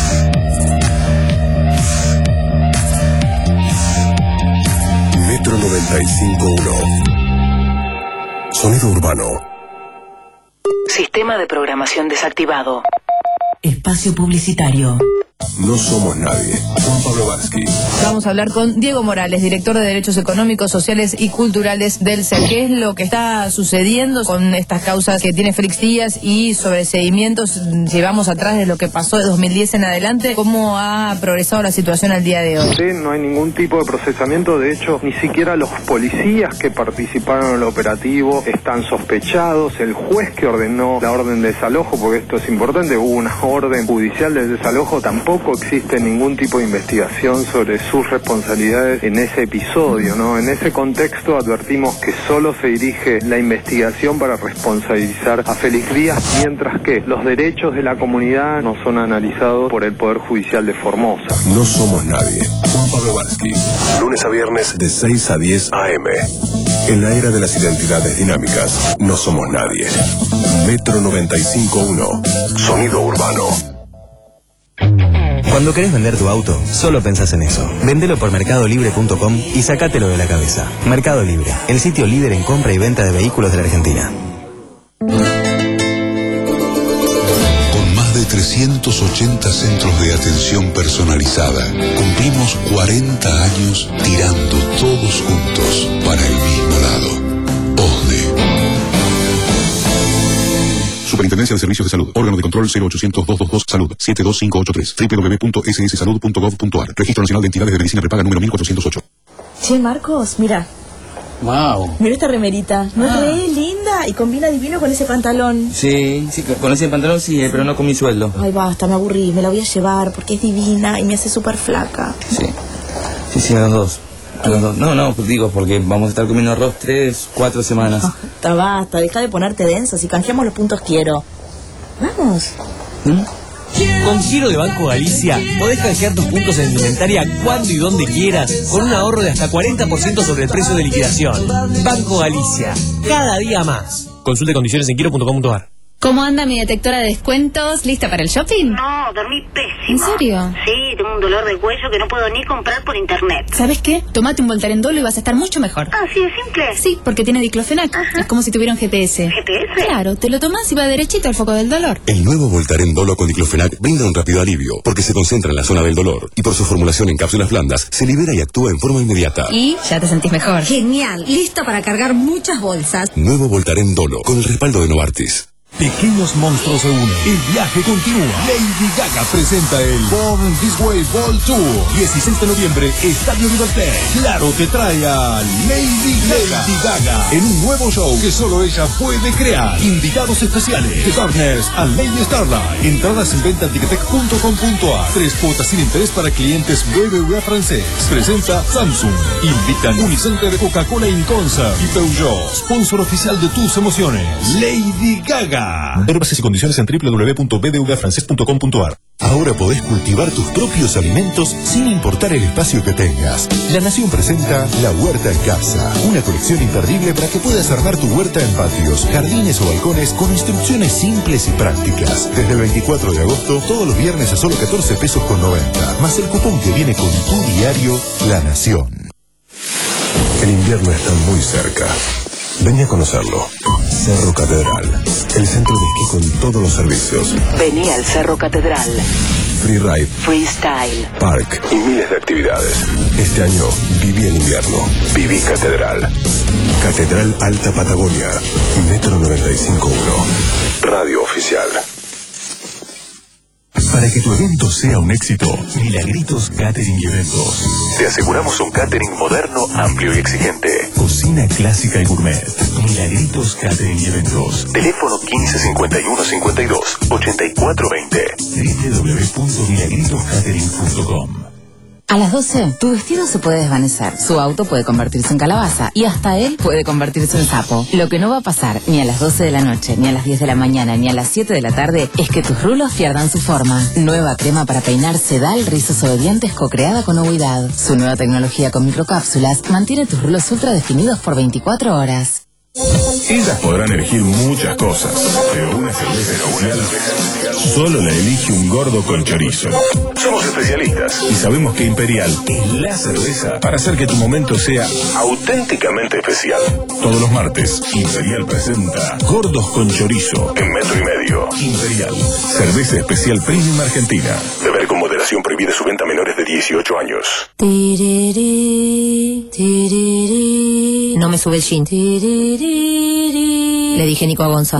Metro noventa y cinco punto uno. Sonido urbano. Sistema de programación desactivado. Espacio publicitario. No somos nadie. Juan Pablo Varsky. Vamos a hablar con Diego Morales, director de Derechos Económicos, Sociales y Culturales del C E R. ¿Qué es lo que está sucediendo con estas causas que tiene Félix Díaz y sobreseguimientos? Llevamos atrás de lo que pasó de dos mil diez en adelante. ¿Cómo ha progresado la situación al día de hoy? Sí, no hay ningún tipo de procesamiento. De hecho, ni siquiera los policías que participaron en el operativo están sospechados. El juez que ordenó la orden de desalojo, porque esto es importante, hubo una orden judicial de desalojo, tampoco existe ningún tipo de investigación sobre sus responsabilidades en ese episodio, ¿no? En ese contexto advertimos que solo se dirige la investigación para responsabilizar a Félix Díaz, mientras que los derechos de la comunidad no son analizados por el Poder Judicial de Formosa. No somos nadie. Juan Pablo Varsky. Lunes a viernes de seis a diez a eme. En la era de las identidades dinámicas, no somos nadie. Metro noventa y cinco punto uno. Sonido urbano. Cuando querés vender tu auto, solo pensás en eso. Vendelo por mercado libre punto com y sacátelo de la cabeza. Mercado Libre, el sitio líder en compra y venta de vehículos de la Argentina. Con más de trescientos ochenta centros de atención personalizada, cumplimos cuarenta años tirando todos juntos para el mismo lado. OSDE. Superintendencia de Servicios de Salud. Órgano de control cero ochocientos, doscientos veintidós Salud. siete dos cinco ocho tres. doble u doble u doble u punto ese ese salud punto gov punto ar. Registro Nacional de Entidades de Medicina Prepaga número mil cuatrocientos ocho. Che, Marcos, mira. Wow. Mira esta remerita. No es Ah. re linda y combina divino con ese pantalón. Sí, sí, con ese pantalón sí, eh, pero no con mi sueldo. Ay, basta, me aburrí. Me la voy a llevar porque es divina y me hace súper flaca. Sí, sí, sí, a los dos. A los dos. No, no, pues digo, porque vamos a estar comiendo arroz tres, cuatro semanas. Basta, basta. Deja de ponerte densa. Si canjeamos los puntos quiero. Vamos. ¿Mm? Con Giro de Banco Galicia podés canjear tus puntos en indumentaria cuando y donde quieras con un ahorro de hasta cuarenta por ciento sobre el precio de liquidación. Banco Galicia, cada día más. Consulte condiciones en giro punto com punto ar. ¿Cómo anda mi detectora de descuentos? ¿Lista para el shopping? No, dormí pésimo. ¿En serio? Sí, tengo un dolor de cuello que no puedo ni comprar por internet. ¿Sabes qué? Tómate un Voltaren y vas a estar mucho mejor. Ah, sí, es simple. Sí, porque tiene diclofenac. Es como si tuviera un G P S. ¿G P S? Claro, te lo tomas y va derechito al foco del dolor. El nuevo Voltaren Dolo con diclofenac brinda un rápido alivio porque se concentra en la zona del dolor y por su formulación en cápsulas blandas se libera y actúa en forma inmediata. Y ya te sentís mejor. Genial. Listo para cargar muchas bolsas. Nuevo Voltaren Dolo con el respaldo de Novartis. Pequeños monstruos se unen. El viaje continúa. Lady Gaga presenta el Born This Way Ball Tour. dieciséis de noviembre, Estadio Liberté. Claro te trae a Lady Gaga. Lady Gaga en un nuevo show que solo ella puede crear. Invitados especiales: The Darkness and Lady Starlight. Entradas en venta en ticketek punto com punto ar. Tres cuotas sin interés para clientes B B V A francés. Presenta Samsung. Invitan Unicenter, Coca-Cola In Concert y Peugeot. Sponsor oficial de tus emociones. Lady Gaga. ya. Ver bases y condiciones en doble u doble u doble u punto b d v francés punto com punto a r. Ahora podés cultivar tus propios alimentos sin importar el espacio que tengas. La Nación presenta La Huerta en Casa, una colección imperdible para que puedas armar tu huerta en patios, jardines o balcones con instrucciones simples y prácticas. Desde el veinticuatro de agosto, todos los viernes a solo catorce pesos con noventa, más el cupón que viene con tu diario La Nación. El invierno está muy cerca. Vení a conocerlo. Cerro Catedral, el centro de esquí con todos los servicios. Vení al Cerro Catedral. Freeride, Freestyle, park y miles de actividades. Este año viví el invierno. Viví Catedral. Catedral Alta Patagonia. Metro noventa y cinco punto uno. Radio oficial. Para que tu evento sea un éxito, Milagritos Catering y Eventos. Te aseguramos un catering moderno, amplio y exigente. Cocina clásica y gourmet. Milagritos Catering y Eventos. Teléfono quince cincuenta y uno cincuenta y dos ochenta y cuatro veinte. doble u doble u doble u punto milagritos catering punto com. A las doce, tu vestido se puede desvanecer, su auto puede convertirse en calabaza y hasta él puede convertirse en sapo. Lo que no va a pasar ni a las doce de la noche, ni a las diez de la mañana, ni a las siete de la tarde es que tus rulos pierdan su forma. Nueva crema para peinar Sedal Rizos Obedientes co-creada con Ovidad. Su nueva tecnología con microcápsulas mantiene tus rulos ultra definidos por veinticuatro horas. Ellas podrán elegir muchas cosas, pero una cerveza especial solo la elige un gordo con chorizo. Somos especialistas Y sabemos que Imperial es la cerveza para hacer que tu momento sea auténticamente especial. todos los martes. Imperial presenta Gordos con Chorizo En metro y medio. Imperial, cerveza especial premium argentina. Beber con moderación, prohibida su venta a menores de dieciocho años. No me sube el jean. Le dije Nico a Gonza.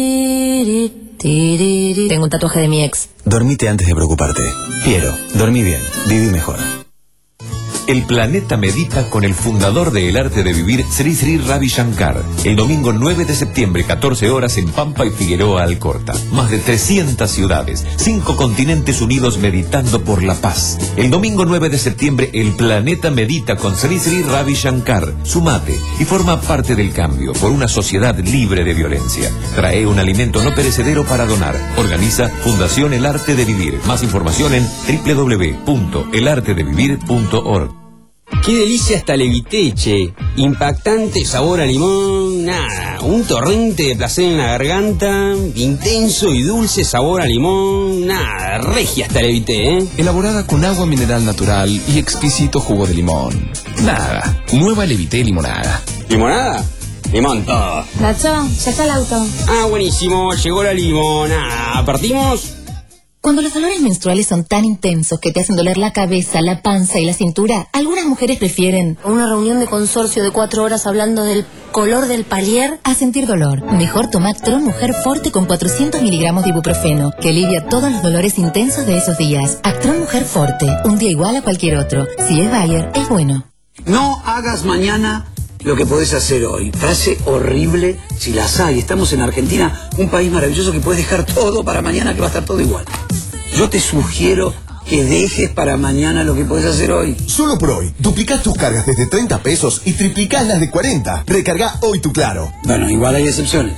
Tengo un tatuaje de mi ex. Dormite antes de preocuparte. Piero, dormí bien, viví mejor. El planeta medita con el fundador de El Arte de Vivir, Sri Sri Ravi Shankar. El domingo nueve de septiembre, catorce horas en Pampa y Figueroa Alcorta. Más de trescientas ciudades, cinco continentes unidos meditando por la paz. El domingo nueve de septiembre, el planeta medita con Sri Sri Ravi Shankar. Sumate y forma parte del cambio por una sociedad libre de violencia. Trae un alimento no perecedero para donar. Organiza Fundación El Arte de Vivir. Más información en doble u doble u doble u punto el arte de vivir punto org. ¡Qué delicia esta leviteche! Impactante sabor a limón, nada, un torrente de placer en la garganta, intenso y dulce sabor a limón, nada, regia esta levité, ¿eh? Elaborada con agua mineral natural y exquisito jugo de limón. Nada, nueva Levité limonada. ¿Limonada? Limón todo. Nacho, ya está el auto. Ah, buenísimo, llegó la limonada. ¿Partimos? Cuando los dolores menstruales son tan intensos que te hacen doler la cabeza, la panza y la cintura, algunas mujeres prefieren Una reunión de consorcio de cuatro horas hablando del color del palier. a sentir dolor. Mejor toma Actron Mujer Forte con cuatrocientos miligramos de ibuprofeno, que alivia todos los dolores intensos de esos días. Actron Mujer Forte, un día igual a cualquier otro. Si es Bayer, es bueno. No hagas mañana lo que podés hacer hoy. Frase horrible si las hay. Estamos en Argentina, un país maravilloso que puedes dejar todo para mañana, que va a estar todo igual. Yo te sugiero que dejes para mañana lo que podés hacer hoy. Solo por hoy, duplicás tus cargas desde treinta pesos y triplicás las de cuarenta. Recarga hoy tu Claro. Bueno, igual hay excepciones.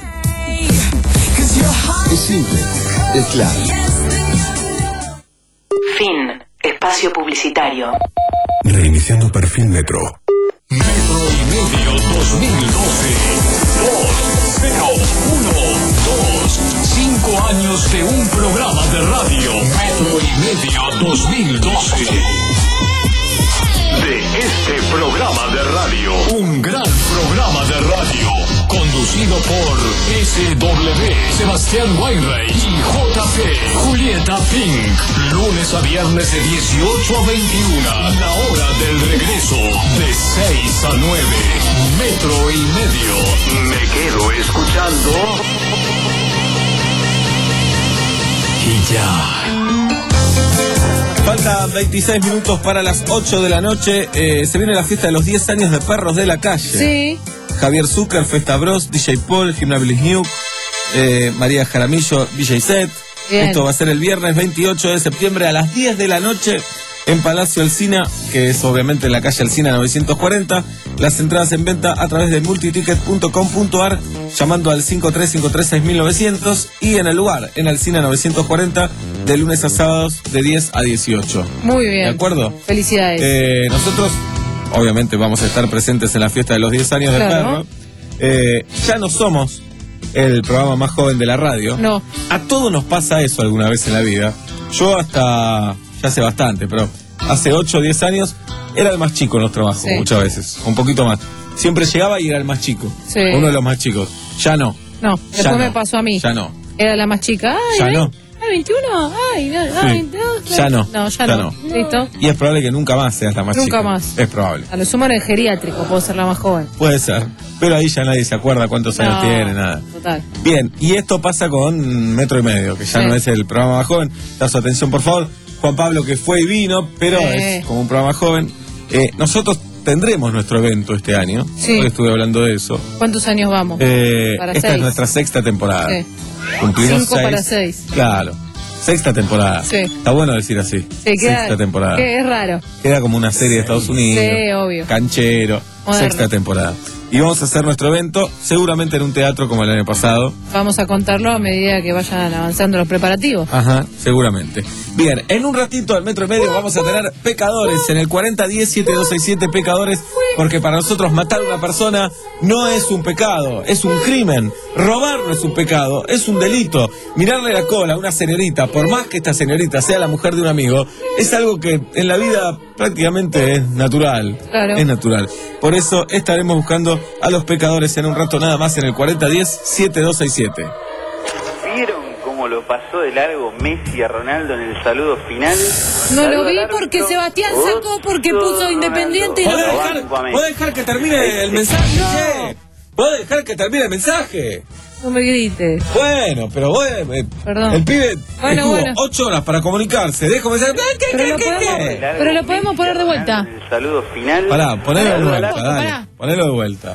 Es simple, es claro. Fin. Espacio publicitario. Reiniciando perfil Metro. Metro y medio dos mil doce. dos, cero, uno, dos. Cinco años de un programa de radio. Metro y medio dos mil doce. De este programa de radio. Un gran programa de radio. Conducido por S W, Sebastián Weinreich y J P, Julieta Pink. Lunes a viernes de dieciocho a veintiuno. La hora del regreso de seis a nueve. Metro y medio. Me quedo escuchando. Y ya. Faltan veintiséis minutos para las ocho de la noche. Eh, se viene la fiesta de los diez años de Perros de la Calle. Sí. Javier Zucker, Festa Bros, D J Paul, Gimnabilis New, eh, María Jaramillo, D J Set. Bien. Esto va a ser el viernes veintiocho de septiembre a las diez de la noche en Palacio Alsina, que es obviamente en la calle Alsina novecientos cuarenta. Las entradas en venta a través de multiticket punto com punto ar, llamando al cinco tres cinco tres seis nueve cero cero y en el lugar, en Alsina novecientos cuarenta, de lunes a sábados de diez a dieciocho. Muy bien. ¿De acuerdo? Felicidades. Eh, nosotros, obviamente, vamos a estar presentes en la fiesta de los diez años del Claro. perro. Eh, ya no somos el programa más joven de la radio. No. A todos nos pasa eso alguna vez en la vida. Yo hasta, ya hace bastante, pero hace ocho o diez años era el más chico en los trabajos, Sí. muchas veces, un poquito más. Siempre llegaba y era el más chico, Sí. uno de los más chicos. Ya no, No, Ya después no. me pasó a mí. ya no, Era la más chica. Ay, ya ay, no. ay, veintiuno. Ay, no, ay, no, Ya no, No, ya, ya no. no. Listo. Y es probable que nunca más seas la más Nunca chica. más. Es probable. A lo sumo en el geriátrico puedo ser la más joven. Puede ser, pero ahí ya nadie se acuerda cuántos años No, tiene, nada. Total. Bien, y esto pasa con Metro y Medio, que ya Sí. no es el programa más joven. Da su atención, por favor. Juan Pablo, que fue y vino, pero Sí. es como un programa joven. Eh, nosotros tendremos nuestro evento este año. Sí. Hoy estuve hablando de eso. ¿Cuántos años vamos? Eh, Para esta seis. es nuestra sexta temporada. Sí. Cumplimos Cinco seis. para seis. Claro. Sexta temporada. Sí. Está bueno decir así. Sí, queda, Sexta temporada. que es raro. Queda como una serie de Estados Unidos. Sí, obvio. Canchero. Moderno. Sexta temporada. Y vamos a hacer nuestro evento seguramente en un teatro como el año pasado. Vamos a contarlo a medida que vayan avanzando los preparativos. Ajá, seguramente. Bien, en un ratito al Metro y Medio vamos a tener Pecadores en el cuarenta diez siete dos seis siete Pecadores, porque para nosotros matar a una persona no es un pecado, es un crimen. Robar no es un pecado, es un delito. Mirarle la cola a una señorita, por más que esta señorita sea la mujer de un amigo, es algo que en la vida prácticamente es natural. Claro. Es natural. Por eso estaremos buscando a los pecadores en un rato nada más en el cuarenta diez siete dos seis siete. ¿Vieron cómo lo pasó de largo Messi a Ronaldo en el saludo final? No lo Saludo vi al porque árbitro. Sebastián sacó porque puso Independiente y no. ¿Podés dejar, podés dejar que termine el mensaje, che? ¿Podés dejar que termine el mensaje? No me grites. Bueno, pero vos, eh, Perdón. el pibe Bueno, estuvo bueno. ocho horas para comunicarse. Dejo mensaje. ¿Qué, Pero qué, lo qué, podemos, qué? pero lo podemos poner de vuelta. El saludo final. Pará, ponelo de Saludo al vuelta, árbitro. dale. pará. Ponelo de vuelta.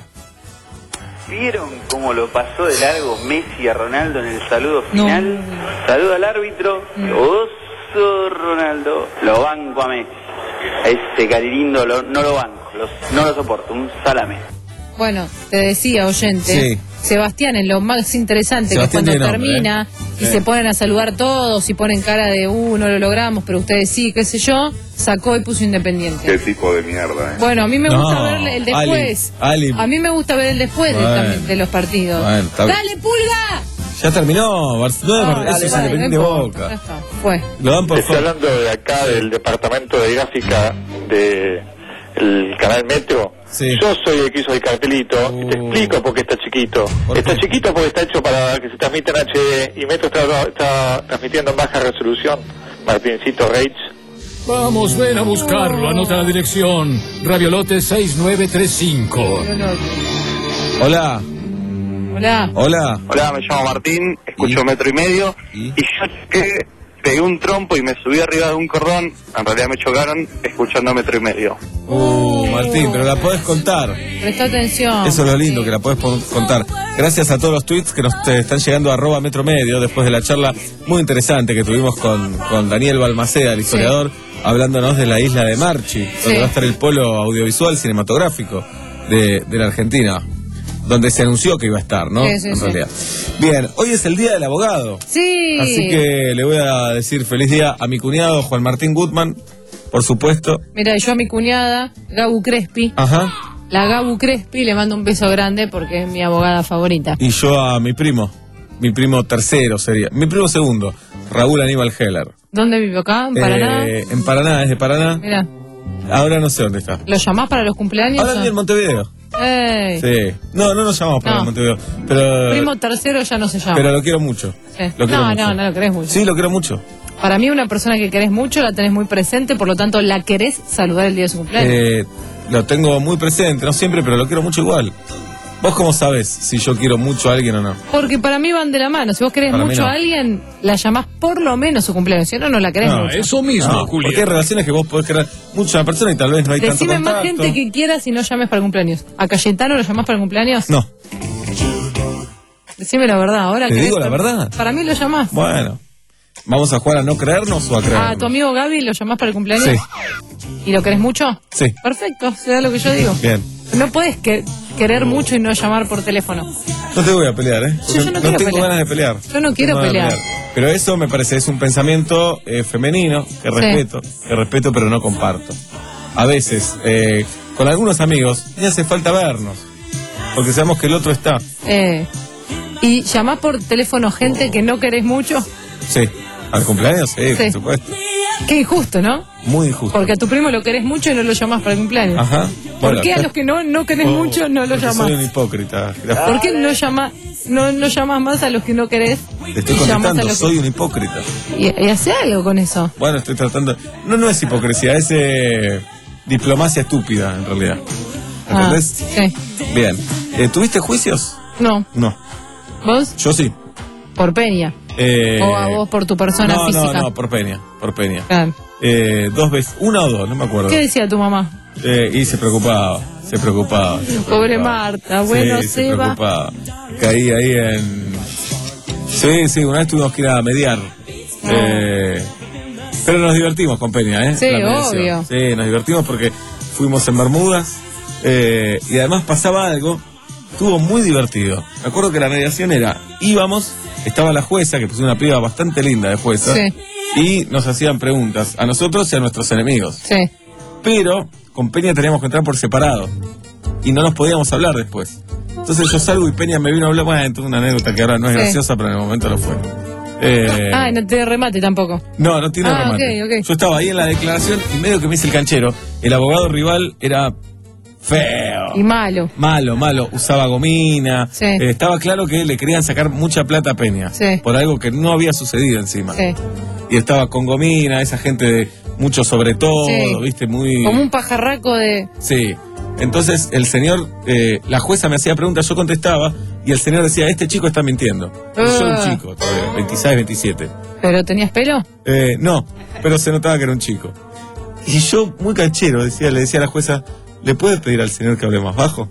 ¿Vieron cómo lo pasó de largo Messi a Ronaldo en el saludo final? Saludo al árbitro. Oso Ronaldo. Lo banco a Messi. A ese carilindo lo- no lo banco. Lo- no lo soporto. Un salame. Bueno, te decía, oyente, Sí. Sebastián es lo más interesante, Sebastián que es cuando tiene nombre, termina ¿eh? y Sí. se ponen a saludar todos y ponen cara de, uh, no lo logramos, pero ustedes sí, qué sé yo, sacó y puso Independiente. Qué tipo de mierda, ¿eh? Bueno, a mí me No, gusta ver el después. Ali, Ali. A mí me gusta ver el después de- Bueno. también de los partidos. Bueno, está bien. ¡Dale, Pulga! Ya terminó. Barcelona, No, eso dale, es dale, Independiente no de importa, ya Boca. está, fue. Lo dan por Estoy fuera. hablando de acá del departamento de gráfica de el canal Metro. Sí. Yo soy el que hizo el cartelito. Y te explico por qué está chiquito. ¿Por Está qué? chiquito porque está hecho para que se transmita en H D y Metro está, está transmitiendo en baja resolución. Martincito Reich. Vamos, ven a buscarlo. Anota la dirección. Raviolote seis nueve tres cinco. Hola, Hola. hola. Hola, me llamo Martín, escucho ¿Y? Metro y Medio. ¿Y? Y yo que pegué un trompo y me subí arriba de un cordón. En realidad me chocaron escuchando Metro y Medio. Uh, Martín, pero la podés contar. Presta atención. Eso es lo lindo, que la podés pon- contar. Gracias a todos los tweets que nos te están llegando a arroba Metro Medio después de la charla muy interesante que tuvimos con, con Daniel Balmaceda, el historiador, hablándonos de la isla de Marchi, donde Sí. va a estar el polo audiovisual cinematográfico de, de la Argentina, donde se anunció que iba a estar, ¿no? Sí, sí, en sí. realidad. Bien, hoy es el Día del Abogado. Sí. Así que le voy a decir feliz día a mi cuñado Juan Martín Gutman, por supuesto. Mira, yo a mi cuñada, Gabu Crespi, Ajá. la Gabu Crespi, le mando un beso grande porque es mi abogada favorita. Y yo a mi primo, mi primo tercero sería, mi primo segundo, Raúl Aníbal Heller. ¿Dónde vive acá? ¿En Paraná? Eh, en Paraná, es de Paraná. Mira, Ahora no sé dónde está. ¿lo llamás para los cumpleaños? Ahora vive en Montevideo. Ey. Sí. No, no nos llamamos para No. Montevideo. Pero, Primo tercero ya no se llama. pero lo quiero mucho. Sí. Lo quiero No, mucho. no, no lo querés mucho. Sí, lo quiero mucho. Para mí una persona que querés mucho la tenés muy presente, por lo tanto la querés saludar el día de su cumpleaños. Eh, lo tengo muy presente, no siempre, pero lo quiero mucho igual. ¿Vos cómo sabés si yo quiero mucho a alguien o no? Porque para mí van de la mano. Si vos querés Para mí mucho no. a alguien, la llamás por lo menos su cumpleaños. Si no, no la querés No, mucho. Eso mismo, No, Julián. porque hay relaciones que vos podés querer mucho a una persona y tal vez no hay Decime tanto más contacto. gente que quieras y no llames para el cumpleaños. ¿A Cayetano lo llamás para el cumpleaños? No. Decime la verdad. Ahora ¿Te querés- digo la verdad? Para mí lo llamás. Bueno. ¿Vamos a jugar a no creernos o a creernos? ¿A tu amigo Gaby lo llamás para el cumpleaños? Sí. ¿Y lo querés mucho? Sí. Perfecto, será lo que yo digo. Bien. No puedes que, querer mucho y no llamar por teléfono. No te voy a pelear, ¿eh? Sí, yo no no quiero tengo pelear. ganas de pelear. Yo no quiero tengo ganas de pelear. Pero eso me parece, es un pensamiento eh, femenino que respeto, que respeto pero no comparto. A veces, eh, con algunos amigos, ni hace falta vernos, porque sabemos que el otro está. Eh, ¿Y llamás por teléfono gente que no querés mucho? Sí. ¿Al cumpleaños? Sí, Sí. por supuesto. Qué injusto, ¿no? Muy injusto. Porque a tu primo lo querés mucho y no lo llamás para el cumpleaños. Ajá. ¿Por Bueno, qué a los que no, no querés Oh, mucho no lo porque llamás? soy un hipócrita. ¿Por qué no llamas no, no llamas más a los que no querés? Te estoy y llamás a contestando, los soy que... un hipócrita. Y, y hace algo con eso. Bueno, estoy tratando... No, no es hipocresía, es eh, diplomacia estúpida, en realidad. ¿Entendés? Ah, sí. Bien. Eh, ¿Tuviste juicios? No. No. ¿Vos? Yo sí. Por Peña. Eh, O a vos por tu persona no, física. No, no, por Peña. Por Peña. Claro. Eh, dos veces, una o dos, no me acuerdo. ¿Qué decía tu mamá? Eh, y se preocupaba, se preocupaba. se Pobre preocupaba. Marta, bueno, sí, se Seba. preocupaba. Caí ahí en... Sí, sí, una vez tuvimos que ir a mediar. Eh, pero nos divertimos con Peña, ¿eh? Sí, La mediación. obvio. Sí, nos divertimos porque fuimos en Bermudas eh, y además pasaba algo, estuvo muy divertido. Me acuerdo que la mediación era, íbamos, estaba la jueza, que puso una piba bastante linda de jueza, Sí. y nos hacían preguntas a nosotros y a nuestros enemigos. Sí. Pero con Peña teníamos que entrar por separado y no nos podíamos hablar después. Entonces yo salgo y Peña me vino a hablar, bueno, tengo una anécdota que ahora no es Sí. graciosa, pero en el momento lo fue. Eh, Ah, no te remate tampoco. no, no tiene Ah, remate. ok, ok. Yo estaba ahí en la declaración y medio que me hice el canchero. El abogado rival era feo. Y malo. Malo, malo. Usaba gomina. Sí. Eh, estaba claro que le querían sacar mucha plata a Peña. Sí. Por algo que no había sucedido encima. Sí. Y estaba con gomina, esa gente de mucho sobre todo, Sí. ¿viste? Muy... Como un pajarraco de... Sí. Entonces el señor, eh, la jueza me hacía preguntas, yo contestaba, y el señor decía, este chico está mintiendo. Y yo era Ah. un chico, todavía, veintiséis, veintisiete. ¿Pero tenías pelo? Eh, no, pero se notaba que era un chico. Y yo, muy canchero, decía, le decía a la jueza, ¿le puede pedir al señor que hable más bajo?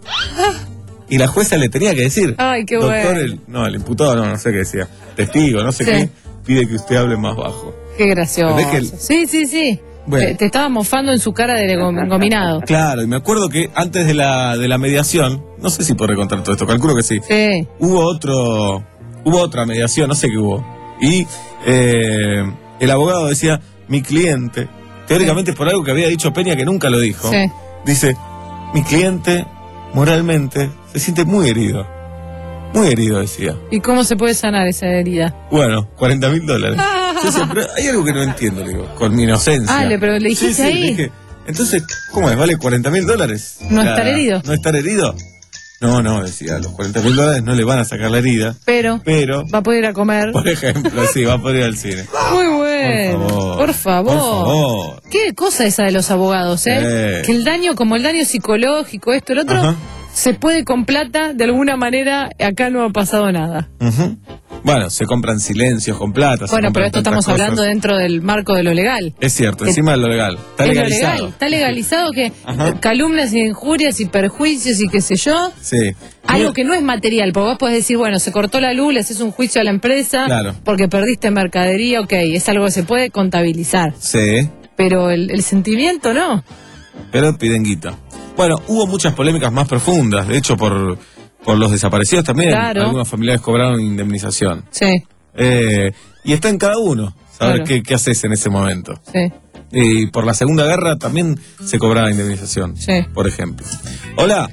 Y la jueza le tenía que decir, Ay, qué doctor, bueno. el, no, el imputado, no, no sé qué decía, testigo, no sé Sí. qué, pide que usted hable más bajo. Qué gracioso. ¿Entendés que el- Sí, sí, sí. Bueno. Te, te estaba mofando en su cara de gom- gominado. Claro, y me acuerdo que antes de la, de la mediación, no sé si podré contar todo esto, calculo que sí. Sí. Hubo otro, hubo otra mediación, no sé qué hubo. Y eh, el abogado decía, mi cliente, teóricamente por algo que había dicho Peña que nunca lo dijo, Sí. dice, mi cliente moralmente se siente muy herido. Muy herido, decía. ¿Y cómo se puede sanar esa herida? Bueno, cuarenta mil dólares. Yo decía, pero hay algo que no entiendo, le digo, con mi inocencia. Ah, le- pero le dijiste Sí, sí, ahí. le dije, entonces, ¿cómo es? ¿Vale cuarenta mil dólares? No La- estar herido. ¿No estar herido? No, no, decía, los cuarenta mil dólares no le van a sacar la herida, Pero pero, va a poder ir a comer. por ejemplo, sí, va a poder ir al cine. Muy bueno. Por favor, Por favor. por favor. Qué cosa esa de los abogados, ¿eh? Eh. Que el daño, como el daño psicológico, esto, el otro, Ajá. se puede con plata, de alguna manera, acá no ha pasado nada. Ujú. Bueno, se compran silencios con plata. se Bueno, pero compran esto tantas estamos hablando cosas. dentro del marco de lo legal. Es cierto, Que- encima de lo legal. Está Es lo legalizado. legal, está legalizado que Ajá. eh, calumnias y injurias y perjuicios y qué sé yo, Sí. algo que no es material, porque vos podés decir, bueno, se cortó la luz, le haces un juicio a la empresa Claro. porque perdiste mercadería, ok, es algo que se puede contabilizar, Sí, pero el, el sentimiento no. pero piden guita. Bueno, hubo muchas polémicas más profundas, de hecho, por, por los desaparecidos también. Claro. Algunos familiares cobraron indemnización. Sí, Eh, y está en cada uno saber Claro. qué, qué haces en ese momento. sí. Y por la Segunda Guerra también se cobraba indemnización, Sí. por ejemplo. Hola.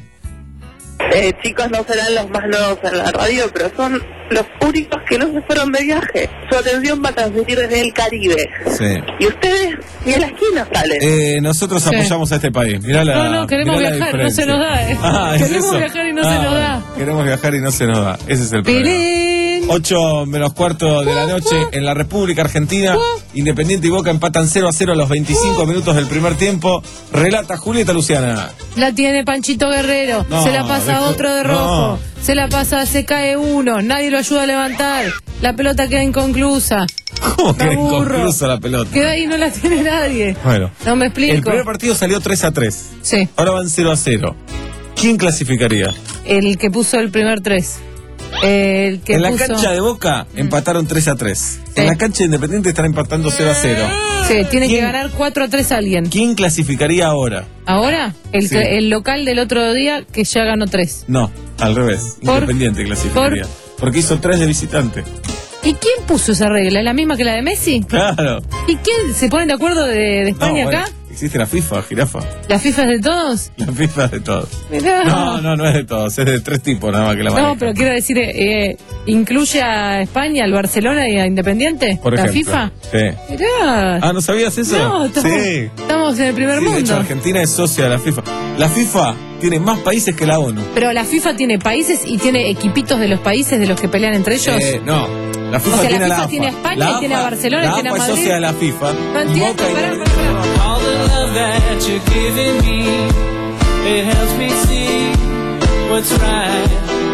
Eh, chicos, no serán los más nuevos en la radio, pero son los únicos que no se fueron de viaje. Su atención va a transmitir desde el Caribe. Sí. Y ustedes ni a la esquina salen. Eh, nosotros Sí. apoyamos a este país. Mirá la, No, no, queremos mirá la viajar, no se diferencia. nos da, ¿eh? Ah, ¿es Queremos eso? viajar y no se Ah, nos bueno, da. Queremos viajar y no se nos da. Ese es el problema. Pilín. ocho menos cuarto de la noche en la República Argentina. Independiente y Boca empatan cero a cero a los veinticinco minutos del primer tiempo. Relata Julieta Luciana. La tiene Panchito Guerrero, No, se la pasa a dejo- otro de no. rojo, se la pasa, se cae uno, nadie lo ayuda a levantar, la pelota queda inconclusa. ¿Cómo que Aburro. inconclusa la pelota? Queda ahí y no la tiene nadie. Bueno. No me explico. El primer partido salió tres a tres. Sí, Ahora van cero a cero. ¿Quién clasificaría? el que puso el primer tres. Eh, el que en la puso... cancha de Boca empataron tres a tres. Sí. En la cancha de Independiente están empatando cero a cero. Sí, tiene que ganar cuatro a tres a alguien. ¿Quién clasificaría ahora? ¿Ahora? El, Sí. el local del otro día que ya ganó tres. No, al revés. ¿Por? Independiente clasificaría. ¿Por? Porque hizo tres de visitante. ¿Y quién puso esa regla? ¿Es la misma que la de Messi? Claro. ¿Y quién se ponen de acuerdo de, de España No, bueno, acá? existe la FIFA, jirafa. ¿La FIFA es de todos? La FIFA es de todos. Mirá. No, no, no es de todos. Es de tres tipos nada más que la No, manejan. pero quiero decir, eh, ¿incluye a España, al Barcelona y a Independiente? Por ¿La ejemplo. FIFA? Sí. Mirá. Ah, ¿no sabías eso? No, estamos, sí. estamos en el primer Sí, de hecho, mundo. Argentina es socia de la FIFA. La FIFA tiene más países que la ONU. Pero la FIFA tiene países y tiene equipitos de los países de los que pelean entre ellos. Eh, no, la FIFA O sea, la tiene a la FIFA AFA. tiene a España La y tiene a AFA- Barcelona y la tiene a AFA es Madrid. socia de la FIFA. No y entiendo, Boca y pará, Independiente- All the love that you're giving me, it helps me see what's right.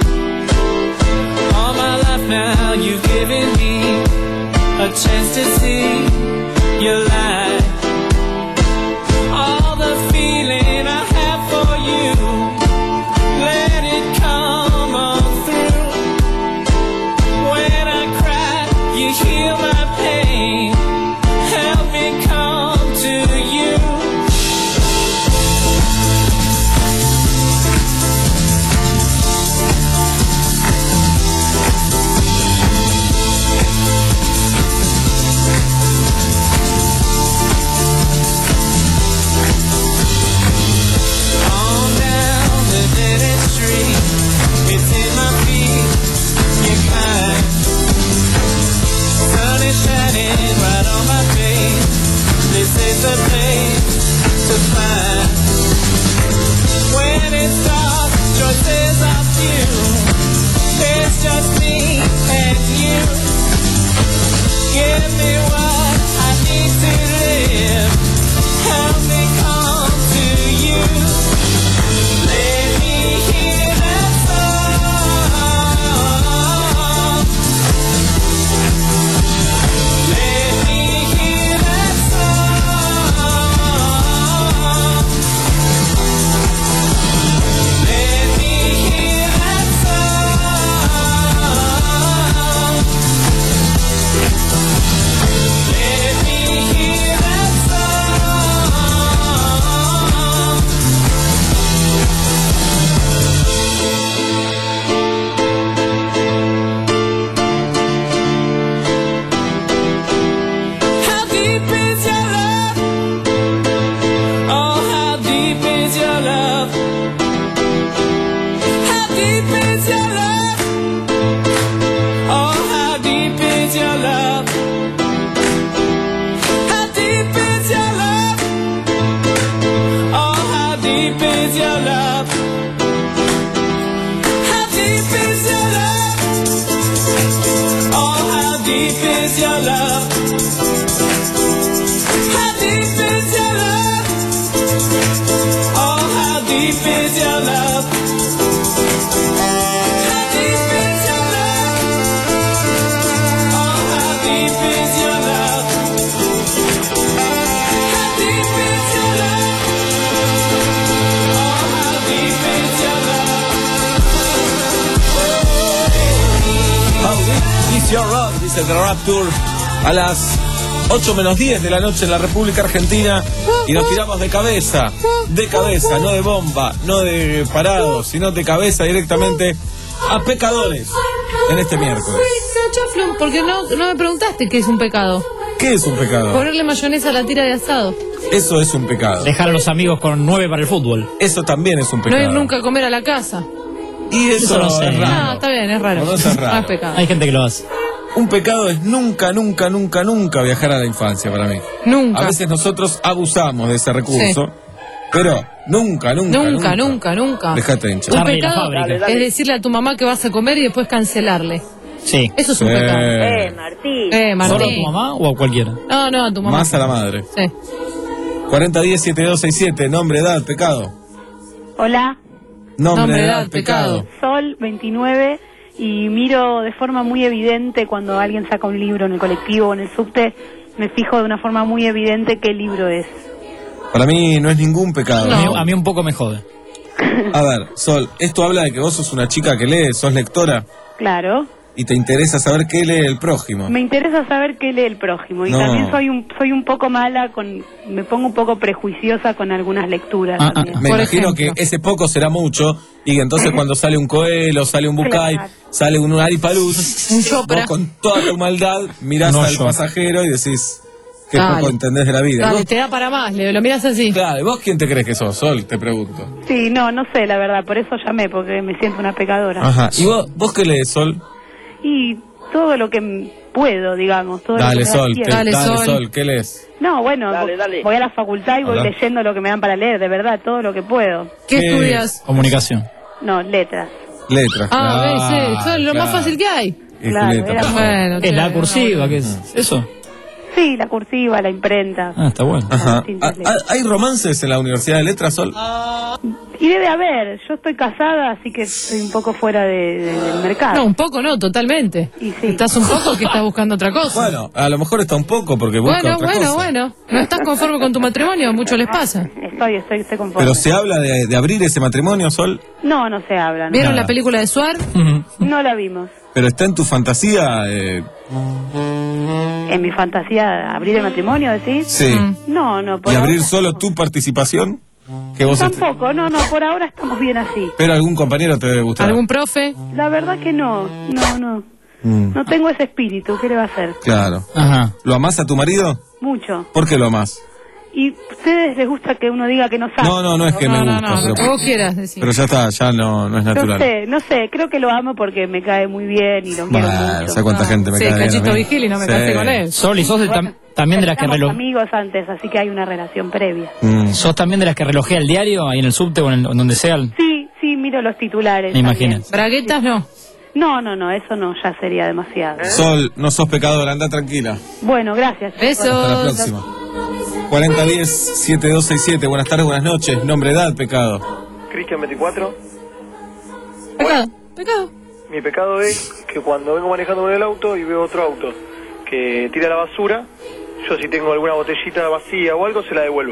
All my life now you've given me a chance to see your light. All the feeling I have for you, let it come on through. When I cry, you heal my pain. Help me come to you. On down the dead end street, it's in my feet. You're kind. Sun is shining right on my face. This is the place to find. When it's dark, choices are few. It's just me and you. Give me what I need to live. Help me come to you. Let me hear that song. Let me hear that song. Let me hear that song. Let me hear that song. How deep is your love? Oh, how deep is your love? How deep is your love? Oh, how deep is your love? How deep is your love? Oh, how deep is your love? How deep is your love? Oh, how deep is your love? How deep is your love? Oh, how deep is your love? How deep is your love? Oh, how deep is your love? How deep is your love? Oh, how deep is your love? How deep is your love, dice The Rapture, a las ocho menos diez de la noche en la República Argentina, y nos tiramos de cabeza, de cabeza, no de bomba, no de parados, sino de cabeza directamente a pecadores en este miércoles. Chaflón, porque no, no me preguntaste qué es un pecado. ¿Qué es un pecado? Ponerle mayonesa a la tira de asado. Eso es un pecado. Dejar a los amigos con nueve para el fútbol. Eso también es un No pecado. ir nunca a comer a la casa. Y eso, Eso no sé. es raro. Ah, está bien, es raro. No, eso es raro. No es pecado. Hay gente que lo hace. Un pecado es nunca, nunca, nunca, nunca viajar a la infancia para mí. Nunca. A veces nosotros abusamos de ese recurso, Sí. pero nunca, nunca, Nunca, nunca, nunca. Dejate de hinchar. Un Charlie, la pecado fábrica. es decirle a tu mamá que vas a comer y después cancelarle. Sí. Eso es un Sí. pecado. Eh, Martín. Eh, ¿Solo a tu Martín. mamá o a cualquiera? No, no, a tu mamá. Más a la madre. Sí. cuarenta diez setenta y dos sesenta y siete, nombre, edad, pecado. Hola, Nombre, Nombre, edad, edad, pecado. Sol veintinueve, y miro de forma muy evidente cuando alguien saca un libro en el colectivo o en el subte, me fijo de una forma muy evidente qué libro es. Para mí no es ningún pecado. A, mí, a mí un poco me jode. A ver, Sol, esto habla de que vos sos una chica que lee, sos lectora. Claro. Y te interesa saber qué lee el prójimo. Me interesa saber qué lee el prójimo. Y No. también soy un soy un poco mala con... Me pongo un poco prejuiciosa con algunas lecturas. Ah, ah, también. me Por imagino ejemplo. que ese poco será mucho y que entonces cuando sale un Coelho, sale un Bucay, Claro. sale un Aripaluz, Un vos Chopra. con toda tu maldad mirás No, al yo. pasajero y decís que Dale. poco entendés de la vida. Dale, ¿Vos- te da para más, le, lo miras así. Claro, ¿vos quién te crees que sos, Sol? Te pregunto. Sí, no, no sé, la verdad. Por eso llamé, porque me siento una pecadora. Ajá. ¿Y vos, vos qué lees, Sol? Y todo lo que m- puedo, digamos. Todo Dale, lo que me da Sol, tiempo. te- dale, Sol. ¿Qué lees? No, bueno, Dale, vo- dale. voy a la facultad y voy Habla. leyendo lo que me dan para leer, de verdad, todo lo que puedo. ¿Qué ¿Qué? estudias? Comunicación. No, letras. Letras. Ah, ves, claro, eh, eso es lo más claro. fácil que hay. Y Claro, Julieta, era por favor. Bueno, Es la che, cursiva, no, ¿qué es? ¿Eso? Sí, la cursiva, la imprenta. Ah, está bueno. Ajá. distintas Ah, letras. ¿Hay romances en la Universidad de Letras, Sol? Y debe haber, yo estoy casada, así que estoy un poco fuera de- de- del mercado. No, un poco no, totalmente. Y sí. Estás un poco que estás buscando otra cosa. Bueno, a lo mejor está un poco porque busca bueno, otra bueno, cosa. bueno. ¿No estás conforme con tu matrimonio? A muchos les pasa. Estoy, estoy, estoy conforme. Pero se habla de, de abrir ese matrimonio, Sol, No, no se habla. No, ¿Vieron Nada. la película de Suar? No la vimos. pero está en tu fantasía. Eh, En mi fantasía, ¿abrir el matrimonio, decís? sí. No, no, por ¿Y abrir ahora- solo tu participación? Que vos est- Tampoco, no, no, por ahora estamos bien así. Pero algún compañero te debe gustar. ¿Algún profe? La verdad que no, no, no. Mm, No tengo ese espíritu, ¿qué le va a hacer? claro. Ajá. ¿Lo amás a tu marido? Mucho. ¿Por qué lo amás? ¿Y a ustedes les gusta que uno diga que no sabe? No, no, no es que No, me no, gusta. no, lo que pero, vos quieras decir. pero ya está, ya no, no es No natural. sé, no sé, creo que lo amo porque me cae muy bien y lo quiero Bueno, mucho. ¿sabes cuánta Ah, gente me sí, cae bien a Cachito mí? Vigil y no me Sí. casé con él. Sol, y sos de tam- también de las que Éramos reloj... amigos antes, así que hay una relación previa. Mm. ¿Sos también de las que relojea el diario ahí en el subte o en, el- en donde sea? el- Sí, sí, miro los titulares. Me también. imagino. Braguetas no. No, no, no, eso no, ya sería demasiado. Sol, no sos pecadora, anda tranquila. Bueno, gracias. Besos. Hasta la próxima. cuarenta diez, setenta y dos sesenta y siete. Buenas tardes, buenas noches. Nombre, edad, pecado. Cristian veinticuatro. Pecado, pecado. Mi pecado es que cuando vengo manejando con el auto y veo otro auto que tira la basura, yo si tengo alguna botellita vacía o algo, se la devuelvo.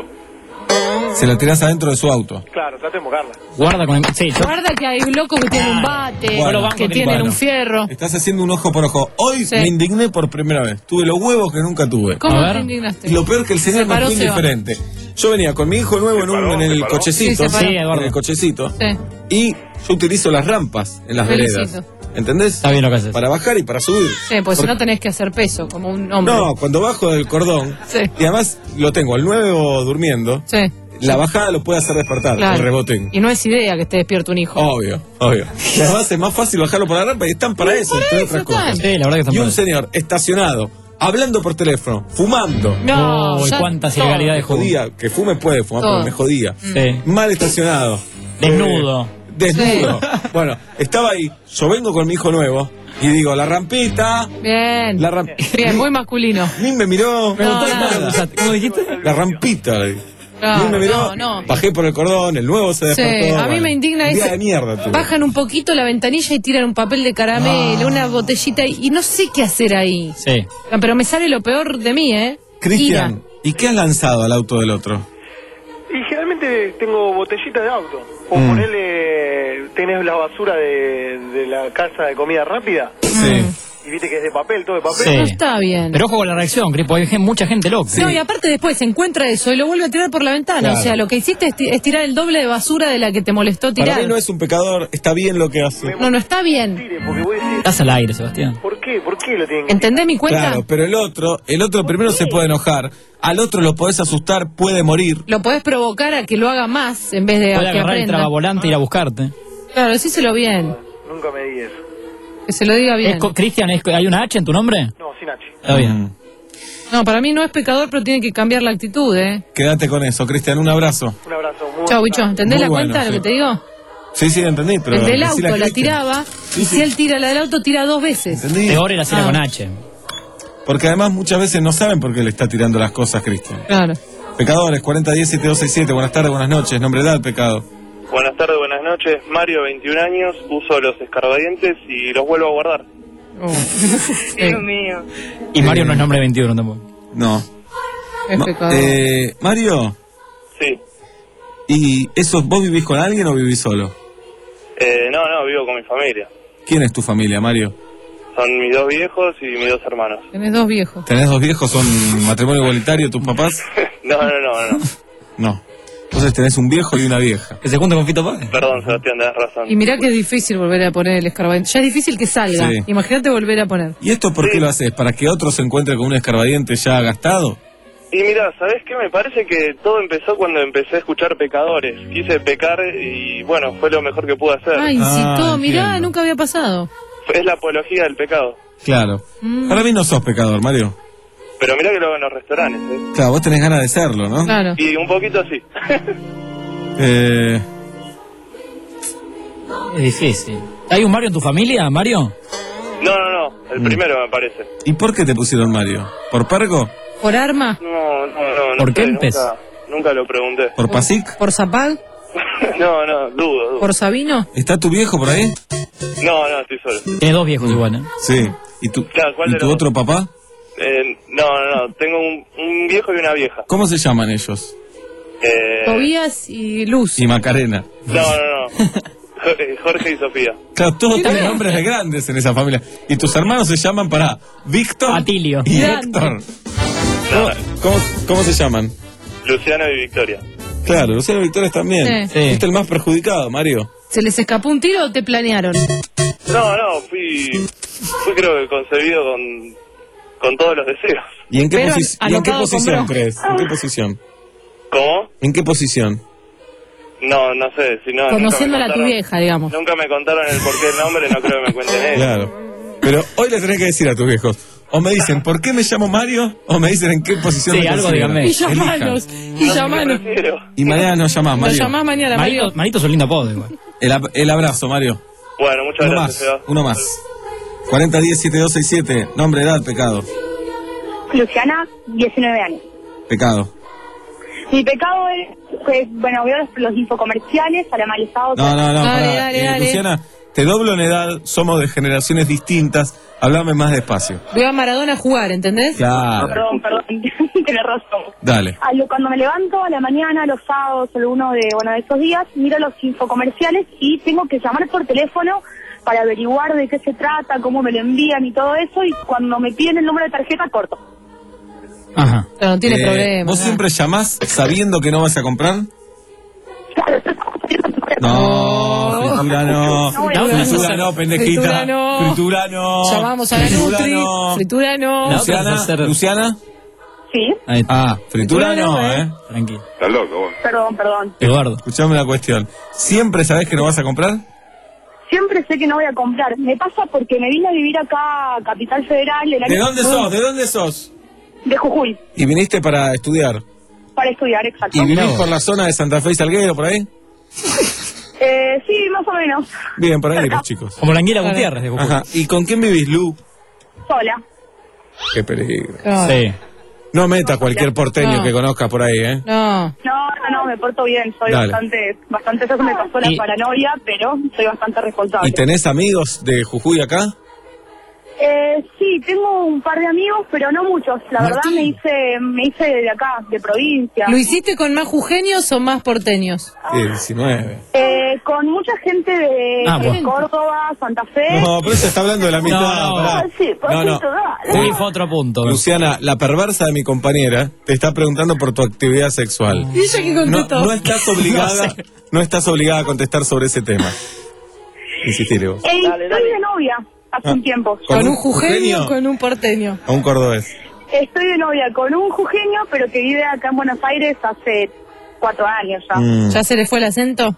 Se la tirás adentro de su auto. Claro, trato de mojarla. Guarda con el... Sí, yo... Guarda que hay locos que tienen un bate, Bueno, que tienen bueno. un fierro. Estás haciendo un ojo por ojo. Hoy Sí. me indigné por primera vez. Tuve los huevos que nunca tuve. ¿Cómo A te ver. indignaste? Y lo peor que el señor Se paró, me fue se va. indiferente. Yo venía con mi hijo nuevo en, un, en el cochecito. Sí, se paró. Sí, Eduardo. en el cochecito. Sí. Y yo utilizo las rampas en las Felicito. veredas. ¿Entendés? Está bien lo que haces. Para bajar y para subir. Sí, pues si Porque- no tenés que hacer peso, como un hombre. No, cuando bajo del cordón, Sí. y además lo tengo al nuevo durmiendo, Sí, la bajada lo puede hacer despertar, claro. el rebotín. Y no es idea que esté despierto un hijo. Obvio, obvio. Y además es más fácil bajarlo por la rampa y están para eso, entre otras cosas. Sí, la verdad que están Y un para eso. señor estacionado, hablando por teléfono, fumando. No, Uy, ya- cuántas todo. ilegalidades Me jodía, que fume puede fumar, Todo. pero me jodía. Sí. Mal estacionado. Desnudo. Eh, desnudo. Bueno, estaba ahí, yo vengo con mi hijo nuevo y digo, la rampita, Bien. la ram- Bien, muy masculino. Ni me miró, No, nada. ¿Cómo dijiste? la rampita. le digo. No, Ni me miró, no, no. bajé por el cordón, el nuevo se Sí, despertó. a mí bueno, me indigna un día eso. de mierda tuve. Bajan un poquito la ventanilla y tiran un papel de caramelo, Ah. una botellita y, y no sé qué hacer ahí. Sí. Pero me sale lo peor de mí, ¿eh? Cristian, ¿y qué has lanzado al auto del otro? Y generalmente tengo botellitas de auto. O Mm. ponele, tenés la basura de, de la casa de comida rápida. Sí. Y viste que es de papel, todo de papel. Sí. No está bien. Pero ojo con la reacción, Cris, porque hay gen- mucha gente loca. No, y aparte después se encuentra eso y lo vuelve a tirar por la ventana. Claro. O sea, lo que hiciste es, ti- es tirar el doble de basura de la que te molestó Para tirar. mí no es un pecador, está bien lo que hace. No, no está bien. Tire, porque vos decís, Estás al aire, Sebastián. ¿por qué? ¿Por qué lo tienen que ¿Entendés mi cuenta? Claro, pero el otro, el otro primero se puede enojar, al otro lo podés asustar, puede morir. Lo podés provocar a que lo haga más en vez de a Puede que agarrar el aprenda. trabavolante e ir a buscarte. Claro, decíselo bien. Nunca me di eso. Que se lo diga Es bien. co- Cristian, es co- ¿hay una H en tu nombre? No, sin H. Está bien. Mm. No, para mí no es pecador, pero tiene que cambiar la actitud, ¿eh? Quédate con eso, Cristian, un abrazo. Un abrazo. Muy Chau, bicho. ¿Entendés Muy la bueno, cuenta de sí. lo que te digo? Sí, sí, entendí, pero el del auto decile a la Cristian. tiraba Sí, y sí. si él tira la del auto, tira dos veces. ¿Entendí? Peor era hacerla Ah. con H. Porque además muchas veces no saben por qué le está tirando las cosas, Cristian. Claro. Pecadores, cuarenta diez, setenta y dos sesenta y siete, buenas tardes, buenas noches, nombre, edad, pecado. Buenas tardes, buenas noches. Mario, veintiún años, uso los escarbadientes y los vuelvo a guardar. Dios mío. Y Mario Eh, no es nombre veintiuno tampoco. No. Es Ma- pecador. eh, Mario, Sí. ¿y eso vos vivís con alguien o vivís solo? Eh, no, no, vivo con mi familia. ¿Quién es tu familia, Mario? Son mis dos viejos y mis dos hermanos. Tenés dos viejos. ¿Tenés dos viejos? ¿Son matrimonio igualitario tus papás? No, no, no, no. No. Entonces tenés un viejo y una vieja. ¿Que se junta con Fito Páez? Perdón, Sebastián, tenés razón. Y mirá que es difícil volver a poner el escarbadiente. Ya es difícil que salga. Sí. Imagínate volver a poner. ¿Y esto por qué lo haces? ¿Para que otro se encuentre con un escarbadiente ya gastado? Y mira, ¿sabés qué? Me parece que todo empezó cuando empecé a escuchar Pecadores. Quise pecar y bueno, fue lo mejor que pude hacer. Ah, incitó. Ah, Mirá, entiendo. nunca había pasado. Es la apología del pecado. Claro. Mm. Para mí no sos pecador, Mario. Pero mirá que lo hago en los restaurantes, ¿eh? Claro, vos tenés ganas de serlo, ¿no? Claro. Y un poquito sí. Eh... Es difícil. ¿Hay un Mario en tu familia, Mario? No, no, no. El Mm. primero me parece. ¿Y por qué te pusieron Mario? ¿Por pergo? ¿Por arma? No, no, no. no ¿Por sé, Kempes? Nunca, nunca lo pregunté. ¿Por pasic? ¿Por zapal? No, no, dudo, dudo. ¿Por sabino? ¿Está tu viejo por ahí? No, no, estoy solo. Tiene dos viejos igual, ¿eh? Sí. ¿Y tu, Claro, ¿cuál ¿y de tu los otro papá? Eh, no, no, no. Tengo un, un viejo y una vieja. ¿Cómo se llaman ellos? Eh, Tobías y Luz. Y Macarena. no, no, no. Jo- Jorge y Sofía. Claro, todos tienen nombres de grandes en esa familia. Y tus hermanos se llaman para Víctor Atilio. y Grande. Héctor. No, ¿Cómo, cómo, cómo se llaman? Luciano y Victoria. Claro, Luciano y Victoria también. Sí. Sí. Fuiste el más perjudicado, Mario. ¿Se les escapó un tiro o te planearon? No, no, fui, fui creo que concebido con, con todos los deseos. ¿Y en qué, Pero posi- ¿y en qué alocado posición compró. crees? ¿En qué posición? ¿Cómo? ¿En qué posición? No, no sé, si no... Conociéndola a nunca tu me contaron- vieja, digamos. Nunca me contaron el porqué del nombre, no creo que me cuenten ellos. Claro. Pero hoy le tenés que decir a tus viejos. O me dicen, ¿por qué me llamo Mario? O me dicen, ¿en qué posición Sí, me algo consideran? díganme. Y llamanos. Y llamanos. Prefiero. Y mañana nos llamás, Lo Mario. llamás mañana, Marito, Mario. Marito es un lindo apodo igual. El, ab- el abrazo, Mario. Bueno, muchas Uno gracias, más, Seba. uno más. cuarenta diez setenta y dos sesenta y siete. Nombre, edad, pecado. Luciana, diecinueve años. Pecado. Mi pecado es, pues, bueno, veo los, los infocomerciales, alamalizados. No, no, no. Dale, pará. dale, Eh, dale. Luciana, te doblo en edad, somos de generaciones distintas. Háblame más despacio. Veo a Maradona jugar, ¿entendés? Claro. Perdón, perdón, tienes razón. Dale. A lo- Cuando me levanto a la mañana, los sábados o alguno de, bueno, de esos días, miro los infocomerciales y tengo que llamar por teléfono para averiguar de qué se trata, cómo me lo envían y todo eso, y cuando me piden el número de tarjeta, corto. Ajá. Pero no tiene Eh, problema. ¿Vos ¿no? siempre llamás sabiendo que no vas a comprar? No, fritura no. No, No, no, fritura no, pendejita. Fritura no. Fritura no. Llamamos a la Fritura Nutri. no. Fritura no. La otra es Luciana, hacer- Luciana. Sí, Ahí está. Ah, fritura Fritura no, no, ¿eh? Tranquilo. Estás loco vos. perdón, perdón. Eduardo. Escuchame la cuestión. ¿Siempre sabés que no vas a comprar? Siempre sé que no voy a comprar. Me pasa porque me vine a vivir acá a Capital Federal. El ¿De año dónde pasado. sos? ¿De dónde sos? De Jujuy, ¿Y viniste para estudiar? para estudiar, exacto. ¿Y vivís por la zona de Santa Fe y Salguero, por ahí? Eh, sí, más o menos. Bien, por ahí los chicos. Como la Anguila Gutiérrez de Jujuy. Ajá. ¿Y con quién vivís, Lu? Sola. Qué peligro. Claro. Sí. No meta cualquier porteño No. que conozcas por ahí, ¿eh? No. No, no, no, me porto bien. Soy Dale. bastante, bastante, eso me pasó la Y- paranoia, pero soy bastante responsable. ¿Y tenés amigos de Jujuy acá? Eh, sí, tengo un par de amigos, pero no muchos. La verdad Martín. me hice, me hice de acá, de provincia. ¿Lo hiciste con más jujeños o más porteños? Sí, diecinueve. Eh, con mucha gente de, Ah, de bueno. Córdoba, Santa Fe. No, pero se está hablando de la mitad. No, no. pará. Ah, sí, por No, no. eso, dale. Juli fue otro punto. Luciana, la perversa de mi compañera te está preguntando por tu actividad sexual. ¿Y ella qué No, contestó? no estás obligada, no estás obligada a contestar sobre ese tema. Insistiré vos. Eh, estoy de novia hace Ah. un tiempo. ¿Con ¿Con un un jujeño jujeño? o con un porteño? A un cordobés. Estoy de novia con un jujeño, pero que vive acá en Buenos Aires hace cuatro años ya. Mm. ¿Ya se le fue el acento?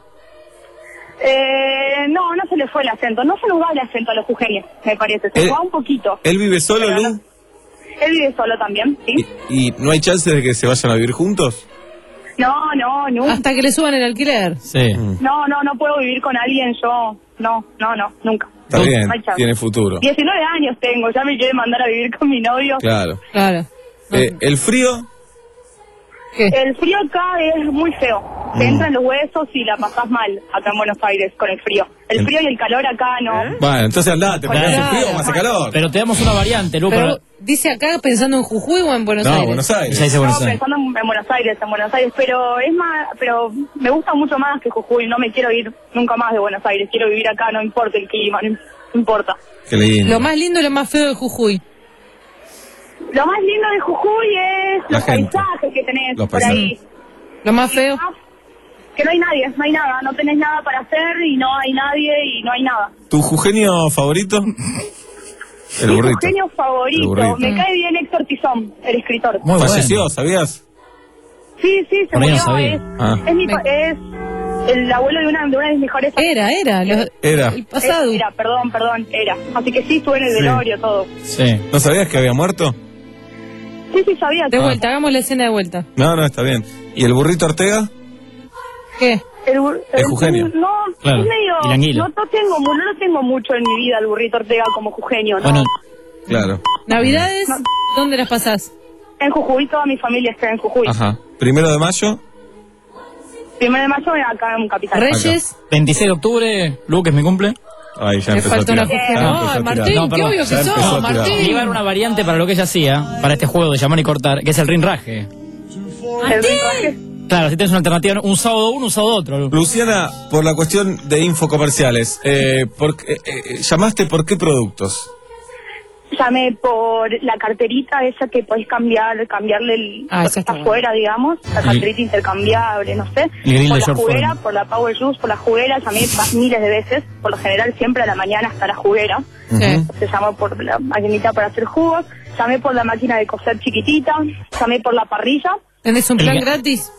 Eh, no, no se le fue el acento. No se nos va el acento a los jujeños, me parece. Se Él- nos va un poquito. ¿Él vive solo, Pero Lu? no- Él vive solo también, ¿sí? ¿Y, y no hay chance de que se vayan a vivir juntos? No, no, no. Hasta que le suban el alquiler. Sí. No, no, no puedo vivir con alguien yo. No, no, no, nunca. Está No, bien, no hay chance. tiene futuro. diecinueve años tengo, ya me quiere mandar a vivir con mi novio. Claro. Claro. Eh, ¿El frío? El frío acá es muy feo. Te Mm. entran los huesos y la pasás mal acá en Buenos Aires con el frío. El En- frío y el calor acá no. Bueno, entonces andate, porque Claro. hace frío o hace calor. Pero te damos una variante, Lu. Pero, para- ¿dice acá pensando en Jujuy o en Buenos No, Aires? Buenos Aires. Ya dice No, Buenos Aires. pensando en, en Buenos Aires, en Buenos Aires, pero es más, pero me gusta mucho más que Jujuy. No me quiero ir nunca más de Buenos Aires. Quiero vivir acá, no importa el clima. No, importa. Qué lindo. Lo más lindo y lo más feo de Jujuy. Lo más lindo de Jujuy es La los gente. paisajes que tenés Los por paisajes. ahí. Lo más feo. Que no hay nadie, no hay nada, no tenés nada para hacer y no hay nadie y no hay nada. ¿Tu jujeño favorito? El Mi burrito. genio El favorito, burrito. me cae bien Héctor Tizón, el escritor. Muy Falleció, ¿sabías? Sí, sí, se Por ahí no murió, sabía. es, Ah. es, mi, pa- es el abuelo de una, de una de mis mejores... Era, era, lo- Era. el pasado. Era, perdón, perdón, era. Así que sí, estuve en el Sí. velorio, todo. Sí. ¿No sabías que había muerto? Sí, sí, sabía. De vuelta, hagamos la escena de vuelta. No, no, está bien. ¿Y el burrito Ortega? ¿Qué? El, bur- Es el- jujeño. No, Claro. es medio... Y la anguila. No, no tengo, mu- no lo tengo mucho en mi vida el burrito Ortega como jujeño, ¿no? Bueno, claro. ¿Navidades? ¿Dónde las pasás? En Jujuy, toda mi familia está en Jujuy. Ajá. ¿Primero de mayo? Primero de mayo acá en Capital. Reyes. veintiséis de octubre, Luke, es mi cumple. Ay, ya Le empezó a falta tirar. una Ya jujeña. empezó No, a tirar. Martín, No, qué perdón. obvio que Ya sos, empezó a tirar. Martín. Le iba a dar una variante para lo que ella hacía, para este juego de llamar y cortar, que es el rinraje. El rinraje. Claro, si tienes una alternativa, un sábado uno, un sábado otro. Luke. Luciana, por la cuestión de infocomerciales, eh, por, eh, eh, ¿llamaste por qué productos? Llamé por la carterita esa que podés cambiar, cambiarle el Ah, esa está afuera, digamos, la carterita intercambiable, no sé. El grill Por de la short juguera, form. por la Power Juice, por la juguera, llamé pa- miles de veces, por lo general siempre a la mañana hasta la juguera. Sí. Se llamó por la maquinita para hacer jugos, llamé por la máquina de coser chiquitita, llamé por la parrilla. ¿Tenés un plan El- gratis?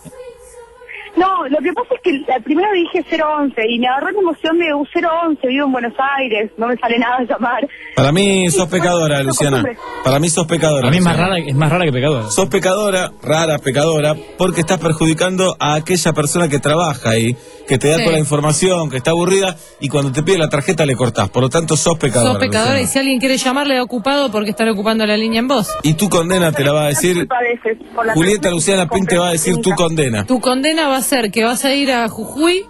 No, lo que pasa es que la primera dije cero once y me agarró la emoción de un cero once, vivo en Buenos Aires, no me sale nada llamar. Para mí sos pecadora, Luciana. Para mí sos pecadora. A mí es más Luciana. rara, es más rara que pecadora. Sos pecadora, rara, pecadora, porque estás perjudicando a aquella persona que trabaja ahí, que te da Sí. toda la información, que está aburrida, y cuando te pide la tarjeta le cortás. Por lo tanto, sos pecadora. Sos pecadora y Luciana. si alguien quiere llamarle ocupado porque están ocupando la línea en voz. Y tu condena te la va a decir, A veces, por la Julieta tarjeta Luciana Pin te va a decir tu condena. Tu condena va a ser que vas a ir a Jujuy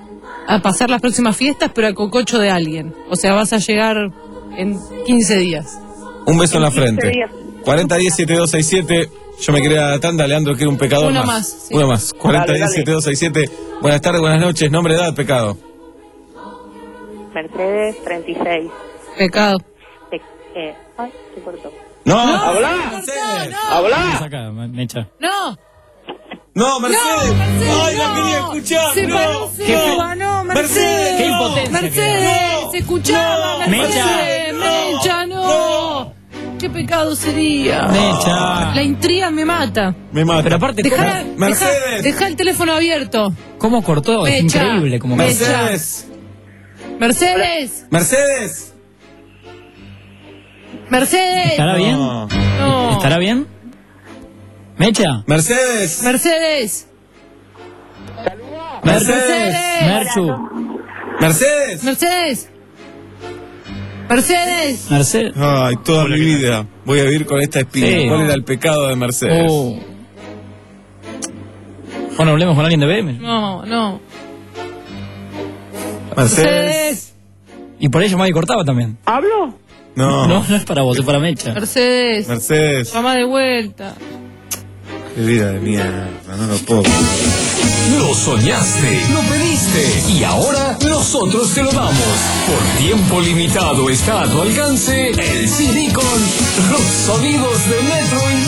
a pasar las próximas fiestas, pero a cococho de alguien. O sea, vas a llegar en quince días. Un beso en la frente. días. cuarenta diez setenta y dos sesenta y siete. Yo me quería a la tanda, Leandro quiere un pecador Uno más. más, sí. Uno más. cuarenta diez Dale, dale. setenta y dos sesenta y siete. Buenas tardes, buenas noches. Nombre, edad, pecado. Mercedes treinta y seis. Pecado. Eh, eh, ay, se cortó. No, ¡Habla! Mercedes. ¡Habla! Saca, Mecha. ¡No! No, Mercedes. No, Mercedes, Ay, la no. quería escuchar. Se no. paró, se no. paró, Mercedes. Mercedes. Qué impotencia Mercedes, se escuchaba, No. Mercedes. Mecha, no. ¿Qué pecado sería? Mecha. La intriga me mata. Me mata. Pero aparte, Deja, ¿cómo, deja, Mercedes. deja el teléfono abierto. cómo cortó? Es Mecha. increíble. Como Mecha. Mercedes. Mercedes. Mercedes. Mercedes. ¿Estará bien? No. No. ¿Estará bien? ¿Mecha? Mercedes. Mercedes. Mercedes. Merchu. Mercedes. Mercedes. Mercedes. Mercedes. Ay, toda mi vida voy a vivir con esta espina. Sí. ¿Cuál era el pecado de Mercedes? Oh. Bueno, hablemos con alguien de B M. No, no. Mercedes. Y por ello Maggie cortaba también. ¿Hablo? No. No, no es para vos, es para Mecha. Mercedes. Mercedes. Llama de vuelta. Qué vida de mierda, no lo puedo. Lo soñaste, lo pediste y ahora nosotros te lo damos. Por tiempo limitado está a tu alcance el C D con los sonidos de metro y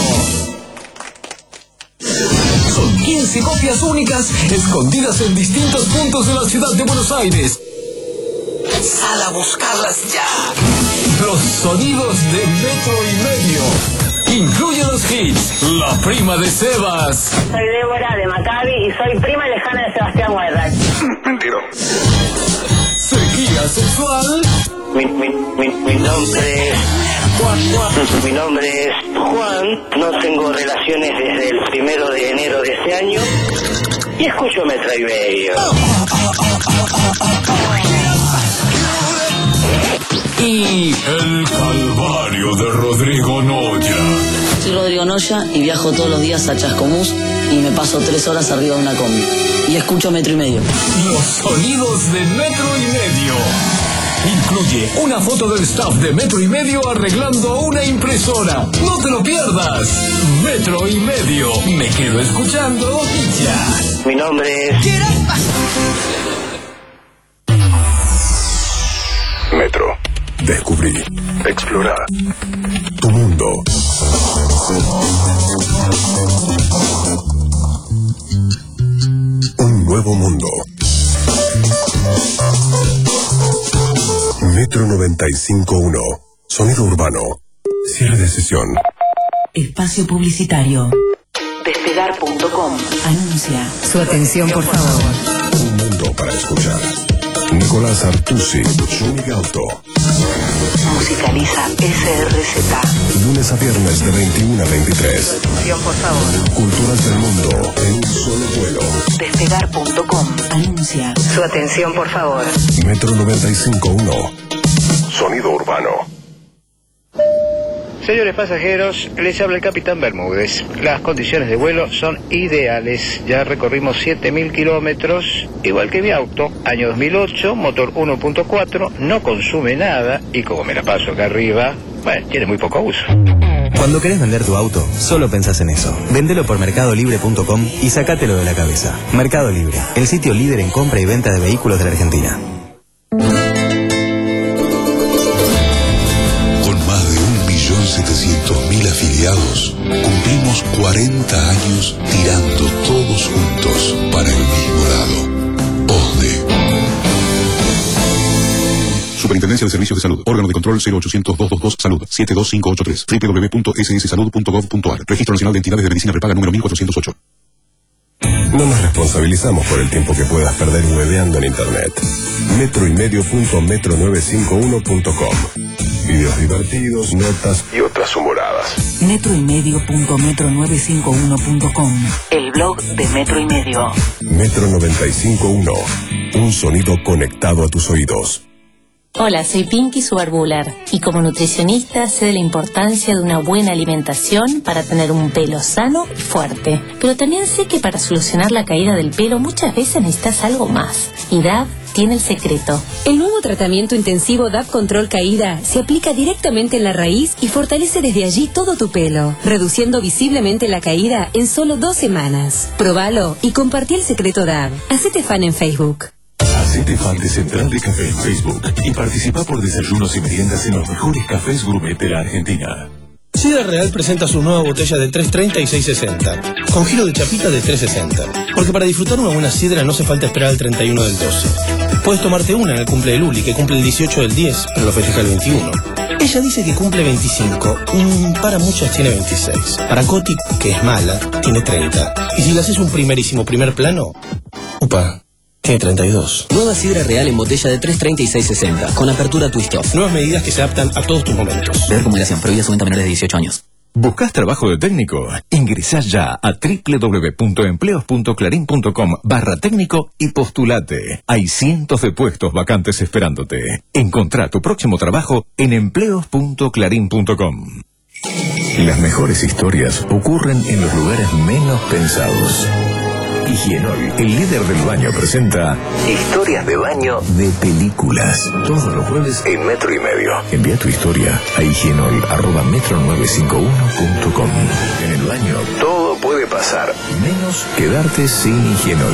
medio. Son quince copias únicas escondidas en distintos puntos de la ciudad de Buenos Aires. Sal a buscarlas ya. Los sonidos de metro y medio. Incluye los hits La Prima de Sebas, Soy Débora de Maccabi y soy prima lejana de Sebastián Huerta. Mentira. Sequía Sexual, Mi, mi, mi, mi nombre es Juan, Juan. Mi nombre es Juan. No tengo relaciones desde el primero de enero de este año. Y escucho Metro y Medio. y El Calvario de Rodrigo Noya. Soy Rodrigo Noya y viajo todos los días a Chascomús y me paso tres horas arriba de una combi. Y escucho Metro y Medio. Los sonidos de Metro y Medio. Incluye una foto del staff de Metro y Medio arreglando una impresora. No te lo pierdas. Metro y Medio. Me quedo escuchando y ya. Mi nombre es... Metro Descubrí. Explora. Tu mundo. Un nuevo mundo. Metro noventa y cinco punto uno. Sonido urbano. Cierre de sesión. Espacio publicitario. Despegar punto com. Anuncia. Su atención, por favor. Un mundo para escuchar. Nicolás Artusi, Sonic Auto. Musicaliza S R Z. Lunes a viernes de veintiuno a veintitrés. Atención, por favor. Culturas del mundo en un solo vuelo. Despegar punto com. Anuncia. Su atención, por favor. Metro noventa y cinco punto uno. Sonido urbano. Señores pasajeros, les habla el Capitán Bermúdez. Las condiciones de vuelo son ideales. Ya recorrimos siete mil kilómetros, igual que mi auto. Año dos mil ocho, motor uno punto cuatro, no consume nada y como me la paso acá arriba, bueno, tiene muy poco uso. Cuando querés vender tu auto, solo pensás en eso. Vendelo por mercado libre punto com y sacátelo de la cabeza. Mercado Libre, el sitio líder en compra y venta de vehículos de la Argentina. setecientos mil afiliados, cumplimos cuarenta años tirando todos juntos para el mismo lado. O S D E. Superintendencia de Servicios de Salud. Órgano de control cero ochocientos, doscientos veintidós, Salud. siete dos cinco ocho tres. doble u doble u doble u punto s s salud punto gov punto a r. Registro Nacional de Entidades de Medicina Prepaga número mil cuatrocientos ocho. No nos responsabilizamos por el tiempo que puedas perder hueveando en internet. Metro y medio punto metro novecientos cincuenta y uno punto com. Videos divertidos, notas y otras humoradas. Metro y medio punto metro novecientos cincuenta y uno punto com. El blog de Metro y Medio. Metro noventa y cinco punto uno. Un sonido conectado a tus oídos. Hola, soy Pinky Subarbular y como nutricionista sé de la importancia de una buena alimentación para tener un pelo sano y fuerte. Pero también sé que para solucionar la caída del pelo muchas veces necesitas algo más. Y D A B tiene el secreto. El nuevo tratamiento intensivo D A B Control Caída se aplica directamente en la raíz y fortalece desde allí todo tu pelo, reduciendo visiblemente la caída en solo dos semanas. Probalo y compartí el secreto D A B. Hacete fan en Facebook. Hacete fan de Central de Café en Facebook y participa por desayunos y meriendas en los mejores cafés gourmet de la Argentina. Sidra Real presenta su nueva botella de tres treinta y seis sesenta, con giro de chapita de tres sesenta. Porque para disfrutar una buena sidra no hace falta esperar al treinta y uno del doce. Puedes tomarte una en el cumple de Luli, que cumple el dieciocho del diez, pero lo festeja el veintiuno. Ella dice que cumple veinticinco, mm, para muchas tiene veintiséis. Para Coti, que es mala, tiene treinta. Y si le haces un primerísimo primer plano, upa, tiene treinta y dos. Nueva Sidra Real en botella de tres treinta y seis sesenta, con apertura twist off. Nuevas medidas que se adaptan a todos tus momentos. Ver formulación, prohibida su venta a menores de dieciocho años. ¿Buscas trabajo de técnico? Ingresá ya a doble u doble u doble u punto empleos punto clarín punto com barra técnico y postulate. Hay cientos de puestos vacantes esperándote. Encontrá tu próximo trabajo en empleos punto clarín punto com. Las mejores historias ocurren en los lugares menos pensados. Higienol, el líder del baño, presenta Historias de baño de películas. Todos los jueves en Metro y Medio. Envía tu historia a higienol arroba metro novecientos cincuenta y uno punto com. En el baño todo puede pasar, menos quedarte sin Higienol.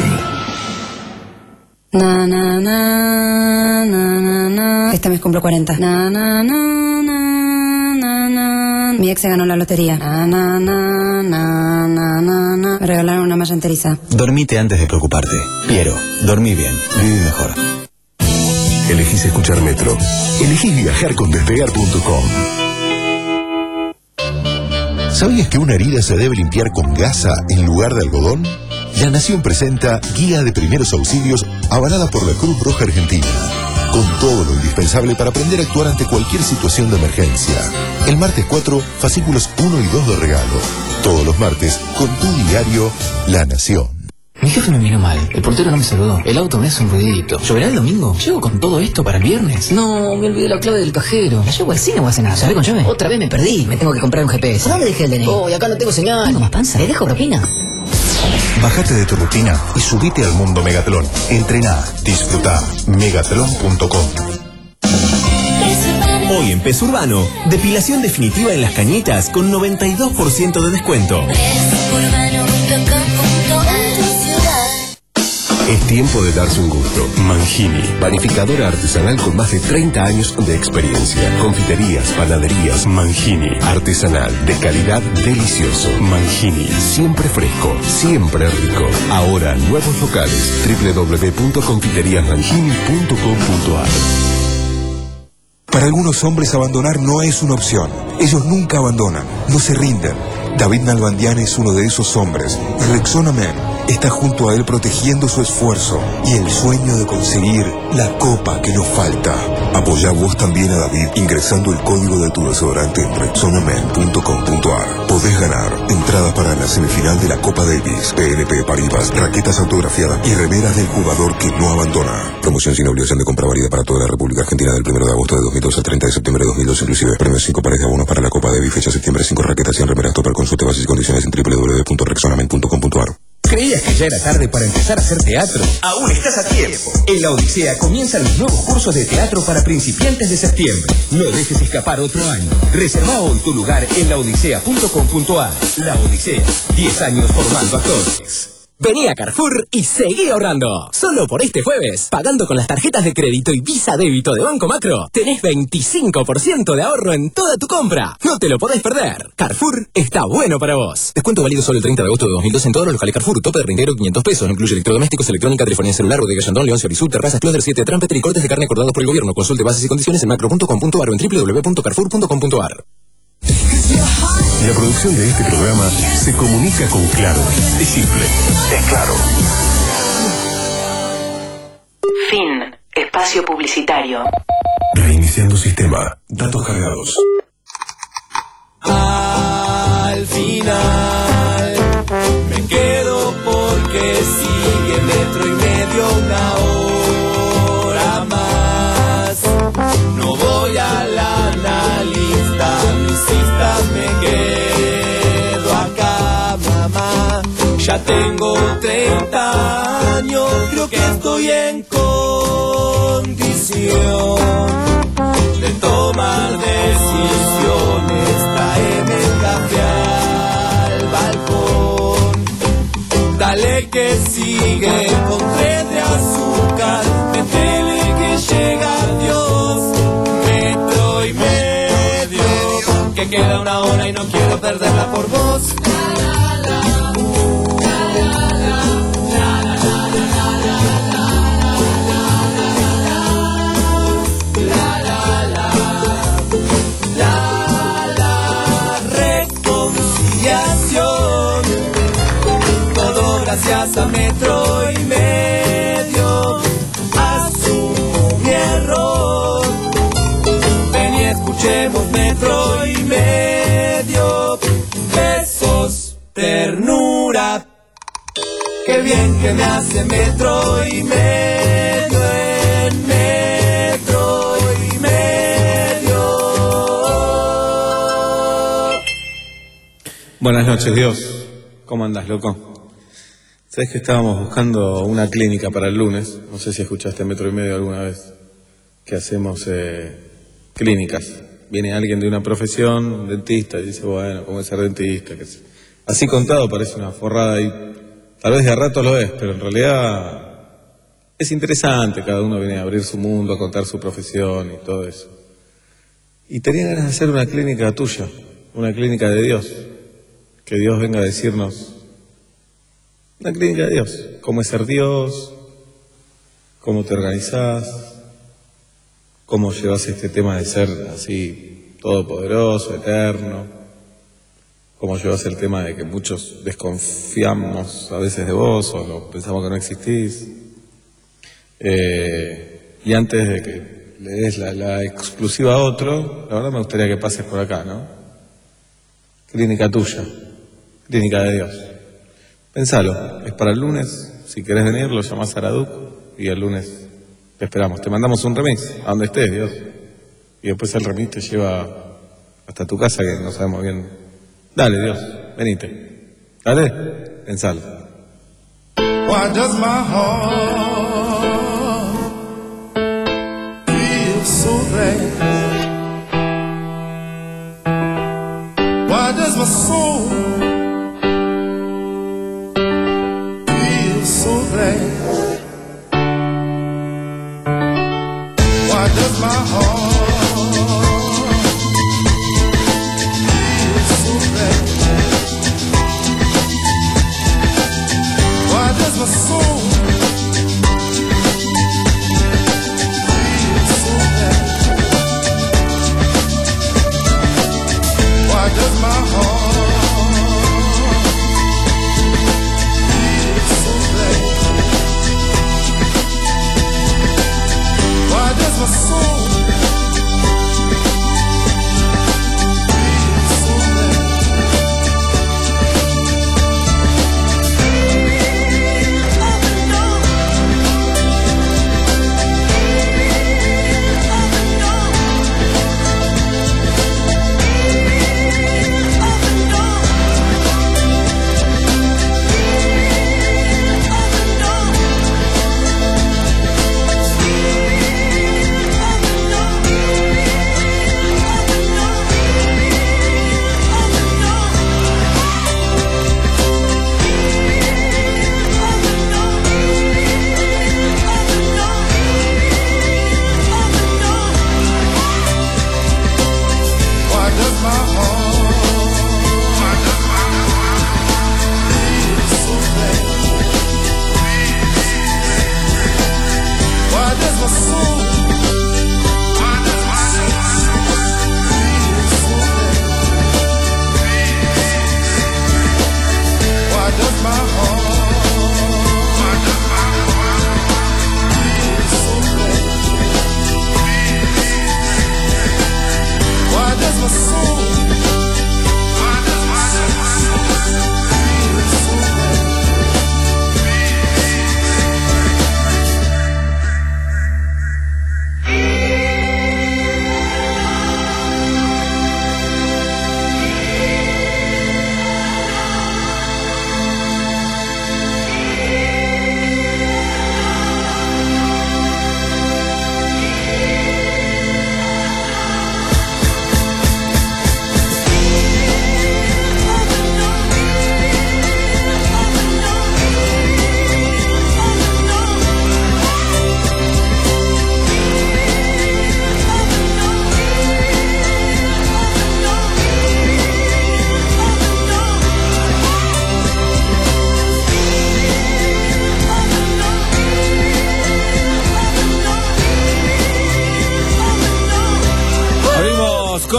Na, na, na, na, na, na. Este mes cumplo cuarenta. Na, na, na, na, na, na. Mi ex se ganó la lotería. Na, na, na, na, na, na, na. Me regalaron una malla enteriza. Dormite antes de preocuparte. Piero, dormí bien, viví mejor. Elegís escuchar Metro. Elegís viajar con despegar punto com. ¿Sabías que una herida se debe limpiar con gasa en lugar de algodón? La Nación presenta Guía de Primeros Auxilios avalada por la Cruz Roja Argentina, con todo lo indispensable para aprender a actuar ante cualquier situación de emergencia. El martes cuatro, fascículos uno y dos de regalo. Todos los martes, con tu diario La Nación. Mi jefe me miró mal, el portero no me saludó, el auto me hace un ruidito. ¿Lloverá el domingo? ¿Llego con todo esto para el viernes? No, me olvidé la clave del cajero. ¿La llevo al cine o a cenar? ¿Sabés con llave? Otra vez me perdí, me tengo que comprar un G P S. ¿Dónde dejé el D N I? Oh, y acá no tengo señal. ¿Tengo más panza? ¿Le dejo propina? Bájate de tu rutina y subite al mundo Megatlón. Entrená, disfruta. Megatlón punto com. Hoy en Peso Urbano, depilación definitiva en las cañetas con noventa y dos por ciento de descuento. Es tiempo de darse un gusto. Mangini, panificadora artesanal con más de treinta años de experiencia. Confiterías, panaderías, Mangini. Artesanal, de calidad, delicioso. Mangini, siempre fresco, siempre rico. Ahora, nuevos locales. doble u doble u doble u punto confiterias mangini punto com punto a r. Para algunos hombres abandonar no es una opción. Ellos nunca abandonan, no se rinden. David Nalbandian es uno de esos hombres. Rexona Men está junto a él protegiendo su esfuerzo y el sueño de conseguir la copa que nos falta. Apoyá vos también a David ingresando el código de tu desodorante en rexona men punto com punto a r. Podés ganar entradas para la semifinal de la Copa Davis, P N P Paribas, raquetas autografiadas y remeras del jugador que no abandona. Promoción sin obligación de compra válida para toda la República Argentina del primero de agosto de dos mil dos al treinta de septiembre de dos mil dos inclusive. Premios cinco pares de abonos para la Copa Davis, fecha septiembre, cinco raquetas y en remeras. Para consulte bases y condiciones en doble u doble u doble u punto rexona men punto com punto a r. ¿Creías que ya era tarde para empezar a hacer teatro? Aún estás a tiempo. En La Odisea comienzan los nuevos cursos de teatro para principiantes de septiembre. No dejes escapar otro año. Reserva hoy tu lugar en la odisea punto com punto a r. La Odisea, diez años formando actores. Vení a Carrefour y seguí ahorrando. Solo por este jueves, pagando con las tarjetas de crédito y Visa Débito de Banco Macro, tenés veinticinco por ciento de ahorro en toda tu compra. No te lo podés perder. Carrefour está bueno para vos. Descuento válido solo el treinta de agosto de dos mil dos en todos los locales Carrefour. Tope de reintegro quinientos pesos. No incluye electrodomésticos, electrónica, telefonía celular, bodega Yandón, León, Ciorizú, terrazas, Closer siete, Trampeter y cortes de carne acordados por el gobierno. Consulte bases y condiciones en macro punto com punto a r o en doble u doble u doble u punto carrefour punto com punto a r. La producción de este programa se comunica con Claro. Es simple, es claro. Fin. Espacio publicitario. Reiniciando sistema. Datos cargados. Al final me quedo porque sigue metro y medio una hora más. No voy a la analista, mis citas me quedo acá, mamá. Ya tengo treinta años, creo que estoy en condición de tomar decisiones. Traeme café al balcón, dale que sigue con tres de azúcar, metele que llega Dios, metro y medio, que queda una hora y no quiero perderla por vos. Gracias a metro y medio, asumo mi error. Ven y escuchemos metro y medio. Besos, ternura. Qué bien que me hace metro y medio en metro y medio. Buenas noches, Dios. ¿Cómo andás, loco? Sabés que estábamos buscando una clínica para el lunes. No sé si escuchaste Metro y Medio alguna vez. Que hacemos eh, clínicas. Viene alguien de una profesión, un dentista, y dice, bueno, ¿cómo es ser dentista? Que así contado parece una forrada y tal vez de a rato lo es, pero en realidad es interesante. Cada uno viene a abrir su mundo, a contar su profesión y todo eso. Y tenía ganas de hacer una clínica tuya, una clínica de Dios. Que Dios venga a decirnos... Una clínica de Dios, cómo es ser Dios, cómo te organizás, cómo llevas este tema de ser así todopoderoso, eterno, cómo llevas el tema de que muchos desconfiamos a veces de vos o no, pensamos que no existís. Eh, y antes de que le des la, la exclusiva a otro, la verdad me gustaría que pases por acá, ¿no? Clínica tuya, clínica de Dios. Pensalo, es para el lunes, si querés venir lo llamás a Araduc y el lunes te esperamos. Te mandamos un remix, a donde estés, Dios. Y después el remix te lleva hasta tu casa, que no sabemos bien. Dale, Dios, venite. Dale, pensalo. Why does my heart feel so bad? Why does my soul so bad?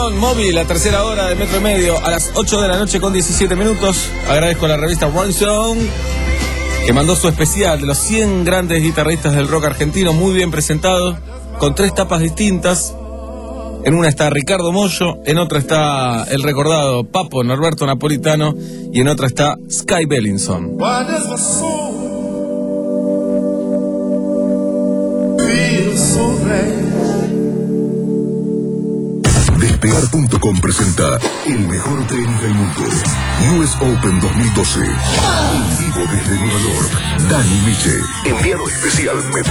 Rolling Móvil, la tercera hora de Metro y Medio, a las ocho de la noche con diecisiete minutos. Agradezco a la revista Rolling Stone, que mandó su especial de los cien grandes guitarristas del rock argentino, muy bien presentado, con tres tapas distintas. En una está Ricardo Mollo, en otra está el recordado Papo Norberto Napolitano y en otra está Sky Bellinson. Why does my soul feel so bad? Despegar punto com presenta el mejor tenis del mundo. U S Open dos mil doce. En vivo desde Nueva York. Dani Miche. Enviado especial Metro.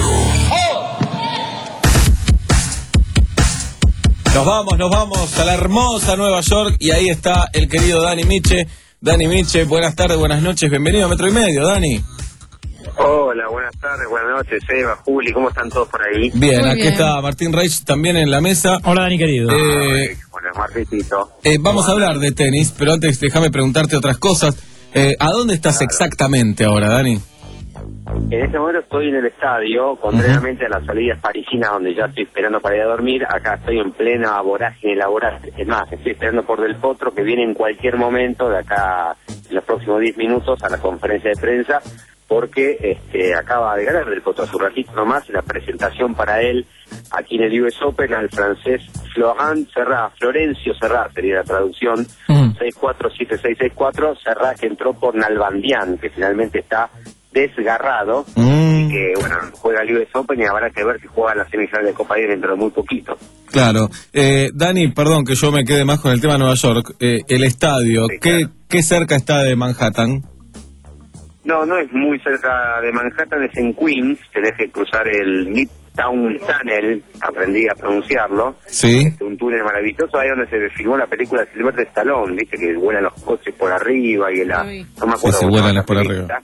Nos vamos, nos vamos a la hermosa Nueva York y ahí está el querido Dani Miche. Dani Miche, buenas tardes, buenas noches, bienvenido a Metro y Medio, Dani. Hola, buenas tardes, buenas noches, Eva, Juli, ¿cómo están todos por ahí? Bien, Muy aquí bien. Está Martín Reich también en la mesa. Hola, Dani, querido. Eh, Hola, Martitito. Eh, vamos a hablar de tenis, pero antes déjame preguntarte otras cosas. Eh, ¿A dónde estás claro. exactamente ahora, Dani? En este momento estoy en el estadio, contrariamente uh-huh. a las salidas parisinas donde ya estoy esperando para ir a dormir. Acá estoy en plena vorágine laboral. Es más, estoy esperando por Del Potro, que viene en cualquier momento, de acá en los próximos diez minutos, a la conferencia de prensa, porque este, acaba de ganar Del Potro hace un ratito nomás la presentación para él aquí en el U S Open al francés Florent Serrat, Florencio Serrat sería la traducción, uh-huh. seis cuatro siete seis seis cuatro, Serrat que entró por Nalbandián, que finalmente está desgarrado, mm. y que bueno, juega el U S Open y habrá que ver si juega la semifinal de Copa Davis dentro de muy poquito. Claro. Eh, Dani, perdón que yo me quede más con el tema de Nueva York. Eh, el estadio, sí, ¿qué, claro. ¿qué cerca está de Manhattan? No, no es muy cerca de Manhattan, es en Queens, tenés que cruzar el Midtown Tunnel, aprendí a pronunciarlo. Sí. Es un túnel maravilloso, ahí donde se filmó la película de Sylvester Stallone, viste que vuelan los coches por arriba y la... No me acuerdo. Sí, se vuelan las por arriba.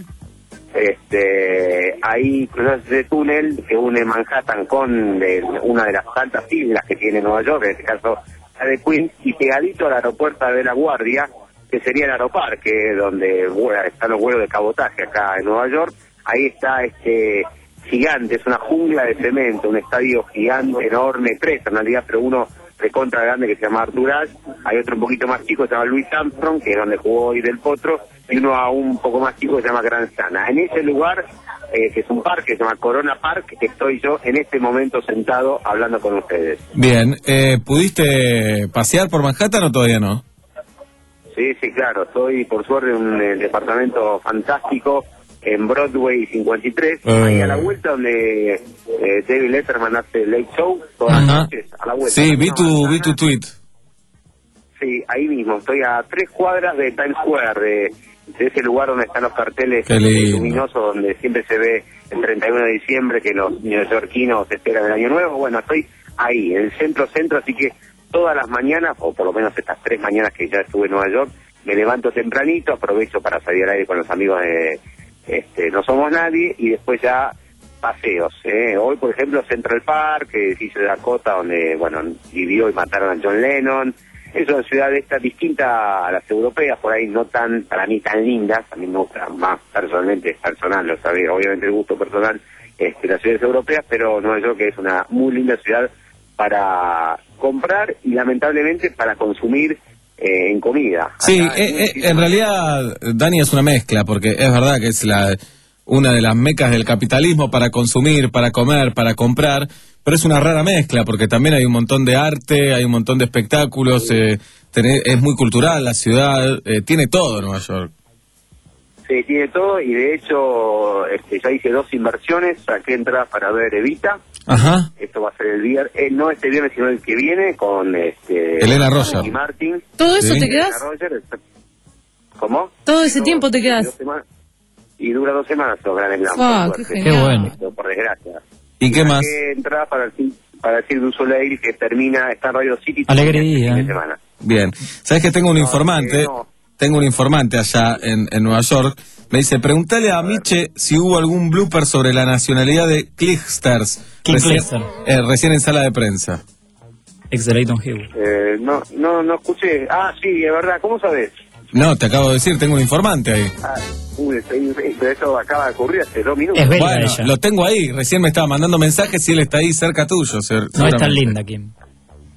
Este, ahí cruzas ese túnel que une Manhattan con el, una de las tantas islas que tiene Nueva York, en este caso la de Queens, y pegadito al aeropuerto de La Guardia, que sería el Aeroparque, donde bueno, están los vuelos de cabotaje acá en Nueva York. Ahí está este gigante, es una jungla de cemento, un estadio gigante, enorme, tres en realidad, pero uno recontra grande que se llama Arthur Ashe, hay otro un poquito más chico que se llama Louis Armstrong, que es donde jugó hoy Del Potro, y uno aún un poco más chico que se llama Grand Sana. En ese lugar, eh, que es un parque, se llama Corona Park, estoy yo en este momento sentado hablando con ustedes. Bien, eh, ¿pudiste pasear por Manhattan o todavía no? Sí, sí, claro, estoy por suerte en un eh, departamento fantástico en Broadway cincuenta y tres, uh. ahí a la vuelta donde eh, David Letterman hace Late Show, todas Ajá. las noches, a la vuelta. Sí, vi tu, vi tu tweet. Sí, ahí mismo, estoy a tres cuadras de Times Square, de, de ese lugar donde están los carteles luminosos, donde siempre se ve el treinta y uno de diciembre que los neoyorquinos esperan el año nuevo. Bueno, estoy ahí, en el centro-centro, así que todas las mañanas, o por lo menos estas tres mañanas que ya estuve en Nueva York, me levanto tempranito, aprovecho para salir al aire con los amigos de este, No Somos Nadie, y después ya paseos. ¿eh? Hoy, por ejemplo, Central Park, edificio de Dakota, donde, bueno, vivió y mataron a John Lennon. Es una ciudad esta distinta a las europeas, por ahí no tan, para mí tan lindas, a mí me gusta más personalmente, personal, lo sabía, obviamente el gusto personal, este, las ciudades europeas, pero Nueva York es una muy linda ciudad para comprar y lamentablemente para consumir eh, en comida. Sí, eh, eh, en realidad, Dani, es una mezcla, porque es verdad que es la una de las mecas del capitalismo para consumir, para comer, para comprar, pero es una rara mezcla, porque también hay un montón de arte, hay un montón de espectáculos, eh, tener, es muy cultural la ciudad, eh, tiene todo Nueva York. Sí, tiene todo, y de hecho este, ya hice dos inversiones, saqué entradas para ver Evita. Ajá. Esto va a ser el viernes, eh, no este viernes, sino el que viene, con este Elena Roger y Martin. ¿Todo eso sí. te quedas? Roger, ¿cómo? ¿Todo ese no, tiempo te quedas? Y dura dos semanas los Grand Slam. Oh, qué, qué bueno. Esto, por desgracia. ¿Y qué más? Entrada para el, para el Cirque du Soleil, que termina, está en Radio City. Alegría. Fin de semana. Bien. ¿Sabes que tengo un no, informante? Eh, no. Tengo un informante allá en, en Nueva York. Me dice, pregúntale a, a Miche si hubo algún blooper sobre la nacionalidad de Clicksters. Recién, eh, recién en sala de prensa. Ex de Leighton Hill. Eh, no, no, no escuché. Ah, sí, es verdad. ¿Cómo sabes? No, te acabo de decir, tengo un informante ahí. Ah, uy, eso acaba de ocurrir hace dos minutos. Es belga bueno, ella. Lo tengo ahí. Recién me estaba mandando mensajes y él está ahí cerca tuyo. No es tan linda, Kim.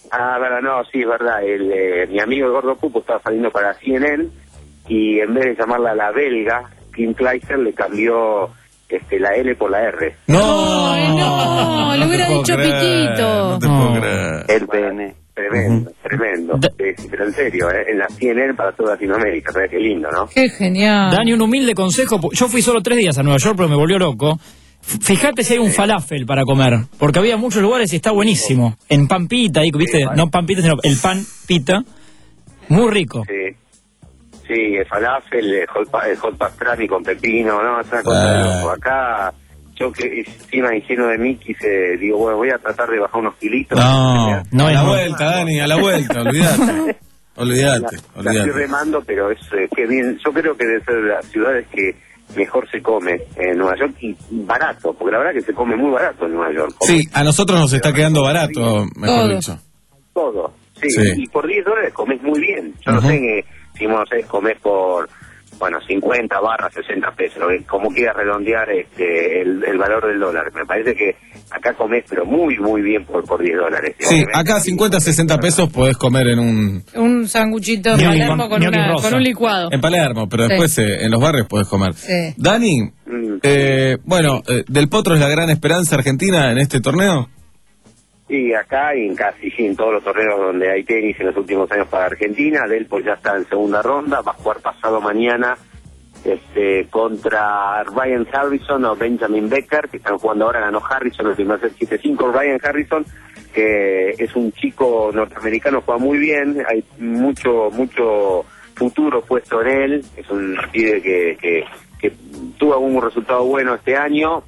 Ah, verdad, no, sí, es verdad. El, eh, mi amigo el Gordo Pupo estaba saliendo para C N N y en vez de llamarla la belga, Kim Kleiser le cambió este, la L por la R. ¡No! Ay, no, le hubiera dicho Pitito. No te puedo creer. El pene. Tremendo, uh-huh. tremendo. Da sí, pero en serio, ¿eh? En la C N N para toda Latinoamérica, ¿sabes qué lindo, no? Qué genial. Dani, un humilde consejo. Yo fui solo tres días a Nueva York, pero me volvió loco. Fíjate si hay un falafel para comer, porque había muchos lugares y está buenísimo. En pan pita, ahí, ¿viste? No pan pita, sino el pan pita. Muy rico. Sí. Sí, el falafel, el hot, el hot pastrami con pepino, ¿no? Es una cosa de loco. Acá, yo que encima ingenuo de mí, quise, digo, bueno, voy a tratar de bajar unos kilitos. No, no, a la vuelta, Dani, a la vuelta, olvídate. Olvídate, la, la estoy remando, pero es eh, que bien, yo creo que debe ser de las ciudades que mejor se come en Nueva York y barato, porque la verdad que se come muy barato en Nueva York. Sí, a nosotros nos está quedando barato, mejor todo. dicho. Todo, sí, sí, y por diez dólares comes muy bien. Yo uh-huh. no sé que si no sé, comes por, bueno, cincuenta barra sesenta pesos, como quieras redondear este el, el valor del dólar. Me parece que acá comés, pero muy, muy bien por, por diez dólares. Sí, acá cincuenta, sesenta pesos podés comer en un... Un sanguchito en Palermo con, una, con un licuado. En Palermo, pero sí. después eh, en los barrios podés comer. Sí. Dani, mm. eh, bueno, eh, ¿Del Potro es la gran esperanza argentina en este torneo? Sí, acá y en casi sí, en todos los torneos donde hay tenis en los últimos años para Argentina. Del Potro ya está en segunda ronda, va a jugar pasado mañana este contra Ryan Harrison o Benjamin Becker, que están jugando ahora. Ganó Harrison el primer set siete cinco. Ryan Harrison, que es un chico norteamericano, juega muy bien, hay mucho mucho futuro puesto en él, es un pibe que, que, que tuvo algún resultado bueno este año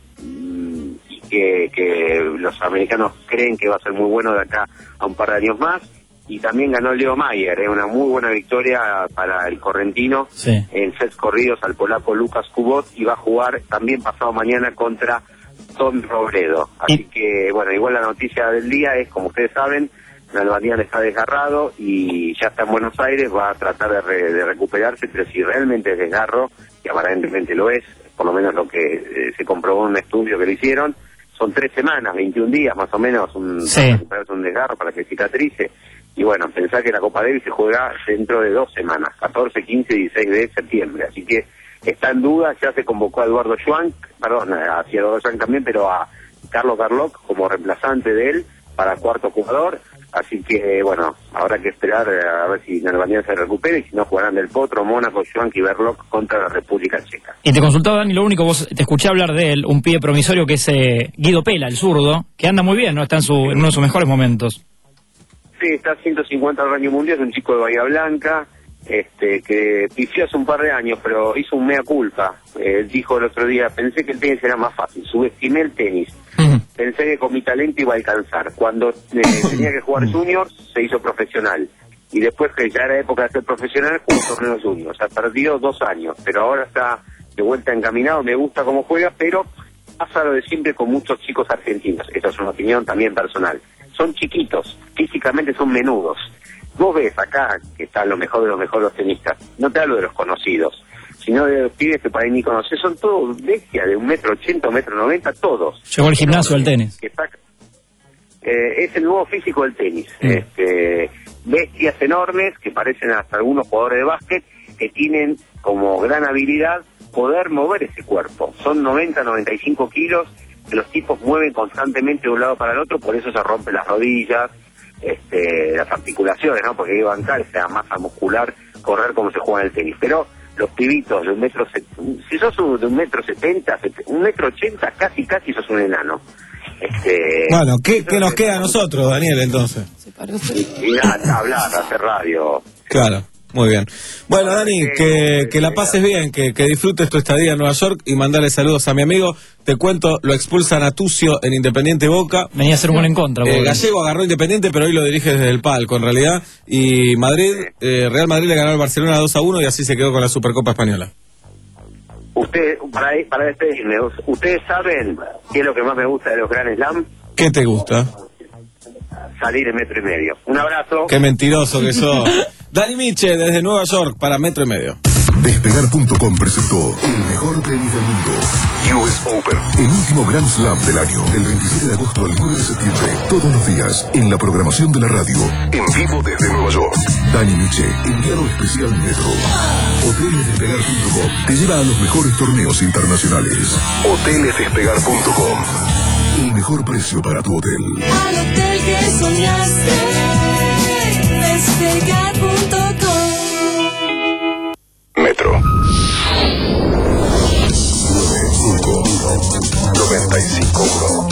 y que, que los americanos creen que va a ser muy bueno de acá a un par de años más. Y también ganó Leo Mayer, ¿eh? Una muy buena victoria para el correntino, sí, en sets corridos al polaco Lucas Kubot, y va a jugar también pasado mañana contra Tom Robredo. Así que, bueno, igual la noticia del día es, como ustedes saben, Nalbandian está desgarrado y ya está en Buenos Aires, va a tratar de, re, de recuperarse, pero si realmente es desgarro, y aparentemente lo es, por lo menos lo que eh, se comprobó en un estudio que le hicieron, son tres semanas, veintiún días más o menos, un, sí, para recuperarse un desgarro, para que cicatrice. Y bueno, pensá que la Copa Davis se juega dentro de dos semanas, catorce, quince y dieciséis de septiembre. Así que está en duda, ya se convocó a Eduardo Schwank, perdón, a Eduardo Schwank también, pero a Carlos Garlock como reemplazante de él para cuarto jugador. Así que, bueno, habrá que esperar a ver si Nalbandian se recupera y si no jugarán Del Potro, Mónaco, Schwank y Berlock contra la República Checa. Y te consultaba, Dani, lo único, vos te escuché hablar de él, un pibe promisorio que es eh, Guido Pela, el zurdo, que anda muy bien, ¿no? Está en, su, en uno de sus mejores momentos. Sí, está a ciento cincuenta al ranking mundial, es un chico de Bahía Blanca, este, que pifió hace un par de años, pero hizo un mea culpa. Eh, dijo el otro día, pensé que el tenis era más fácil, subestimé el tenis. Uh-huh. Pensé que con mi talento iba a alcanzar. Cuando eh, tenía que jugar juniors, se hizo profesional. Y después que ya era época de ser profesional, jugó torneos juniors. O sea, perdió dos años, pero ahora está de vuelta encaminado, me gusta cómo juega, pero pasa lo de siempre con muchos chicos argentinos. Esta es una opinión también personal. Son chiquitos, físicamente son menudos. Vos ves acá que están lo mejor de los mejores los tenistas, no te hablo de los conocidos, sino de los pibes que por ahí ni conoces, son todos bestias de un metro ochenta, un metro noventa, todos. Llegó el gimnasio al tenis. Está, eh, es el nuevo físico del tenis. Mm. Este, bestias enormes que parecen hasta algunos jugadores de básquet que tienen como gran habilidad poder mover ese cuerpo. Son noventa, noventa y cinco kilos que los tipos mueven constantemente de un lado para el otro, por eso se rompen las rodillas, este, las articulaciones, ¿no? Porque hay que bancar esa masa muscular, correr como se juega en el tenis. Pero los pibitos de un metro, si sos de un metro setenta, un metro ochenta, casi casi sos un enano. Este, bueno, ¿qué, ¿qué nos queda a nosotros, Daniel, entonces? Y, y nada, hablar, hacer radio. Claro. Muy bien. Bueno, Dani, que, que la pases bien, que, que disfrutes tu estadía en Nueva York y mandarle saludos a mi amigo. Te cuento, lo expulsan a Tucio en Independiente Boca. Venía a hacer un gol en contra. Eh, Gallego agarró Independiente, pero hoy lo dirige desde el palco, en realidad. Y Madrid, eh, Real Madrid le ganó al Barcelona dos a uno y así se quedó con la Supercopa Española. Usted, para, para despedirme, ¿ustedes saben qué es lo que más me gusta de los Grand Slam? ¿Qué te gusta? Salir en metro y medio. Un abrazo. Qué mentiroso que sos. Dani Miche, desde Nueva York, para Metro y Medio. Despegar punto com presentó el mejor tenis del mundo, U S Open, el último Grand Slam del año, del veintisiete de agosto al nueve de septiembre, todos los días, en la programación de la radio, en vivo desde Nueva York. Dani Miche, enviado especial Metro. Hoteles Despegar punto com te lleva a los mejores torneos internacionales. Hoteles Despegar punto com, el mejor precio para tu hotel. Al hotel que soñaste, Despegar punto com. Metro nueve cinco uno noventa y cinco uno.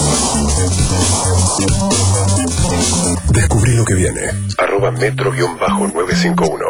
Descubrí lo que viene. Arroba metro nueve cinco uno.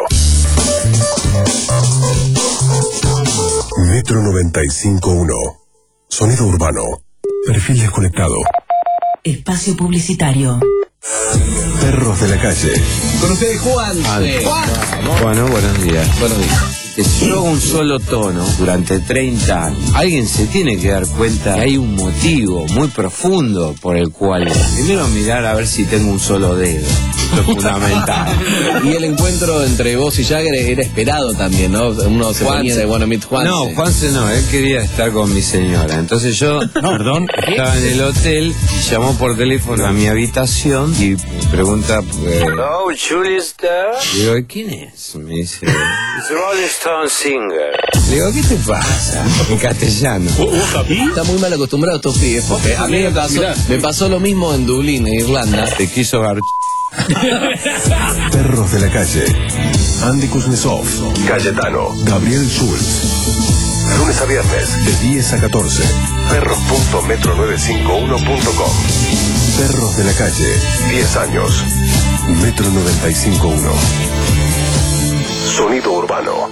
Metro noventa y cinco uno. Sonido urbano. Perfil desconectado. Espacio publicitario. Perros de la calle. Con ustedes Juan. Eh, Juan. Bueno, buenos días. Buenos días. Si yo hago un solo tono durante treinta años, alguien se tiene que dar cuenta que hay un motivo muy profundo por el cual primero mirar a ver si tengo un solo dedo. Lo fundamental. Y el encuentro entre vos y Jagger era esperado también, ¿no? Uno se ponía de bueno, meet Juanse. No, Juanse no, él quería estar con mi señora. Entonces yo, no, perdón, estaba en el hotel y llamó por teléfono a mi habitación y pregunta, eh, hello, Julie está. Digo, ¿quién es? Me dice, it's Rolling Stone Singer. Le digo, ¿qué te pasa? En castellano. Está muy mal acostumbrado a estos pibes, porque a mí me pasó, me pasó lo mismo en Dublín, en Irlanda. Te quiso gar... Perros de la calle. Andy Kuznetsov, Cayetano, Gabriel Schultz. Lunes a viernes, de diez a catorce. Perros punto metro nueve cinco uno punto com. Perros de la calle, diez años. Metro noventa y cinco uno. Sonido urbano.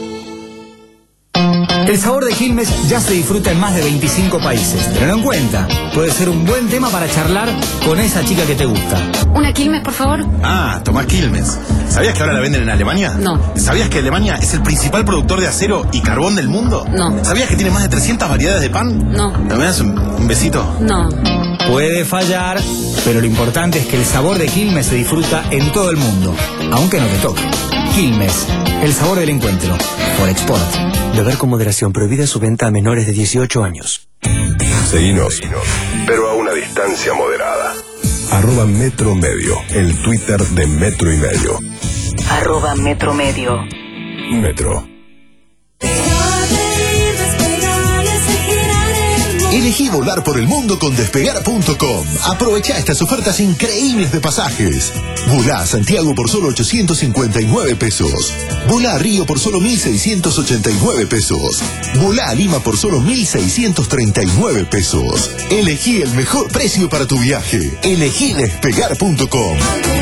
El sabor de Quilmes ya se disfruta en más de veinticinco países. Tenlo en cuenta. Puede ser un buen tema para charlar con esa chica que te gusta. ¿Una Quilmes, por favor? Ah, tomá Quilmes. ¿Sabías que ahora la venden en Alemania? No. ¿Sabías que Alemania es el principal productor de acero y carbón del mundo? No. ¿Sabías que tiene más de trescientas variedades de pan? No. ¿Me das un, un besito? No. Puede fallar, pero lo importante es que el sabor de Quilmes se disfruta en todo el mundo, aunque no te toque. Quilmes, el sabor del encuentro. Por Export. Beber con moderación, prohibida su venta a menores de dieciocho años. Seguinos, pero a una distancia moderada. Arroba Metro Medio, el Twitter de Metro y Medio. Arroba Metro Medio. Metro. Elegí volar por el mundo con Despegar punto com. Aprovecha estas ofertas increíbles de pasajes. Volá a Santiago por solo ochocientos cincuenta y nueve pesos. Volá a Río por solo mil seiscientos ochenta y nueve pesos. Volá a Lima por solo mil seiscientos treinta y nueve pesos. Elegí el mejor precio para tu viaje. Elegí Despegar punto com.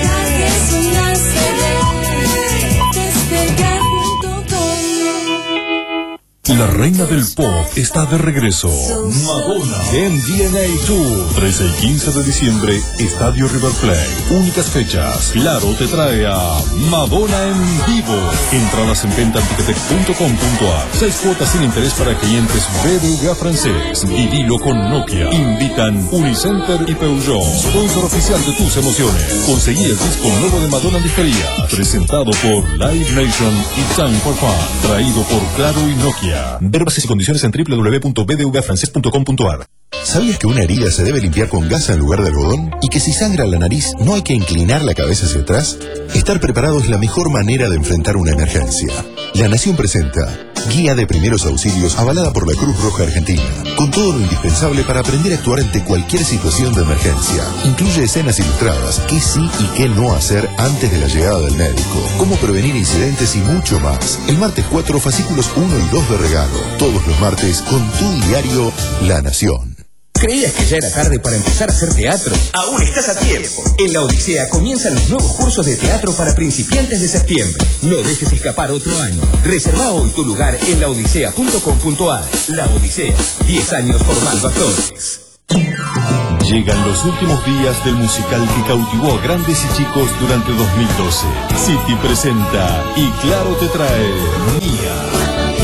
La reina del pop está de regreso. Madonna M D N A Tour. trece y quince de diciembre, Estadio River Plate. Únicas fechas. Claro te trae a Madonna en vivo. Entradas en venta en ticketek punto com punto a. Seis cuotas sin interés para clientes B B V A francés. Vivilo con Nokia. Invitan Unicenter y Peugeot. Sponsor oficial de tus emociones. Conseguí el disco nuevo de Madonna de feria. Presentado por Live Nation y Time for Fun. Traído por Claro y Nokia. Ver bases y condiciones en doble u doble u doble u punto b d v a francés punto com punto a r. ¿Sabías que una herida se debe limpiar con gasa en lugar de algodón? ¿Y que si sangra la nariz no hay que inclinar la cabeza hacia atrás? Estar preparado es la mejor manera de enfrentar una emergencia. La Nación presenta Guía de Primeros Auxilios avalada por la Cruz Roja Argentina, con todo lo indispensable para aprender a actuar ante cualquier situación de emergencia. Incluye escenas ilustradas, qué sí y qué no hacer antes de la llegada del médico, cómo prevenir incidentes y mucho más. El martes cuatro, fascículos uno y dos de regalo. Todos los martes con tu diario La Nación. ¿Creías que ya era tarde para empezar a hacer teatro? Aún estás a tiempo. En La Odisea comienzan los nuevos cursos de teatro para principiantes de septiembre. No dejes escapar otro año. Reserva hoy tu lugar en la odisea punto com punto a r. La Odisea, diez años formando actores. Llegan los últimos días del musical que cautivó a grandes y chicos durante dos mil doce. City presenta y Claro te trae Mía.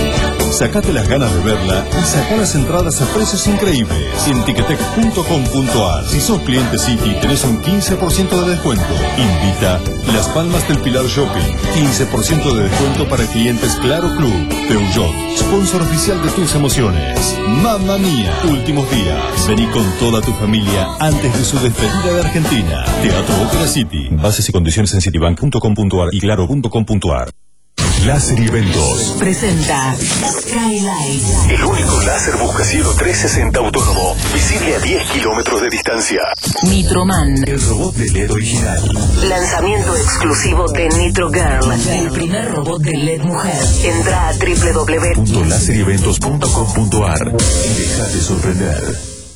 Sacate las ganas de verla y sacá las entradas a precios increíbles en ticketek punto com punto ar. Si sos cliente City, tenés un quince por ciento de descuento. Invita Las Palmas del Pilar Shopping. quince por ciento de descuento para clientes Claro Club. Peugeot, sponsor oficial de tus emociones. Mamma mía, últimos días. Vení con toda tu familia antes de su despedida de Argentina. Teatro Ópera City. Bases y condiciones en citibank punto com punto ar y claro punto com punto ar. Láser y Ventos presenta Skylight. El único láser buscacielo trescientos sesenta autónomo, visible a diez kilómetros de distancia. Nitroman. El robot de L E D original. Lanzamiento exclusivo de Nitro Girl, el primer robot de L E D mujer. Entra a doble u doble u doble u punto láser y ventos punto com punto ar y dejate sorprender.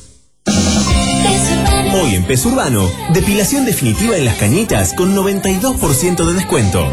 Hoy en Peso Urbano, depilación definitiva en las cañitas con noventa y dos por ciento de descuento.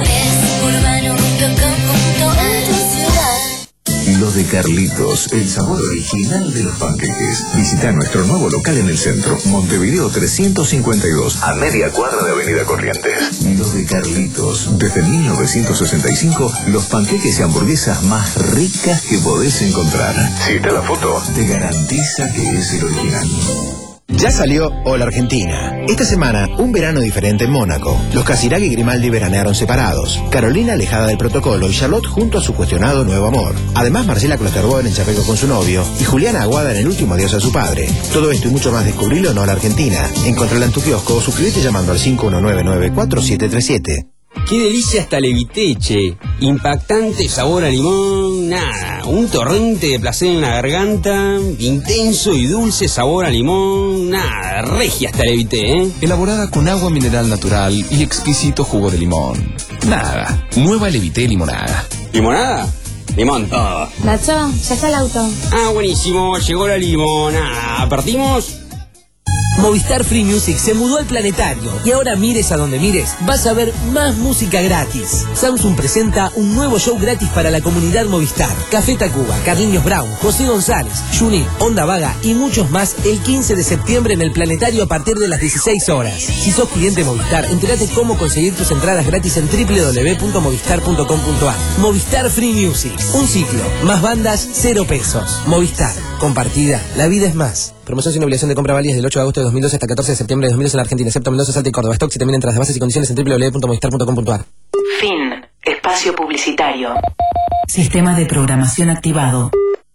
Lo de Carlitos, el sabor original de los panqueques. Visita nuestro nuevo local en el centro, Montevideo trescientos cincuenta y dos, a media cuadra de Avenida Corrientes. Lo de Carlitos, desde mil novecientos sesenta y cinco, los panqueques y hamburguesas más ricas que podés encontrar. Si está la foto, te garantiza que es el original. Ya salió Hola Argentina. Esta semana, un verano diferente en Mónaco. Los Casiraghi y Grimaldi veranearon separados. Carolina alejada del protocolo y Charlotte junto a su cuestionado nuevo amor. Además, Marcela Klosterboer en Chapecó con su novio y Juliana Aguada en el último adiós a su padre. Todo esto y mucho más descubrilo en Hola Argentina. Encontrala en tu kiosco o suscríbete llamando al cinco uno nueve nueve cuatro siete tres siete. ¡Qué delicia hasta Leviteche! Impactante sabor a limón, nada, un torrente de placer en la garganta, intenso y dulce sabor a limón, nada, regia hasta Levité, ¿eh? Elaborada con agua mineral natural y exquisito jugo de limón. Nada, nueva Levité limonada. ¿Limonada? Limón todo. Nacho, ya está el auto. Ah, buenísimo, llegó la limonada. ¿Partimos? Movistar Free Music se mudó al planetario y ahora mires a donde mires, vas a ver más música gratis. Samsung presenta un nuevo show gratis para la comunidad Movistar. Café Tacuba, Carliños Brown, José González, Juni, Onda Vaga y muchos más el quince de septiembre en el planetario a partir de las dieciséis horas. Si sos cliente Movistar, entérate cómo conseguir tus entradas gratis en doble u doble u doble u punto movistar punto com punto ar. Movistar Free Music, un ciclo, más bandas, cero pesos. Movistar, compartida, la vida es más. Promoción sin obligación de compra válida del ocho de agosto de dos mil doce hasta catorce de septiembre de dos mil doce en la Argentina, excepto Mendoza, Salta y Córdoba. Stock y también entradas de bases y condiciones en doble u doble u doble u punto movistar punto com punto ar. Fin. Espacio publicitario. Sistema de programación activado.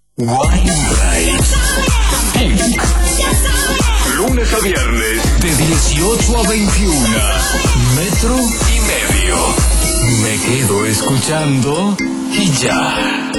Lunes a viernes, de dieciocho a veintiuno. Metro y medio. Me quedo escuchando y ya.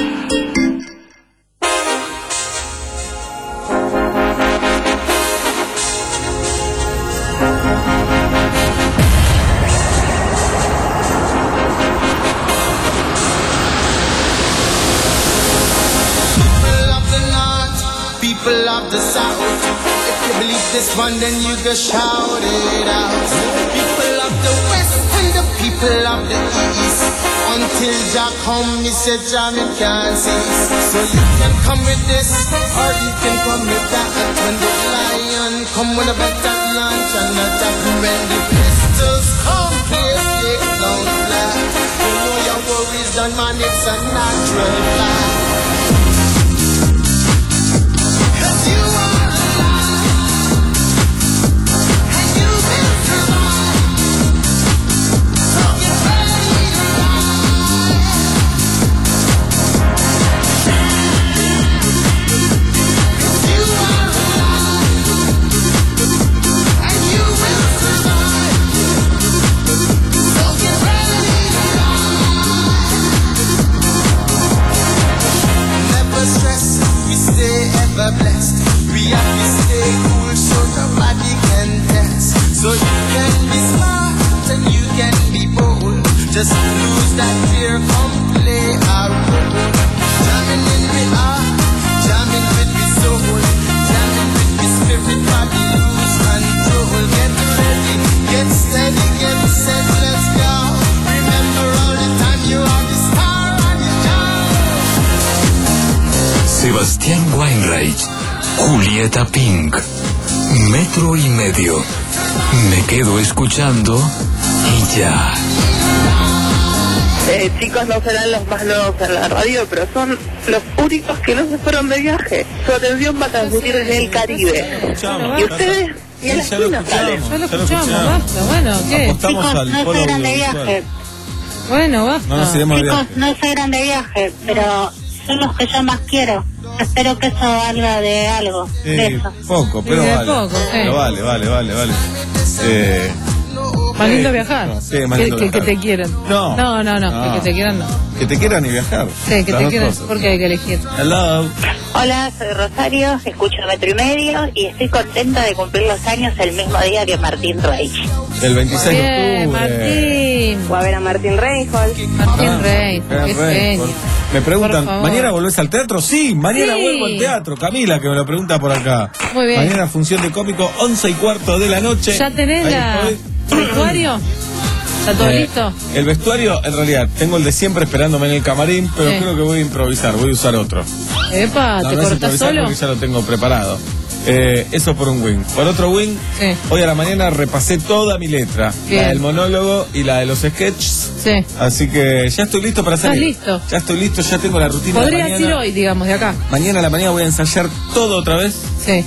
People of the South, if you believe this one, then you go shout it out. People of the West and the people of the East, until Jah come, me say Jah me can't cease. So you can come with this, or you can come with that. When the lion come with a better lunch and attack, when the pistols come, please take down flat. You know your worries done, man, it's a natural fact. Blessed. We have to stay cool so nobody can test. So you can be smart and you can be bold. Just lose that fear, come play a role. Jamming in the heart, jamming with the soul, jamming with the spirit, body lose control. Get ready, get steady, get set, let's go. Remember all the time you are the star on your job. Sebastián Weinreich, Julieta Pink, Metro y medio. Me quedo escuchando y ya. Eh, chicos no serán los más nuevos en la radio, pero son los únicos que no se fueron de viaje. Su atención va a transmitir desde el Caribe. Y ustedes, y a las esquina salen. Ya lo escuchamos, basta. Bueno, ¿qué? Chicos, no se irán de viaje. Bueno, basta. No nos iremos de Chicos, viaje. no se irán de viaje, pero son los que yo más quiero. Espero que eso valga de algo. Sí, de eso. poco, pero Sí, de vale. poco, sí. Pero vale, vale, vale, vale. Eh, Más lindo viajar. sí, más que, lindo que, que viajar. te quieran. No. No, no, no. No. Que te quieran, no. que te quieran y viajar. Sí, que Las te dos quieran. cosas. Porque hay que elegir. Hello. Hola, soy Rosario, escucho Metro y Medio y estoy contenta de cumplir los años el mismo día que Martín Reich. El veintiséis de Bien, octubre. Martín. Voy a ver a Martín Reijol. Martín Ah, Rey. gran Qué Rey. genio. Me preguntan, Por favor. ¿mañana volvés al teatro? Sí, mañana Sí. vuelvo al teatro. Camila, que me lo pregunta por acá. Muy bien. Mañana función de cómico, once y cuarto de la noche. ¿Ya tenés Ahí la estoy. vestuario? ¿Está todo Eh, listo? El vestuario, en realidad, tengo el de siempre esperándome en el camarín, pero Sí. creo que voy a improvisar, voy a usar otro. Epa, No, ¿te no es cortás improvisar solo? porque ya lo tengo preparado. Eh, eso por un wing. Por otro wing, Sí. hoy a la mañana repasé toda mi letra. Bien. La del monólogo y la de los sketches. Sí. Así que ya estoy listo para ¿Estás salir. listo? Ya estoy listo, ya tengo la rutina de Podrías mañana. ir hoy, digamos, de acá. Mañana a la mañana voy a ensayar todo otra vez. Sí,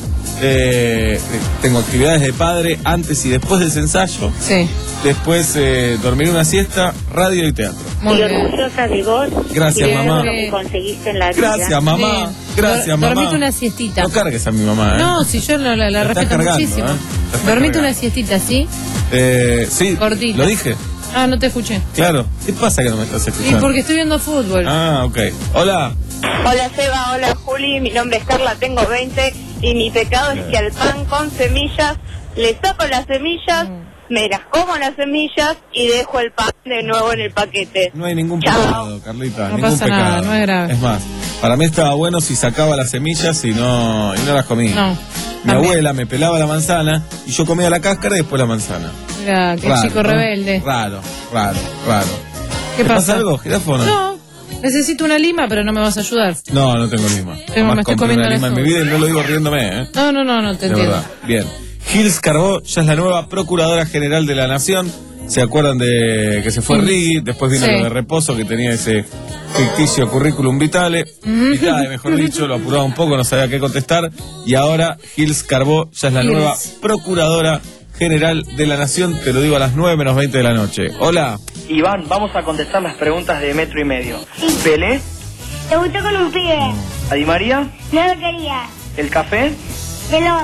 Eh, tengo actividades de padre antes y después de ese ensayo. sí. Después eh, dormiré una siesta, radio y teatro. Muy y bien. orgullosa de vos Gracias, y de mamá. lo que conseguiste en la vida. Gracias, mamá. Bien. Gracias, Dor- mamá. Dormite una siestita. No cargues a mi mamá, ¿eh? No, si yo no la, la La estás respeto cargando, muchísimo. ¿eh? La estás Dormite cargando. una siestita, ¿sí? Eh, sí, Cortita. lo dije. Ah, no te escuché. Claro. ¿Qué pasa que no me estás Y escuchando? porque estoy viendo fútbol. Ah, ok. Hola. Hola Seba, hola Juli, mi nombre es Carla, tengo veinte y mi pecado es que al pan con semillas le saco las semillas, me las como las semillas y dejo el pan de nuevo en el paquete. No hay ningún Chao. pecado, Carlita. No ningún pasa pecado. nada, no es grave. Es más, para mí estaba bueno si sacaba las semillas y no, y no las comía. No. Mi también. abuela me pelaba la manzana y yo comía la cáscara y después la manzana. Mira, qué Raro, chico ¿no? rebelde. Raro, raro, raro. ¿Qué ¿Te pasa? algo, jirafa, o no? No, necesito una lima, pero no me vas a ayudar. No, no tengo lima. Tengo- Jamás me estoy compré comiendo una la lima en mi sopa. vida y no lo digo riéndome, ¿eh? No, no, no, no te De entiendo. verdad. Bien. Gils Carbó ya es la nueva Procuradora General de la Nación. ¿Se acuerdan de que se fue Mm. Riggi? Después vino Sí. lo de Reposo, que tenía ese ficticio currículum vitale. Mm. Vitale, mejor dicho, lo apuraba un poco, no sabía qué contestar. Y ahora Gils Carbó ya es la Gils. nueva Procuradora General de la Nación. Te lo digo a las nueve menos veinte de la noche. Hola. Iván, vamos a contestar las preguntas de Metro y Medio. Pelé, ¿Te gustó con un pibe? a Di María, No lo quería. el café, Veloz,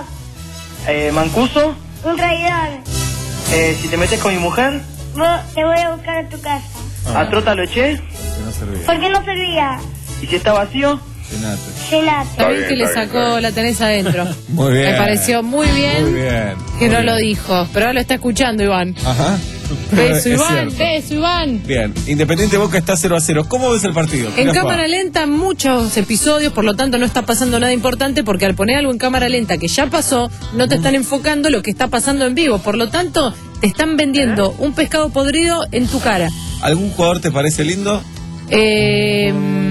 eh, Mancuso, un traidor. eh, si te metes con mi mujer, Vos te voy a buscar a tu casa. a Trota lo eché, Que no servía. ¿Por qué no servía? y si está vacío, Llenate. Gelato. También que le sacó, la tenés adentro. Muy bien. Me pareció muy bien, Muy bien. que muy no bien. lo dijo. Pero ahora lo está escuchando, Iván. Ajá. Beso, Es Iván, cierto. beso, Iván. Bien, Independiente Boca está cero a cero. ¿Cómo ves el partido? En Jirafa? cámara lenta muchos episodios, por lo tanto no está pasando nada importante porque al poner algo en cámara lenta que ya pasó, no te están enfocando lo que está pasando en vivo. Por lo tanto, te están vendiendo un pescado podrido en tu cara. ¿Algún jugador te parece lindo? Eh,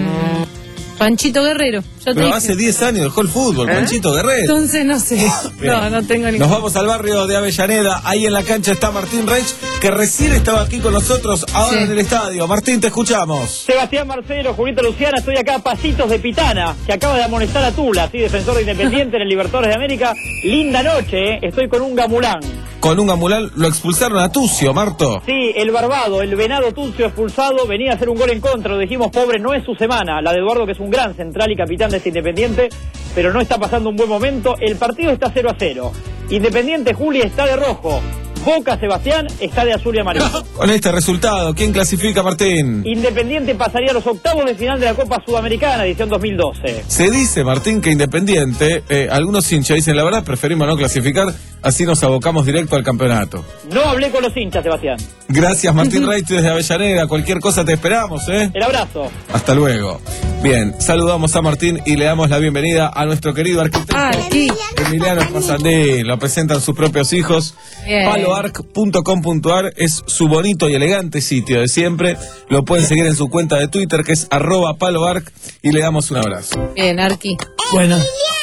Panchito Guerrero. Ya te Pero dije. hace diez años dejó el fútbol, Panchito Guerrero. Entonces no sé. Bien. No, no tengo ni Nos vamos al barrio de Avellaneda. Ahí en la cancha está Martín Reich, que recién estaba aquí con nosotros, ahora Sí. en el estadio. Martín, te escuchamos. Sebastián Marcelo, Julito Luciana, estoy acá a pasitos de Pitana, que acaba de amonestar a Tula, ¿sí? Defensor de Independiente en el Libertadores de América. Linda noche, ¿eh? Estoy con un gamulán. Con un gamulán lo expulsaron a Tucio, Marto. Sí, el barbado, el venado Tuncio expulsado, venía a hacer un gol en contra, lo dijimos, pobre, no es su semana, la de Eduardo, que es un gran central y capitán de este Independiente, pero no está pasando un buen momento, el partido está cero a cero, Independiente, Juli, está de rojo, Boca, Sebastián, está de azul y amarillo. Con este resultado, ¿quién clasifica, Martín? Independiente pasaría a los octavos de final de la Copa Sudamericana, edición dos mil doce. Se dice, Martín, que Independiente, eh, algunos hinchas dicen la verdad, preferimos no clasificar, así nos abocamos directo al campeonato. No hablé con los hinchas, Sebastián. Gracias, Martín Reich, desde Avellaneda. Cualquier cosa te esperamos, ¿eh? El abrazo. Hasta luego. Bien, saludamos a Martín y le damos la bienvenida a nuestro querido arquitecto Aquí. Emiliano Pasandín. Lo presentan sus propios hijos. Bien. paloarc punto com punto ar es su bonito y elegante sitio de siempre. Lo pueden seguir en su cuenta de Twitter, que es arroba paloarc, y le damos un abrazo. Bien, Arqui. Bueno.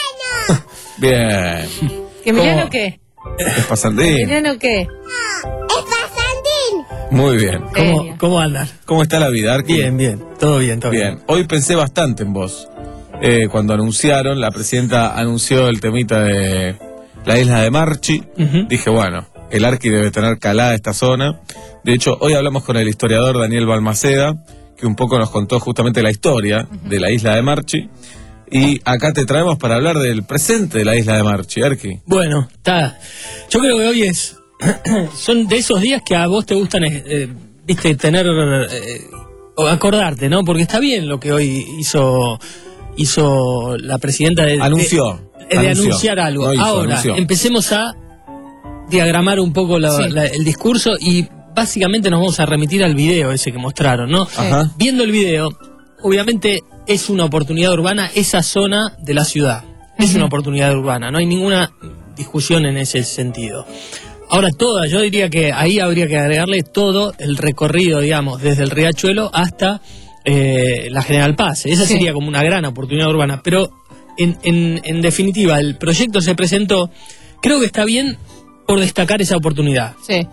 Bien. ¿Emiliano ¿Cómo? qué? Es Pasandín. ¿Emiliano qué? ¡Es Pasandín! Muy bien. ¿Cómo, ¿Cómo andas? ¿Cómo está la vida, Arqui? Bien, bien. Todo bien, todo bien. Bien. Hoy pensé bastante en vos. Eh, cuando anunciaron, la presidenta anunció el temita de la isla de Marchi. Uh-huh. Dije, bueno, el Arqui debe tener calada esta zona. De hecho, hoy hablamos con el historiador Daniel Balmaceda, que un poco nos contó justamente la historia uh-huh. de la isla de Marchi. Y acá te traemos para hablar del presente de la isla de Marchi, Arqui. Bueno, está. Yo creo que hoy es... son de esos días que a vos te gustan, eh, viste, tener... Eh, o acordarte, ¿no? Porque está bien lo que hoy hizo... hizo la presidenta de... Anunció. De, de anunció, anunciar algo. No hizo, Ahora, anunció. empecemos a diagramar un poco la, sí. la, el discurso y básicamente nos vamos a remitir al video ese que mostraron, ¿no? Ajá. Viendo el video, obviamente es una oportunidad urbana esa zona de la ciudad. Es uh-huh. una oportunidad urbana, no hay ninguna discusión en ese sentido. Ahora toda, yo diría que ahí habría que agregarle todo el recorrido, digamos, desde el Riachuelo hasta eh, la General Paz. Esa sí. sería como una gran oportunidad urbana. Pero en, en, en definitiva, el proyecto se presentó, creo que está bien por destacar esa oportunidad. Sí.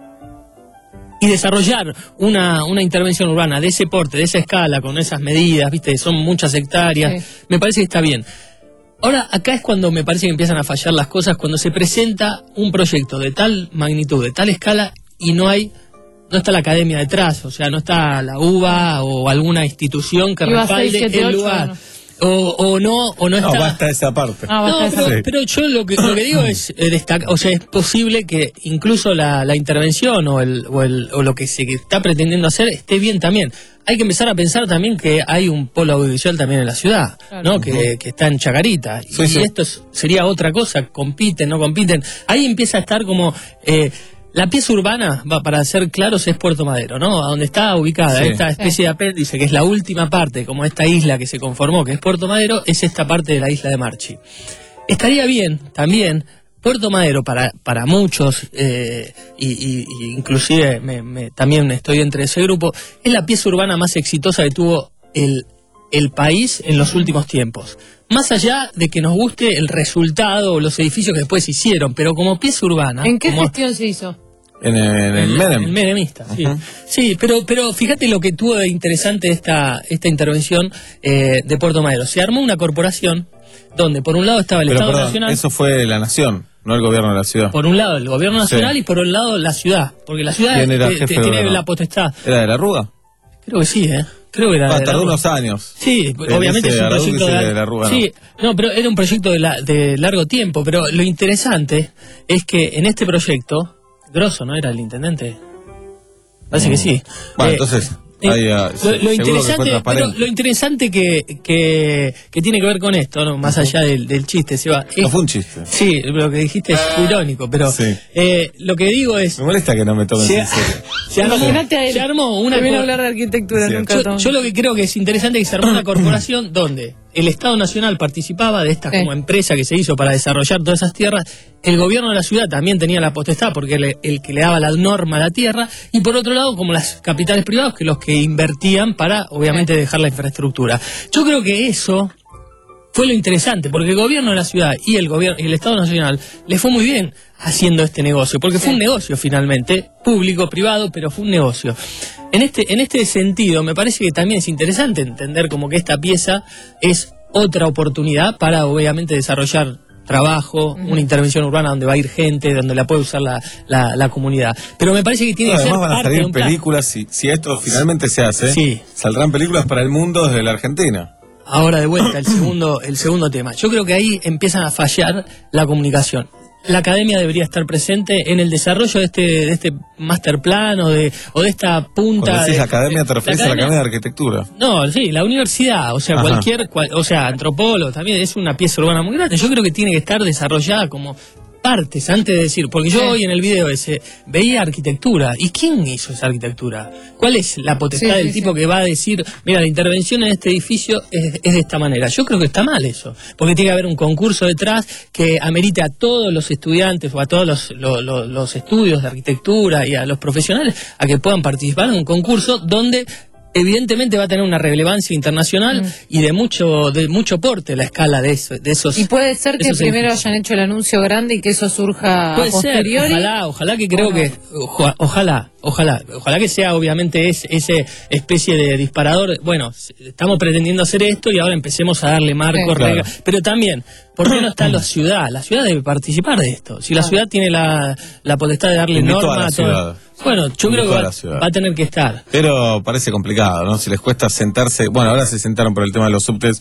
Y desarrollar una, una intervención urbana de ese porte, de esa escala, con esas medidas, viste, son muchas hectáreas, sí. me parece que está bien. Ahora, acá es cuando me parece que empiezan a fallar las cosas, cuando se presenta un proyecto de tal magnitud, de tal escala, y no hay, no está la academia detrás, o sea, no está la U B A o alguna institución que respalde el lugar. No. O, o no, o no está. No, basta esa parte. No, no pero, sí. pero yo lo que, lo que digo es eh, destacar, o sea, es posible que incluso la, la intervención o, el, o, el, o lo que se está pretendiendo hacer esté bien también. Hay que empezar a pensar también que hay un polo audiovisual también en la ciudad, claro. ¿no? Que, que está en Chacarita. Sí, y sí. esto es, sería otra cosa, compiten, no compiten. Ahí empieza a estar como... Eh, la pieza urbana, va, para ser claros, es Puerto Madero, ¿no? A donde está ubicada sí. esta especie sí. de apéndice, que es la última parte, como esta isla que se conformó, que es Puerto Madero, es esta parte de la isla de Marchi. Estaría bien, también, Puerto Madero, para, para muchos, eh, y, y, y inclusive me, me, también estoy entre ese grupo, es la pieza urbana más exitosa que tuvo el, el país en los últimos tiempos. Más allá de que nos guste el resultado o los edificios que después se hicieron, pero como pieza urbana... ¿En qué como, gestión se hizo? En el, en el Menem. El menemista, sí. Uh-huh. Sí, pero, pero fíjate lo que tuvo de interesante esta, esta intervención eh, de Puerto Madero. Se armó una corporación donde por un lado estaba el pero, Estado perdón, Nacional... Eso fue la Nación, no el gobierno de la ciudad. Por un lado el gobierno nacional sí. y por un lado la ciudad. Porque la ciudad ¿Quién era te, jefe te, tiene de la potestad. ¿Era de la Rúa? Creo que sí, ¿eh? Creo que era ah, de tardó la unos años. Sí, el obviamente es un proyecto de, de la Rúa, sí, no. no, pero era un proyecto de, la, de largo tiempo. Pero lo interesante es que en este proyecto, Grosso, ¿no era el intendente? Parece mm. que sí. Bueno, eh, entonces... Eh, Ahí, uh, lo, lo, interesante, pero lo interesante que, que, que tiene que ver con esto, ¿no? Más allá del, del chiste, Seba. Es, no fue un chiste. Sí, lo que dijiste es irónico, pero sí. eh, lo que digo es... Me molesta que no me tomen en serio. Se armó, se armó una... Viene a hablar de arquitectura, sí. nunca yo, yo lo que creo que es interesante es que se armó una corporación donde el Estado Nacional participaba de esta sí. como empresa que se hizo para desarrollar todas esas tierras. El gobierno de la ciudad también tenía la potestad porque el, el que le daba la norma a la tierra, y por otro lado como las capitales privadas, que los que invertían para obviamente dejar la infraestructura. Yo creo que eso fue lo interesante, porque el gobierno de la ciudad y el gobierno y el Estado Nacional le fue muy bien haciendo este negocio, porque fue un negocio finalmente, público, privado, pero fue un negocio. En este, en este sentido me parece que también es interesante entender como que esta pieza es otra oportunidad para obviamente desarrollar trabajo, uh-huh. una intervención urbana donde va a ir gente, donde la puede usar la, la, la comunidad. Pero me parece que tiene no, que ser además van a salir películas, si, si esto finalmente se hace, sí. saldrán películas para el mundo desde la Argentina. Ahora de vuelta, el segundo, el segundo tema. Yo creo que ahí empiezan a fallar la comunicación. La academia debería estar presente en el desarrollo de este de este master plan o de o de esta punta. Cuando decís de, academia, te refieres a la academia de arquitectura. No, sí, la universidad, o sea, Ajá. cualquier, cual, o sea, antropólogo también es una pieza urbana muy grande. Yo creo que tiene que estar desarrollada como partes antes de decir, porque yo hoy en el video ese veía arquitectura. ¿Y quién hizo esa arquitectura? ¿Cuál es la potestad sí, del sí, tipo sí. que va a decir, mira, la intervención en este edificio es, es de esta manera? Yo creo que está mal eso, porque tiene que haber un concurso detrás que amerite a todos los estudiantes o a todos los, los, los, los estudios de arquitectura y a los profesionales a que puedan participar en un concurso donde evidentemente va a tener una relevancia internacional mm. y de mucho de mucho porte la escala de, eso, de esos. Y puede ser que primero edificios. hayan hecho el anuncio grande y que eso surja puede a posteriori. Ser, ojalá, ojalá que creo bueno. que, oja, ojalá, ojalá, ojalá que sea obviamente es, ese especie de disparador. Bueno, estamos pretendiendo hacer esto y ahora empecemos a darle marco, sí, regla, claro. pero también, ¿por qué no está la ciudad? La ciudad debe participar de esto. Si la ciudad tiene la, la potestad de darle Invito norma a, a todo. Bueno, yo creo que va, va a tener que estar. Pero parece complicado, ¿no? Si les cuesta sentarse... Bueno, ahora se sentaron por el tema de los subtes.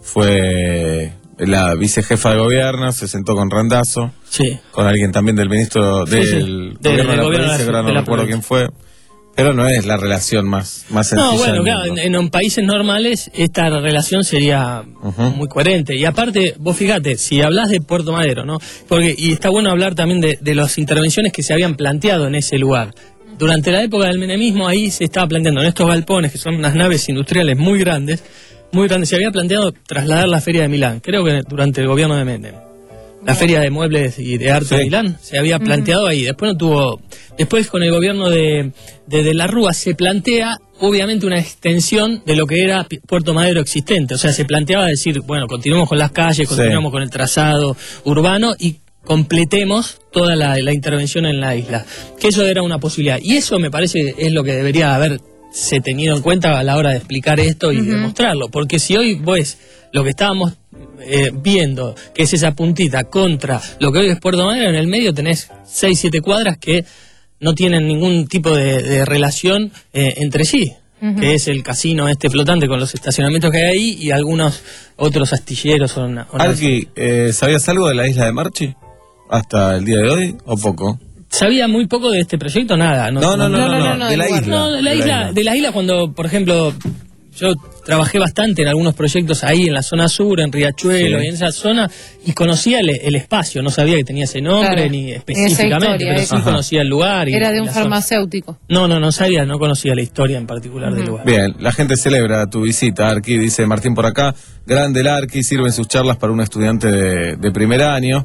Fue la vicejefa de gobierno, se sentó con Randazzo. Sí. Con alguien también del ministro del sí, sí. gobierno de, de, de la gobierno provincia, que ahora no recuerdo quién fue. Pero no es la relación más, más sencilla. No, bueno, claro, en, en países normales esta relación sería uh-huh. muy coherente. Y aparte, vos fíjate, si hablas de Puerto Madero, ¿no? Porque, y está bueno hablar también de, de las intervenciones que se habían planteado en ese lugar. Durante la época del menemismo, ahí se estaba planteando, en estos galpones, que son unas naves industriales muy grandes, muy grandes, se había planteado trasladar la Feria de Milán, creo que durante el gobierno de Menem. La Feria de Muebles y de Arte sí. de Milán se había planteado ahí. Después no tuvo. Después con el gobierno de, de, de la Rúa se plantea obviamente una extensión de lo que era Puerto Madero existente. O sea, se planteaba decir, bueno, continuemos con las calles, continuamos sí. con el trazado urbano y completemos toda la, la intervención en la isla. Que eso era una posibilidad. Y eso me parece es lo que debería haberse tenido en cuenta a la hora de explicar esto y uh-huh. demostrarlo. Porque si hoy ves lo que estábamos Eh, viendo, que es esa puntita contra lo que hoy es Puerto Madero, en el medio tenés seis, siete cuadras que no tienen ningún tipo de, de relación eh, entre sí, uh-huh. que es el casino este flotante con los estacionamientos que hay ahí y algunos otros astilleros. O una, o Arqui, eh, ¿sabías algo de la isla de Marchi hasta el día de hoy o poco? Sabía muy poco de este proyecto, nada. No, no, no, no, no, no, no, no de, la isla. No, de la isla, de la isla cuando, por ejemplo, yo trabajé bastante en algunos proyectos ahí en la zona sur, en Riachuelo sí. y en esa zona, y conocía el, el espacio, no sabía que tenía ese nombre claro. ni específicamente, historia, pero sí ajá. conocía el lugar. Y, Era de un la farmacéutico. Zona. No, no, no sabía, no conocía la historia en particular uh-huh. del lugar. Bien, la gente celebra tu visita, Arqui, dice Martín por acá, grande el Arqui, sirven sus charlas para un estudiante de, de primer año.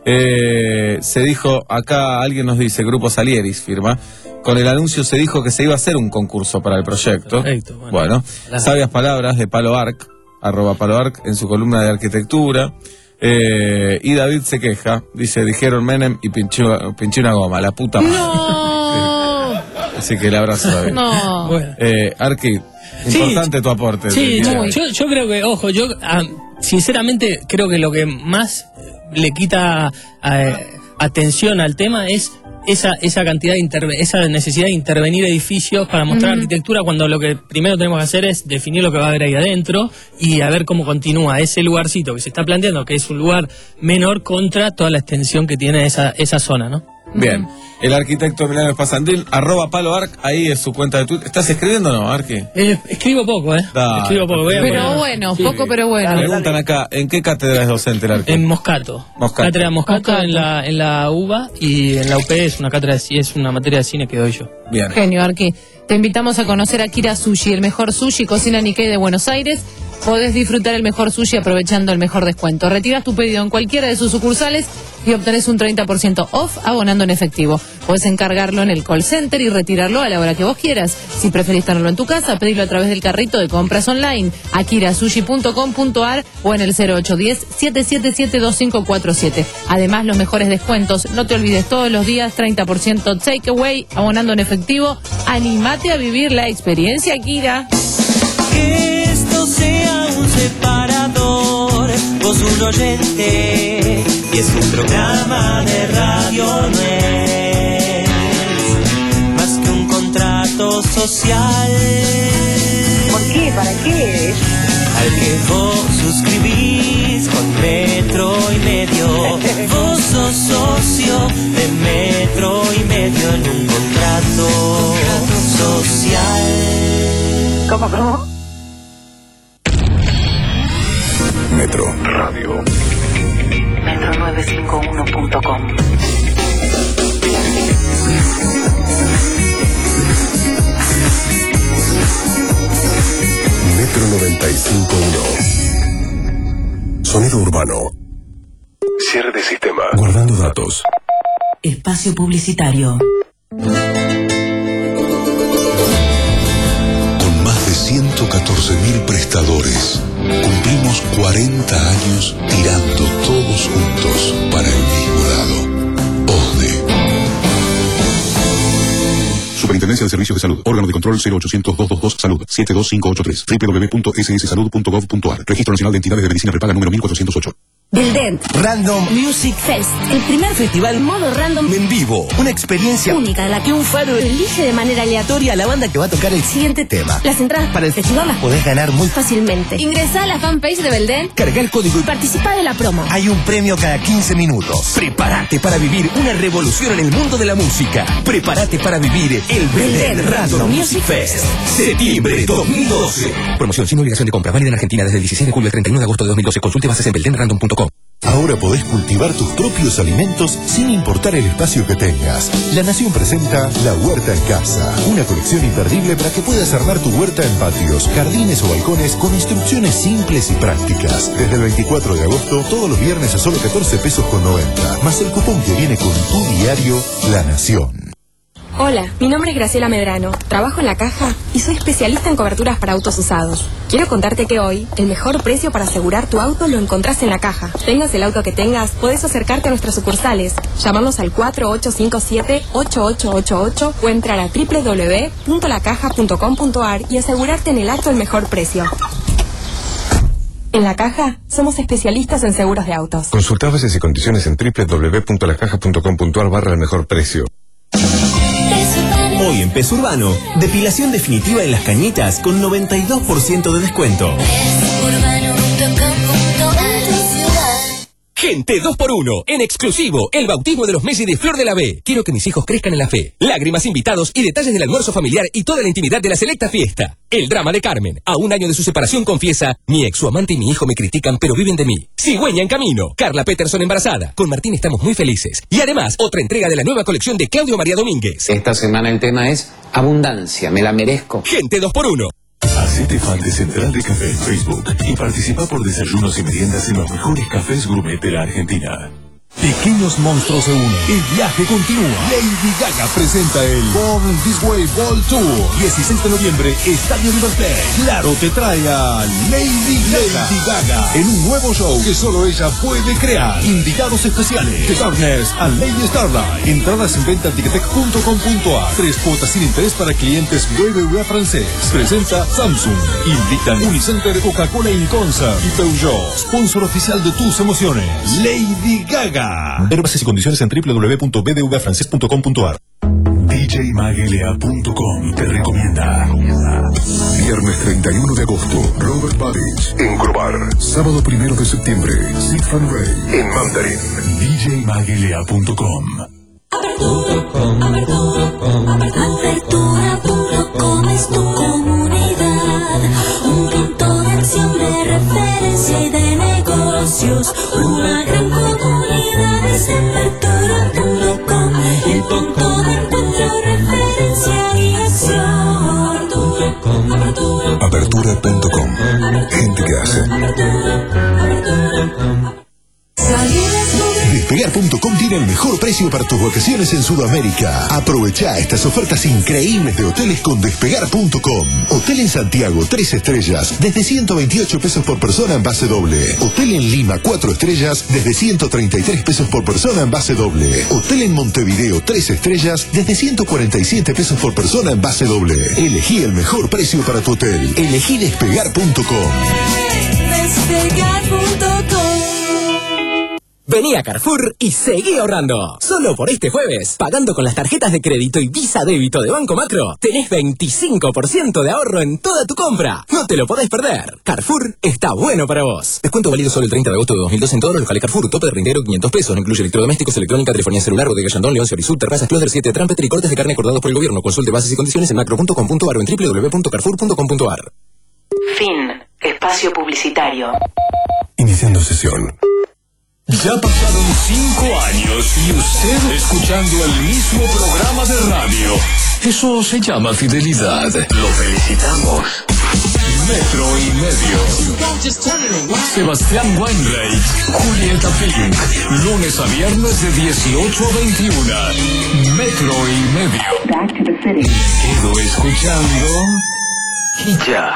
Eh, se dijo, acá alguien nos dice, Grupo Salieris firma, con el anuncio se dijo que se iba a hacer un concurso para el proyecto. Perfecto, bueno, bueno sabias palabras de Palo Arc, arroba Palo Arc, en su columna de arquitectura. Eh, y David se queja, dice, dijeron Menem y pinché, pinché una goma, la puta madre. No. Así que el abrazo David. No. Bueno. Eh, Arqui, importante sí, tu aporte. Sí, yo, yo, yo creo que, ojo, yo um, sinceramente creo que lo que más le quita uh, atención al tema es esa esa cantidad de interve esa necesidad de intervenir edificios para mostrar uh-huh. arquitectura, cuando lo que primero tenemos que hacer es definir lo que va a haber ahí adentro y a ver cómo continúa ese lugarcito que se está planteando, que es un lugar menor contra toda la extensión que tiene esa esa zona, ¿no? Bien, el arquitecto Milano Espasandín, arroba Palo Arc, ahí es su cuenta de Twitter. ¿Estás escribiendo o no, Arqui? Eh, escribo poco, ¿eh? Da, escribo poco. Voy a pero poner... bueno, sí. poco pero bueno. Preguntan acá, ¿en qué cátedra es docente el Arqui? En Moscato. Moscato. Cátedra Moscato, Moscato. En la en la U B A y en la U P es una cátedra de, es una materia de cine que doy yo. Bien. Genio, Arqui. Te invitamos a conocer a Kira Sushi, el mejor sushi cocina Nikkei de Buenos Aires. Podés disfrutar el mejor sushi aprovechando el mejor descuento. Retiras tu pedido en cualquiera de sus sucursales y obtenés un treinta por ciento off abonando en efectivo. Podés encargarlo en el call center y retirarlo a la hora que vos quieras. Si preferís tenerlo en tu casa, pedilo a través del carrito de compras online, akirasushi punto com punto ar o en el cero ocho uno cero, siete siete siete, dos cinco cuatro siete. Además, los mejores descuentos. No te olvides, todos los días treinta por ciento takeaway abonando en efectivo. Animate a vivir la experiencia, Akira. Que esto sea un separador, vos un oyente, y es un programa de radio, no es más que un contrato social. ¿Por qué? ¿Para qué? Al que vos suscribís con Metro y Medio, vos sos socio de Metro y Medio en un contrato social. ¿Cómo, cómo? Metro Radio. metro novecientos cincuenta y uno punto com. Metro noventa y cinco punto uno. Sonido urbano. Cierre de sistema. Guardando datos. Espacio publicitario. Con más de catorce mil prestadores, cumplimos cuarenta años tirando todos juntos para el mismo lado. O S D E. Superintendencia de Servicios de Salud. Órgano de control cero ochocientos, doscientos veintidós, Salud. siete dos cinco ocho tres. doble u doble u doble u punto ese ese salud punto gov punto a r. Registro Nacional de Entidades de Medicina Prepaga número mil cuatrocientos ocho. Belden Random Music Fest, el primer festival modo random en vivo. Una experiencia única en la que un faro elige de manera aleatoria a la banda que va a tocar el siguiente tema. Las entradas para el festival las podés ganar muy fácilmente. Ingresá a la fanpage de Belden, carga el código y participa de la promo. Hay un premio cada quince minutos. Prepárate para vivir una revolución en el mundo de la música. Prepárate para vivir el Belden Random Music Fest. Septiembre dos mil doce. Promoción sin obligación de compra, válida en Argentina desde el dieciséis de julio al treinta y uno de agosto de dos mil doce. Consulte bases en belden random punto com. Ahora podés cultivar tus propios alimentos sin importar el espacio que tengas. La Nación presenta La Huerta en Casa, una colección imperdible para que puedas armar tu huerta en patios, jardines o balcones con instrucciones simples y prácticas. Desde el veinticuatro de agosto, todos los viernes a solo catorce pesos con noventa, más el cupón que viene con tu diario La Nación. Hola, mi nombre es Graciela Medrano, trabajo en La Caja y soy especialista en coberturas para autos usados. Quiero contarte que hoy, el mejor precio para asegurar tu auto lo encontrás en La Caja. Tengas el auto que tengas, podés acercarte a nuestras sucursales, llamarnos al cuatro ocho cinco siete, ocho ocho ocho ocho o entrar a doble u doble u doble u punto la caja punto com punto a r y asegurarte en el acto el mejor precio. En La Caja, somos especialistas en seguros de autos. Consulta bases y condiciones en doble u doble u doble u punto la caja punto com punto a r barra el mejor precio. Hoy en Peso Urbano, depilación definitiva en las cañitas con noventa y dos por ciento de descuento. Gente dos por uno, en exclusivo, el bautismo de los Messi de Flor de la B. Quiero que mis hijos crezcan en la fe. Lágrimas, invitados y detalles del almuerzo familiar y toda la intimidad de la selecta fiesta. El drama de Carmen. A un año de su separación confiesa, mi ex, su amante y mi hijo me critican, pero viven de mí. Cigüeña en camino. Carla Peterson embarazada. Con Martín estamos muy felices. Y además, otra entrega de la nueva colección de Claudio María Domínguez. Esta semana el tema es abundancia, me la merezco. Gente dos por uno. Hacete fan de Central de Café en Facebook y participa por desayunos y meriendas en los mejores cafés gourmet de la Argentina. Pequeños monstruos se unen. El viaje continúa. Lady Gaga presenta el Born This Way World Tour. dieciséis de noviembre, Estadio River Plate. Claro te trae a Lady Gaga. Lady Gaga en un nuevo show que solo ella puede crear. Invitados especiales: The Darkness and Lady Starlight. Entradas en venta en ticketek punto com punto a r. Tres cuotas sin interés para clientes B B V A francés. Presenta Samsung. Invitan Unicenter, Coca-Cola Inconsa y Peugeot. Sponsor oficial de tus emociones. Lady Gaga. Ver bases y condiciones en doble u doble u doble u punto b d v a francés punto com punto a r. D J Magelea punto com te recomienda. Viernes treinta y uno de agosto, Robert Babich en Crobar. Sábado primero de septiembre, Sid Van Ray en Mandarin. D J Magelea punto com. Apertura punto com, apertura punto com es tu comunidad. Un punto de acción, de referencia y de negocios. Una gran comunidad es apertura punto com, el punto de encuentro, referencia y acción. Apertura punto com. Gente que hace. Despegar punto com tiene el mejor precio para tus vacaciones en Sudamérica. Aprovecha estas ofertas increíbles de hoteles con Despegar punto com. Hotel en Santiago, tres estrellas, desde ciento veintiocho pesos por persona en base doble. Hotel en Lima, cuatro estrellas, desde ciento treinta y tres pesos por persona en base doble. Hotel en Montevideo, tres estrellas, desde ciento cuarenta y siete pesos por persona en base doble. Elegí el mejor precio para tu hotel. Elegí Despegar punto com. Despegar punto com. Vení a Carrefour y seguí ahorrando. Solo por este jueves, pagando con las tarjetas de crédito y Visa Débito de Banco Macro, tenés veinticinco por ciento de ahorro en toda tu compra. No te lo podés perder. Carrefour está bueno para vos. Descuento válido solo el treinta de agosto de dos mil doce en todos los locales Carrefour. Tope de rindero quinientos pesos. No incluye electrodomésticos, electrónica, telefonía celular, bodega Yandón, León, Cerizú, terrazas, Closer siete, Trampeter y cortes de carne acordados por el gobierno. Consulte bases y condiciones en macro punto com punto a r o en doble u doble u doble u punto carrefour punto com punto a r. Fin. Espacio publicitario. Iniciando sesión. Ya pasaron cinco años y usted escuchando el mismo programa de radio. Eso se llama fidelidad. Lo felicitamos. Metro y medio. Sebastián Weinreich, Julieta Pink. Lunes a viernes de dieciocho a veintiuno. Metro y medio. Quedo escuchando Y ya.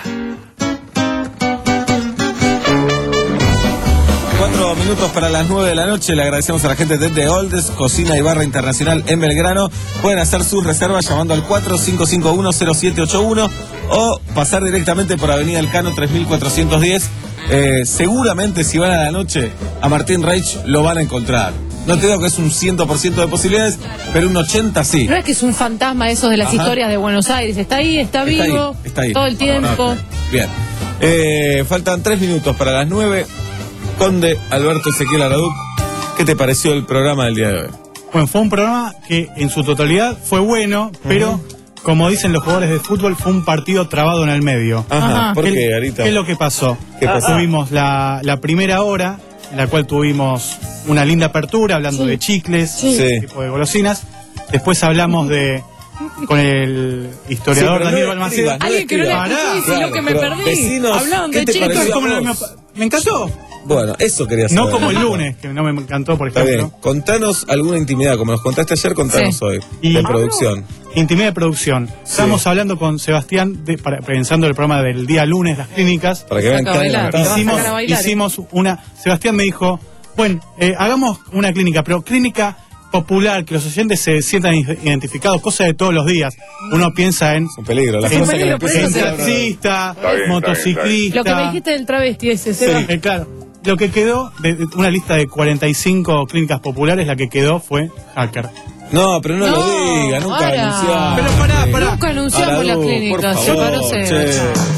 Cuatro minutos para las nueve de la noche. Le agradecemos a la gente de The Oldes, Cocina y Barra Internacional en Belgrano. Pueden hacer sus reservas llamando al cuatro cinco cinco uno cero siete ocho uno o pasar directamente por Avenida Elcano tres mil cuatrocientos diez. Eh, seguramente si van a la noche a Martín Reich lo van a encontrar. No te digo que es un cien por ciento de posibilidades, pero un ochenta por ciento sí. No es que es un fantasma esos de las Ajá. historias de Buenos Aires. Está ahí, está, Está vivo, ahí, está ahí. todo el tiempo. Bien. Eh, faltan tres minutos para las nueve. Conde Alberto Ezequiel Araduc, ¿qué te pareció el programa del día de hoy? Bueno, fue un programa que en su totalidad fue bueno, pero como dicen los jugadores de fútbol, fue un partido trabado en el medio. Ajá, ¿por ¿Qué, qué, Arita? ¿Qué es lo que pasó? ¿Qué pasó? Tuvimos la, la primera hora, en la cual tuvimos una linda apertura, hablando Sí. de chicles, Sí. ese tipo de golosinas. Después hablamos de con el historiador Sí, pero Daniel no Balmaceda. escribas, no Alguien que no le escribas. escuchó y si Claro, lo que me pero perdí. vecinos, Hablaban ¿qué de te Pero chicos. es pareció? como la- me, me encantó. Bueno, eso quería saber. No como el lunes, que no me encantó, por Está ejemplo. bien, contanos alguna intimidad, como nos contaste ayer, contanos Sí. hoy, Y- de producción. Intimidad de producción. Estamos hablando con Sebastián, de- para- pensando en el programa del día lunes, las clínicas. Para que vean Saca a que bailar. hicimos, Hicimos, sacar a bailar. hicimos una... Sebastián me dijo, bueno, eh, hagamos una clínica, pero clínica popular, que los oyentes se sientan identificados, cosa de todos los días. Uno piensa en... Es un peligro, la en, cosa que le en empiezan a hacer. taxista, Está bien, motociclista... Lo que me dijiste del travesti ese, Sí, Seba. eh, claro. Lo que quedó, de de una lista de cuarenta y cinco clínicas populares, la que quedó fue hacker. No, pero no, No, lo diga, nunca para. anunciamos. Pero pará, pará. Nunca anunciamos Araduc, las por clínicas. favor, Yo paro Seba. che.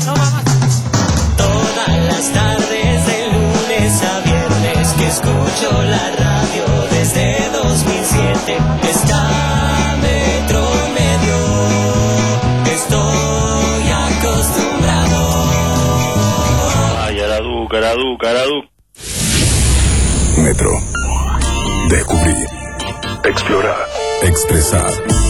Todas las tardes de lunes a viernes que escucho la radio desde dos mil siete está Metro Medio. Estoy acostumbrado. Ay, Araduc, Araduc, Araduc. Metro. Descubrí. Explorar. Expresar.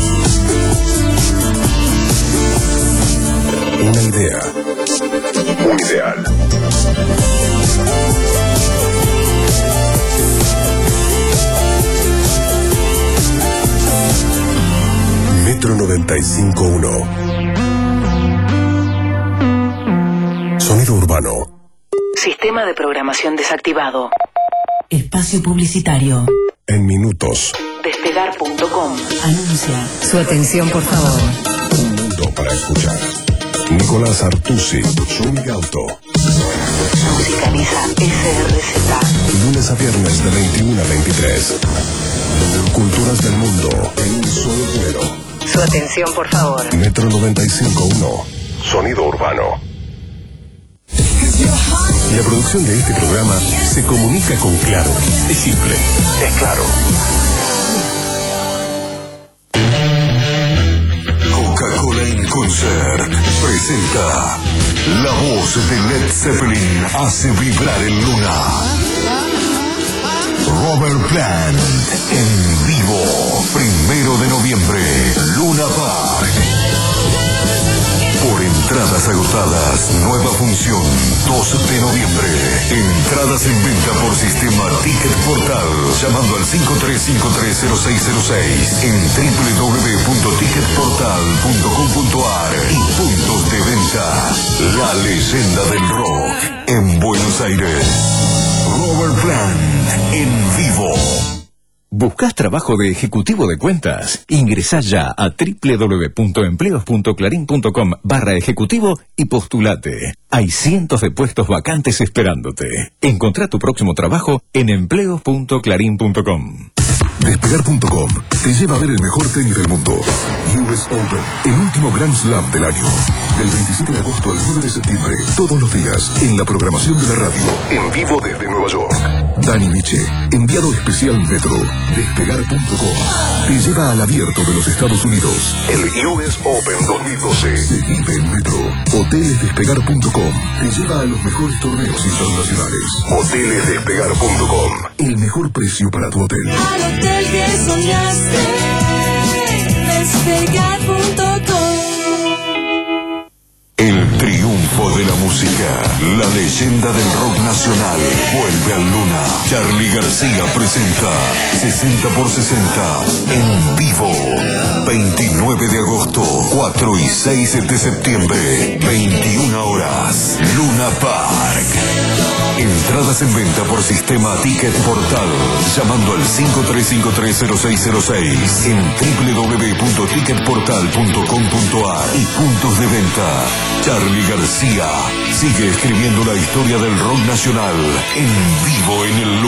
Una idea. Un ideal. Metro noventa y cinco punto uno. Sonido urbano. Sistema de programación desactivado. Espacio publicitario. En minutos. Despegar punto com. Anuncia. Su atención, por favor. Un mundo para escuchar. Nicolás Artusi. Sonic Auto. Musicaliza S R Z. Lunes a viernes de veintiuno a veintitrés. Culturas del mundo en un solo vuelo. Su atención, por favor. Metro noventa y cinco punto uno. Sonido urbano. La producción de este programa se comunica con Claro. Es simple. Es claro. Coca-Cola en Concert presenta La voz de Led Zeppelin hace vibrar el Luna. Robert Plant en vivo, primero de noviembre, Luna Park. Por entradas agotadas, nueva función, dos de noviembre. Entradas en venta por sistema Ticket Portal, llamando al cinco tres cinco tres cero seis cero seis en doble u doble u doble u punto ticket portal punto com punto a r y puntos de venta. La leyenda del rock en Buenos Aires. Robert Plant en vivo. ¿Buscas trabajo de ejecutivo de cuentas? Ingresá ya a doble u doble u doble u punto empleos punto clarín punto com barra ejecutivo y postulate. Hay cientos de puestos vacantes esperándote. Encontrá tu próximo trabajo en empleos punto clarín punto com. Despegar punto com te lleva a ver el mejor tenis del mundo. U S Open, el último Grand Slam del año. Del veintisiete de agosto al nueve de septiembre, todos los días, en la programación de la radio. En vivo desde Nueva York. Dani Miche, enviado especial Metro. Despegar punto com te lleva al abierto de los Estados Unidos. El U S Open dos mil doce se vive en Metro. Hoteles Despegar punto com te lleva a los mejores torneos internacionales. Hoteles Despegar punto com, el mejor precio para tu hotel. Al hotel que soñaste, despegar punto com. El triunfo de la música. música. La leyenda del rock nacional vuelve al Luna. Charly García presenta sesenta por sesenta en vivo. veintinueve de agosto, cuatro y seis de septiembre, veintiuna horas. Luna Park. Entradas en venta por sistema Ticket Portal. Llamando al cinco tres cinco tres cero seis cero seis en doble u doble u doble u punto ticket portal punto com punto a r y puntos de venta. Charly García sigue escribiendo la historia del rock nacional en vivo en el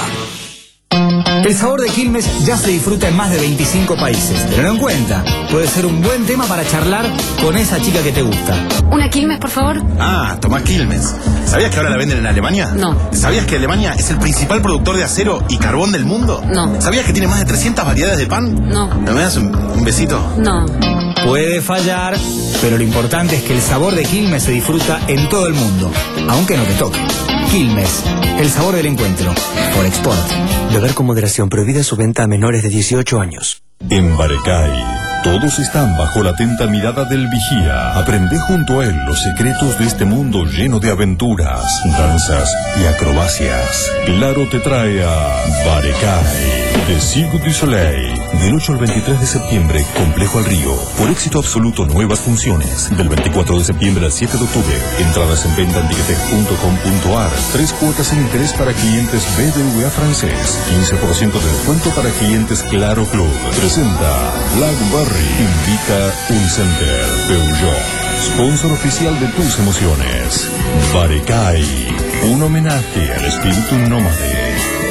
Luna. El sabor de Quilmes ya se disfruta en más de veinticinco países. Tenlo en cuenta, puede ser un buen tema para charlar con esa chica que te gusta. ¿Una Quilmes, por favor? Ah, tomá Quilmes. ¿Sabías que ahora la venden en Alemania? No. ¿Sabías que Alemania es el principal productor de acero y carbón del mundo? No. ¿Sabías que tiene más de trescientas variedades de pan? No. ¿Me das un, un besito? No. Puede fallar, pero lo importante es que el sabor de Quilmes se disfruta en todo el mundo, aunque no te toque. Quilmes, el sabor del encuentro. Por Export. Beber con moderación, prohibida su venta a menores de dieciocho años. En Barecay, todos están bajo la atenta mirada del vigía. Aprende junto a él los secretos de este mundo lleno de aventuras, danzas y acrobacias. Claro te trae a Barecay, de Cirque du Soleil. Del ocho al veintitrés de septiembre, Complejo al Río. Por éxito absoluto, nuevas funciones. Del veinticuatro de septiembre al siete de octubre. Entradas en venta en ticketek punto com punto a r. Tres cuotas en interés para clientes B B V A francés. quince por ciento de descuento para clientes Claro Club. Presenta Blackberry. Invita Unicenter. Peugeot. Sponsor oficial de tus emociones. Barecay. Un homenaje al espíritu nómade.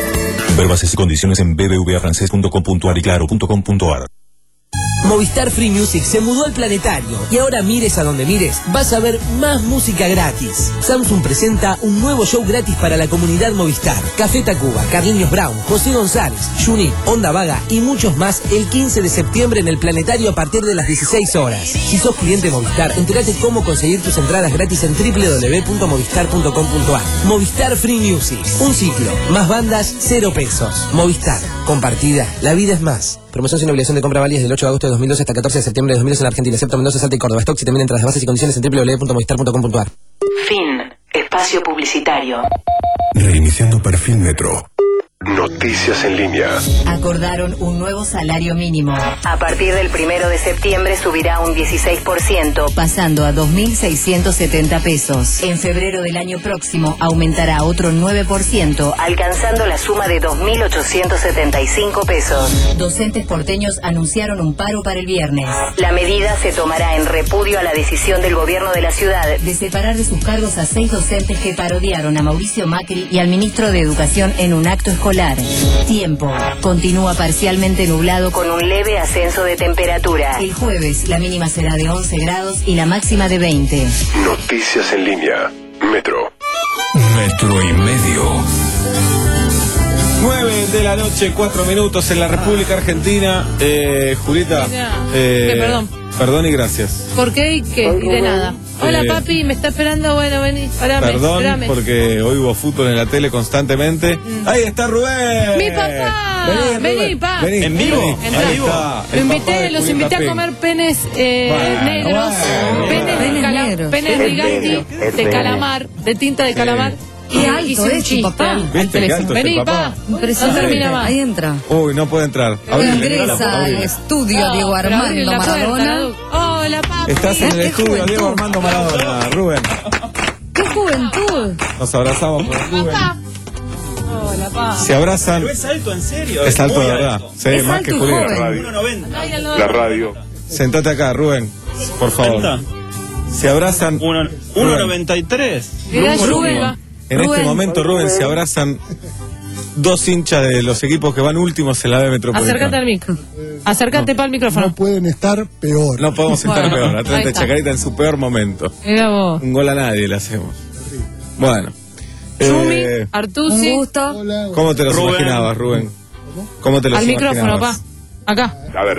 Ver bases y condiciones en b b v a francés punto com punto a r y claro punto com punto a r. Movistar Free Music se mudó al planetario y ahora mires a donde mires, vas a ver más música gratis. Samsung presenta un nuevo show gratis para la comunidad Movistar. Café Tacuba, Carliños Brown, José González, Juni, Onda Vaga y muchos más el quince de septiembre en el planetario a partir de las dieciséis horas. Si sos cliente Movistar, entérate cómo conseguir tus entradas gratis en doble u doble u doble u punto movistar punto com punto a r. Movistar Free Music, un ciclo, más bandas, cero pesos. Movistar, compartida, la vida es más. Promoción sin obligación de compra válida desde el ocho de agosto de dos mil doce hasta el catorce de septiembre de dos mil doce en Argentina, excepto Mendoza, Salta y Córdoba. Stock y también entradas de bases y condiciones en doble u doble u doble u punto movistar punto com punto a r. Fin. Espacio publicitario. Reiniciando perfil Metro. Noticias en línea. Acordaron un nuevo salario mínimo. A partir del primero de septiembre subirá un dieciséis por ciento, pasando a dos mil seiscientos setenta pesos. En febrero del año próximo aumentará otro nueve por ciento, alcanzando la suma de dos mil ochocientos setenta y cinco pesos. Docentes porteños anunciaron un paro para el viernes. La medida se tomará en repudio a la decisión del gobierno de la ciudad de separar de sus cargos a seis docentes que parodiaron a Mauricio Macri y al ministro de Educación en un acto escolar. Tiempo. Continúa parcialmente nublado con un leve ascenso de temperatura. El jueves la mínima será de once grados y la máxima de veinte. Noticias en línea. Metro. Metro y medio. nueve de la noche, cuatro minutos en la República Argentina. Eh, Julieta. Eh, ¿Qué, perdón? Perdón y gracias. ¿Por qué y qué? Y de nada. Hola, Eh, papi, me está esperando. Bueno, vení, parame, Perdón, esperame. porque hoy hubo fútbol en la tele constantemente. ¡Ahí está Rubén! ¡Mi papá! Vení, Vení, Rubén. pa. Vení, ¿En vení. vivo? Ahí Entrá. está, Lo el invité, papá de los Julieta invité a Pink. comer penes eh, Bueno, negros, bueno. penes, de Penes cala- negros. penes Es riganti, negro, es de negro. calamar, de tinta de calamar. Qué Y alto hice un es tu chiste papá. al ¿Viste qué teléfono. alto es el Vení, papá? pa. No Impresionante. termina más. Ahí entra. Uy, no puede entrar. Abrile, Ingresa al abrile. estudio No, Diego pero Armando abrí la puerta, Maradona. la- Hola, papi. Estás en el Qué estudio, juventud. Diego Armando Maradona. Rubén, ¡Qué juventud! nos abrazamos con Rubén. Papá. Hola, pa. Se abrazan. Pero es alto, en serio. Es alto, muy de verdad. Sí, Es más alto que y Julieta. joven. uno noventa. Ay, al lado. La radio. Sentate acá, Rubén, por favor. ¿Cuánto? Se abrazan. uno noventa y tres. Mirá, Rubén. Rubén, va. En Rubén. este momento, Rubén, se abrazan dos hinchas de los equipos que van últimos en la B Metropolitana. Acércate al micro. Acércate para el micrófono. No pueden estar peor. No podemos estar Bueno, peor. ahí Atlanta está. Chacarita en su peor momento. Mira vos. Un gol a nadie le hacemos. Bueno. Chumi, Eh, Artusi. Un gusto. ¿Cómo te los Rubén. imaginabas, Rubén? ¿Cómo te los Al micrófono, pa. imaginabas? Acá. A ver,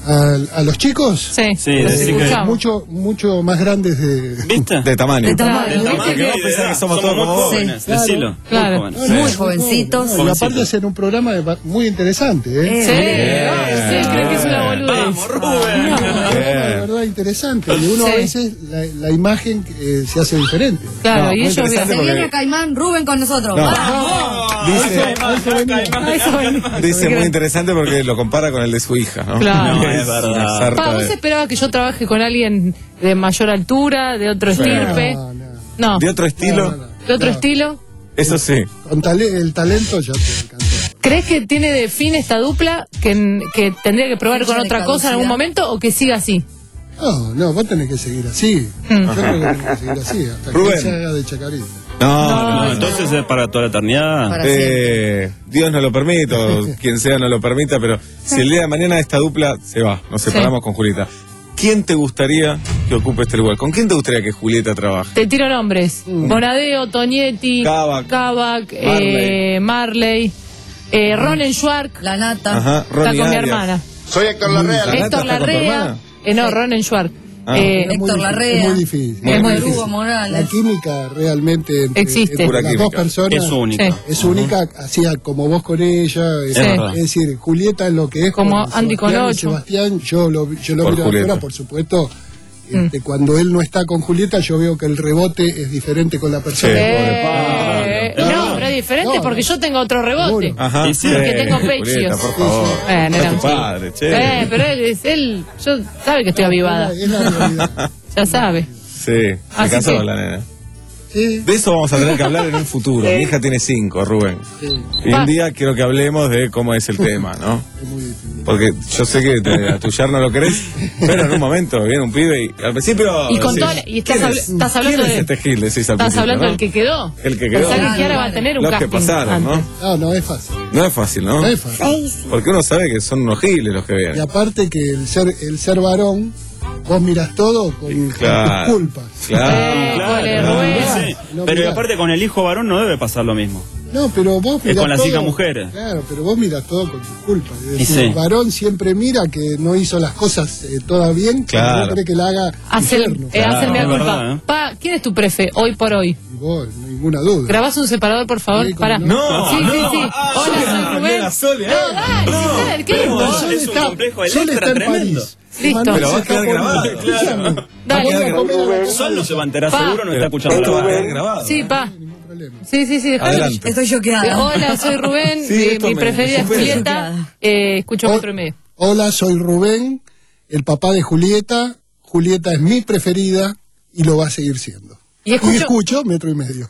A, a los chicos, sí, sí, decir que mucho, mucho más grandes de, ¿viste? De tamaño. De tamaño. De tamaño. Porque vos pensás que somos todos muy jóvenes, Claro. decilo. Claro. Muy jóvenes. No, no, Muy sí, jovencitos. no, y aparte hacen un programa de- muy interesante, ¿eh? Sí, sí, creo que es una boludez. Vamos, Rubén. Un programa de verdad interesante. Y uno Sí. a veces la, la imagen eh, se hace diferente. Claro, No, y muy ellos interesante bien. Se porque- viene Caimán Rubén con nosotros. No. ¡Vamos! Dice, Ah, eso venía. dice muy interesante porque lo compara con el de su hija, ¿no? Claro. No, es verdad. Una sarta Pa, ¿vos de- esperabas que yo trabaje con alguien de mayor altura, de otro estirpe? No, no. No. De otro estilo, No, no, no. ¿De otro No. estilo? eso sí. Con tale- el talento ya te alcanzó. ¿Crees que tiene de fin esta dupla? ¿Que, que tendría que probar Fecha con de otra cosa en algún caducidad. momento o que siga así? No, no, vos tenés que seguir así. Mm. Yo creo que tenés que seguir así, hasta que Rubén. él se haga de Chacarita. No, No, no, no. entonces es para toda la eternidad. Para Eh, Dios no lo permita, o quien sea no lo permita, pero si el día de mañana esta dupla se va, nos separamos con Julieta, ¿quién te gustaría que ocupe este lugar? ¿Con quién te gustaría que Julieta trabaje? Te tiro nombres. Bonadeo, Tonietti, Kavak. Kavak, Marley. eh, Marley, eh, Ronen Schwark. La nata. Ajá, Está Ronnie con mi Arias. hermana. Soy Héctor Larrea. ¿La nata Héctor está con tu Larrea. hermana? Eh, no, Ronen Schwark. Ah. Eh, Es muy Héctor difícil, Larrea. Es muy difícil. Es muy difícil. Hugo Morales. La química realmente entre, Existe. entre Pura las química. dos personas Es única. Sí. es única, así como vos con ella. Es, Sí. es decir, Julieta es lo que es. Como con Andy con Sebastián y ocho. Sebastián, yo lo, yo lo Por miro de Julieta. afuera, por supuesto. Este, Cuando él no está con Julieta, yo veo que el rebote es diferente con la persona. eh, no, pero es diferente No, porque yo tengo otro rebote. Seguro. Ajá. Y sí, porque tengo Julieta, pechos. por favor. Bueno, Es era tu un chico. padre, che. Eh, pero él, es él, yo sabe que estoy avivada. Es la realidad. Ya sabe. Sí, se Así cansó que- la nena. Sí, De eso vamos a tener que hablar en un futuro. Mi hija tiene cinco, Rubén. sí, Y un día quiero que hablemos de cómo es el tema, ¿no? es muy difícil. Porque yo sé que te, a tu yerno no lo querés, pero en un momento viene un pibe y al principio... Y con decís, toda la- y estás ¿quién habl- es- estás hablando ¿quién es de- este Gil? Decís al Estás principio, hablando ¿no? del que quedó. El que quedó. Pensá que Kiara va a tener un Los que casting pasaron, ¿no? antes. No, no es fácil. No es fácil, ¿no? No es fácil. Porque uno sabe que son unos giles los que Y vienen. aparte que el ser, el ser varón, vos mirás todo con, con Claro. tus culpas. Claro. Eh, Claro, cole, claro, Rubén. sí. No, Pero y mirá. aparte con el hijo varón no debe pasar lo mismo. No, pero vos Es mirás con las todo- hijas mujeres. Claro, pero vos mirás todo con tus culpas. Es Y decir, sí. El varón siempre mira que no hizo las cosas eh, todas bien, Claro. cuando no cree que la haga Hacer, infierno. eh, hacerme es la culpa. verdad, ¿eh? Pa, ¿quién es tu prefe hoy por hoy? Y vos, ninguna duda. ¿Grabás un separador, por favor? Sí, cómo Para. no. Sí, sí, No, sí. ah, Hola, Sole, soy Rubén. la Sole, No, dale, no. dale, ¿qué Pero vos? Sol es un complejo Sol Electra está en tremendo. París. Listo. Manuel Pero se va a quedar escapó. grabado. Escúchame. Dale. Va a quedar comiendo la Sol no se va a enterar, Pa. seguro no está escuchando Esto la va a quedar radio. grabado. Sí, pa. Sí, sí, sí, dejalo. Adelante. Estoy choqueada. Hola, soy Rubén. Sí, mi esto mi me- preferida es me supera. Julieta. Eh, escucho Oh. metro y medio. Hola, soy Rubén, el papá de Julieta. Julieta es mi preferida y lo va a seguir siendo. Y escucho- escucho metro y medio.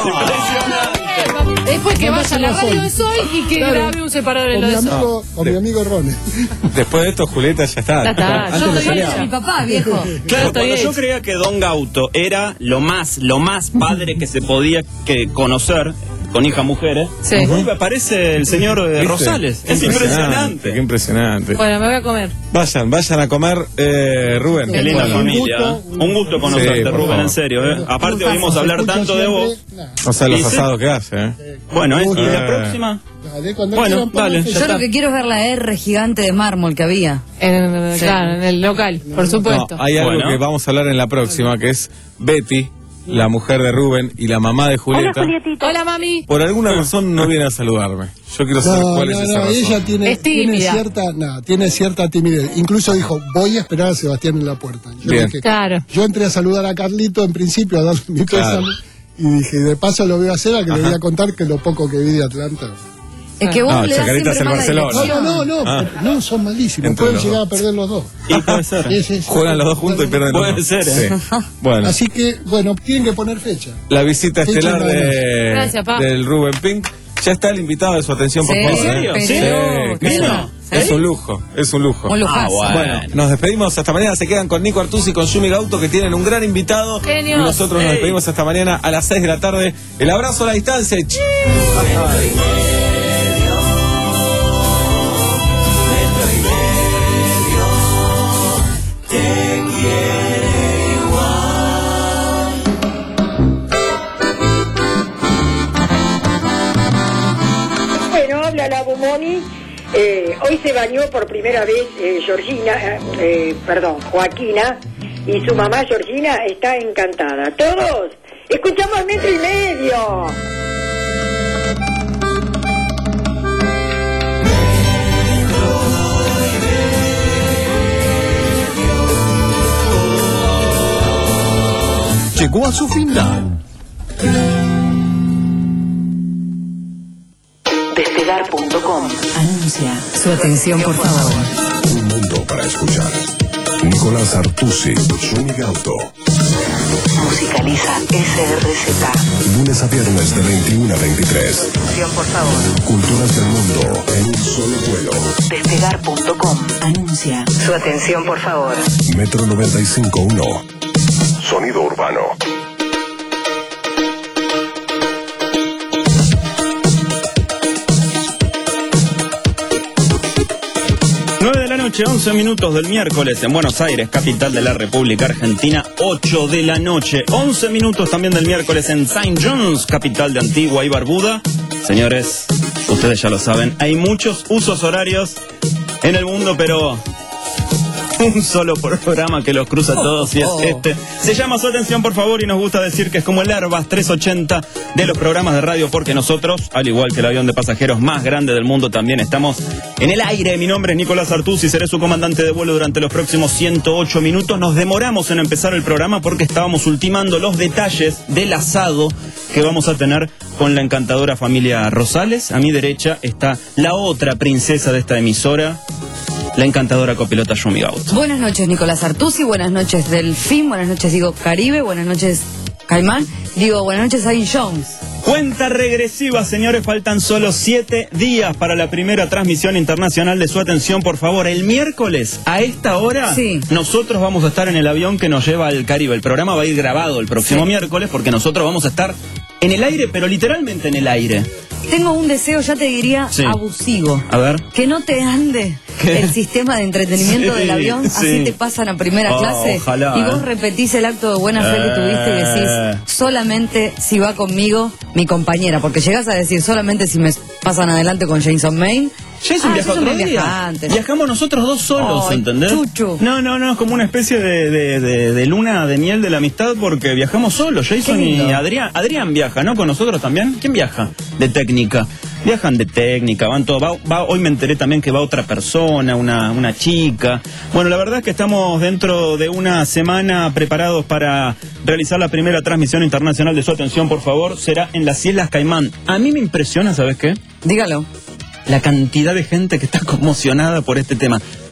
Después que vaya a la radio de Sol y que Claro. grabe un separador en Con lo mi de Sol. amigo, con mi amigo Rone. Después de esto, Julieta ya está. Ya está, Antes yo le estoy salía. hecha. Mi papá, viejo. Claro, Estoy cuando yo hecha. creía que Don Gauto era lo más, lo más padre que se podía que conocer con hijas mujeres, Sí. hoy me aparece el señor eh, ¿Viste? Rosales. Es Qué impresionante. impresionante. Bueno, me voy a comer. Vayan, vayan a comer, eh, Rubén. Qué linda Bueno, familia. gusto, ¿eh? Un gusto conocerte, Sí, por Rubén, favor. en serio. ¿eh? Aparte oímos hablar Escucho tanto de siempre- vos. Nah, O sea, los ¿Y sí? asados que hace, ¿eh? Bueno, ¿eh? ¿y Eh. la próxima? dale, cuando Bueno, quieran, pongan dale, fecha. ya Yo está. lo que quiero es ver la R gigante de mármol que había. En, claro, en el local, por supuesto. No, hay algo Bueno. que vamos a hablar en la próxima, que es Betty, la mujer de Rubén y la mamá de Julieta. Hola, mami. Por alguna razón no viene a saludarme. Yo quiero saber No, cuál no, es esa no, razón. ella tiene, Es tiene tímida. cierta, no, tiene cierta timidez. Incluso dijo, voy a esperar a Sebastián en la puerta. Yo, Bien. dije- Claro. yo entré a saludar a Carlito en principio, a darle mi Claro. pésame, y dije, de paso lo voy a hacer, a que le voy a contar que lo poco que vi de Atlanta. Es que vos No, le das Chacarita siempre es el mala Barcelona. No, dirección. no, no, no, Ah. no, son malísimos. Entre Pueden los llegar dos. a perder los dos. Y puede ser. Sí, sí, sí. Juegan los dos juntos y pierden los Puede dos. ser, ¿eh? Sí. Bueno, Así que, bueno, tienen que poner fecha. la visita Fecha estelar nada más. de, Gracias, pa. del Rubén Pink. Ya está el invitado de su atención, por Sí, favor. ¿En serio? ¿eh? ¿Sí? pero- que sí. ¿Vino? Es un lujo, es un lujo. Un lujazo. Ah, Bueno, nos despedimos hasta mañana. Se quedan con Nico Artusi y con Yumi Gauto, que tienen un gran invitado. Genios. Y nosotros nos Ey. despedimos hasta mañana a las seis de la tarde. El abrazo a la distancia. Ch- Bueno, habla la Bumoni Eh, hoy se bañó por primera vez eh, Georgina, eh, perdón, Joaquina, y su mamá Georgina está encantada. Todos, escuchamos Metro y Medio. Llegó a su final. Despegar punto com anuncia. Su atención, por favor. Un mundo para escuchar. Nicolás Artusi, Zúñiga Auto. Musicaliza S R Z. Lunes a viernes de veintiuno a veintitrés. Atención, por favor. Culturas del mundo en un solo vuelo. Despegar punto com anuncia. Su atención, por favor. Metro noventa y cinco punto uno. Sonido urbano. nueve de la noche, once minutos del miércoles en Buenos Aires, capital de la República Argentina. ocho de la noche, once minutos también del miércoles en Saint John's, capital de Antigua y Barbuda. Señores, ustedes ya lo saben, hay muchos usos horarios en el mundo, pero un solo programa que los cruza a todos y es este. Se llama Su Atención, por favor, y nos gusta decir que es como el Airbus trescientos ochenta de los programas de radio, porque nosotros, al igual que el avión de pasajeros más grande del mundo, también estamos en el aire. Mi nombre es Nicolás Artusi, seré su comandante de vuelo durante los próximos ciento ocho minutos. Nos demoramos en empezar el programa porque estábamos ultimando los detalles del asado que vamos a tener con la encantadora familia Rosales. A mi derecha está la otra princesa de esta emisora, la encantadora copilota Yumi Gauto. Buenas noches, Nicolás Artusi, buenas noches, Delfín, buenas noches, digo, Caribe, buenas noches, Caimán, digo, buenas noches, Saint John's. Cuenta regresiva, señores, faltan solo siete días para la primera transmisión internacional de Su Atención, por favor. El miércoles, a esta hora, sí, nosotros vamos a estar en el avión que nos lleva al Caribe. El programa va a ir grabado el próximo sí. miércoles, porque nosotros vamos a estar en el aire, pero literalmente en el aire. Tengo un deseo, ya te diría, sí, abusivo. A ver. Que no te ande ¿Qué? el sistema de entretenimiento sí, del avión, sí. así te pasan a primera oh, clase ojalá, y vos repetís el acto de buena fe eh, que tuviste y decís, solamente si va conmigo mi compañera, porque llegás a decir, solamente si me pasan adelante con Jason Maine. Jason ah, viajó otro día. Viajamos nosotros dos solos, oh, ¿entendés? Chuchu. No, no, no, es como una especie de, de, de, de luna de miel de la amistad, porque viajamos solos. Jason y Adrián. Adrián viaja, ¿no? Con nosotros también. ¿Quién viaja? De técnica. Viajan de técnica, van todos. Va, va, hoy me enteré también que va otra persona, una, una chica. Bueno, la verdad es que estamos dentro de una semana preparados para realizar la primera transmisión internacional de Su Atención, por favor. Será en las Islas Caimán. A mí me impresiona, ¿sabes qué? Dígalo. La cantidad de gente que está conmocionada por este tema.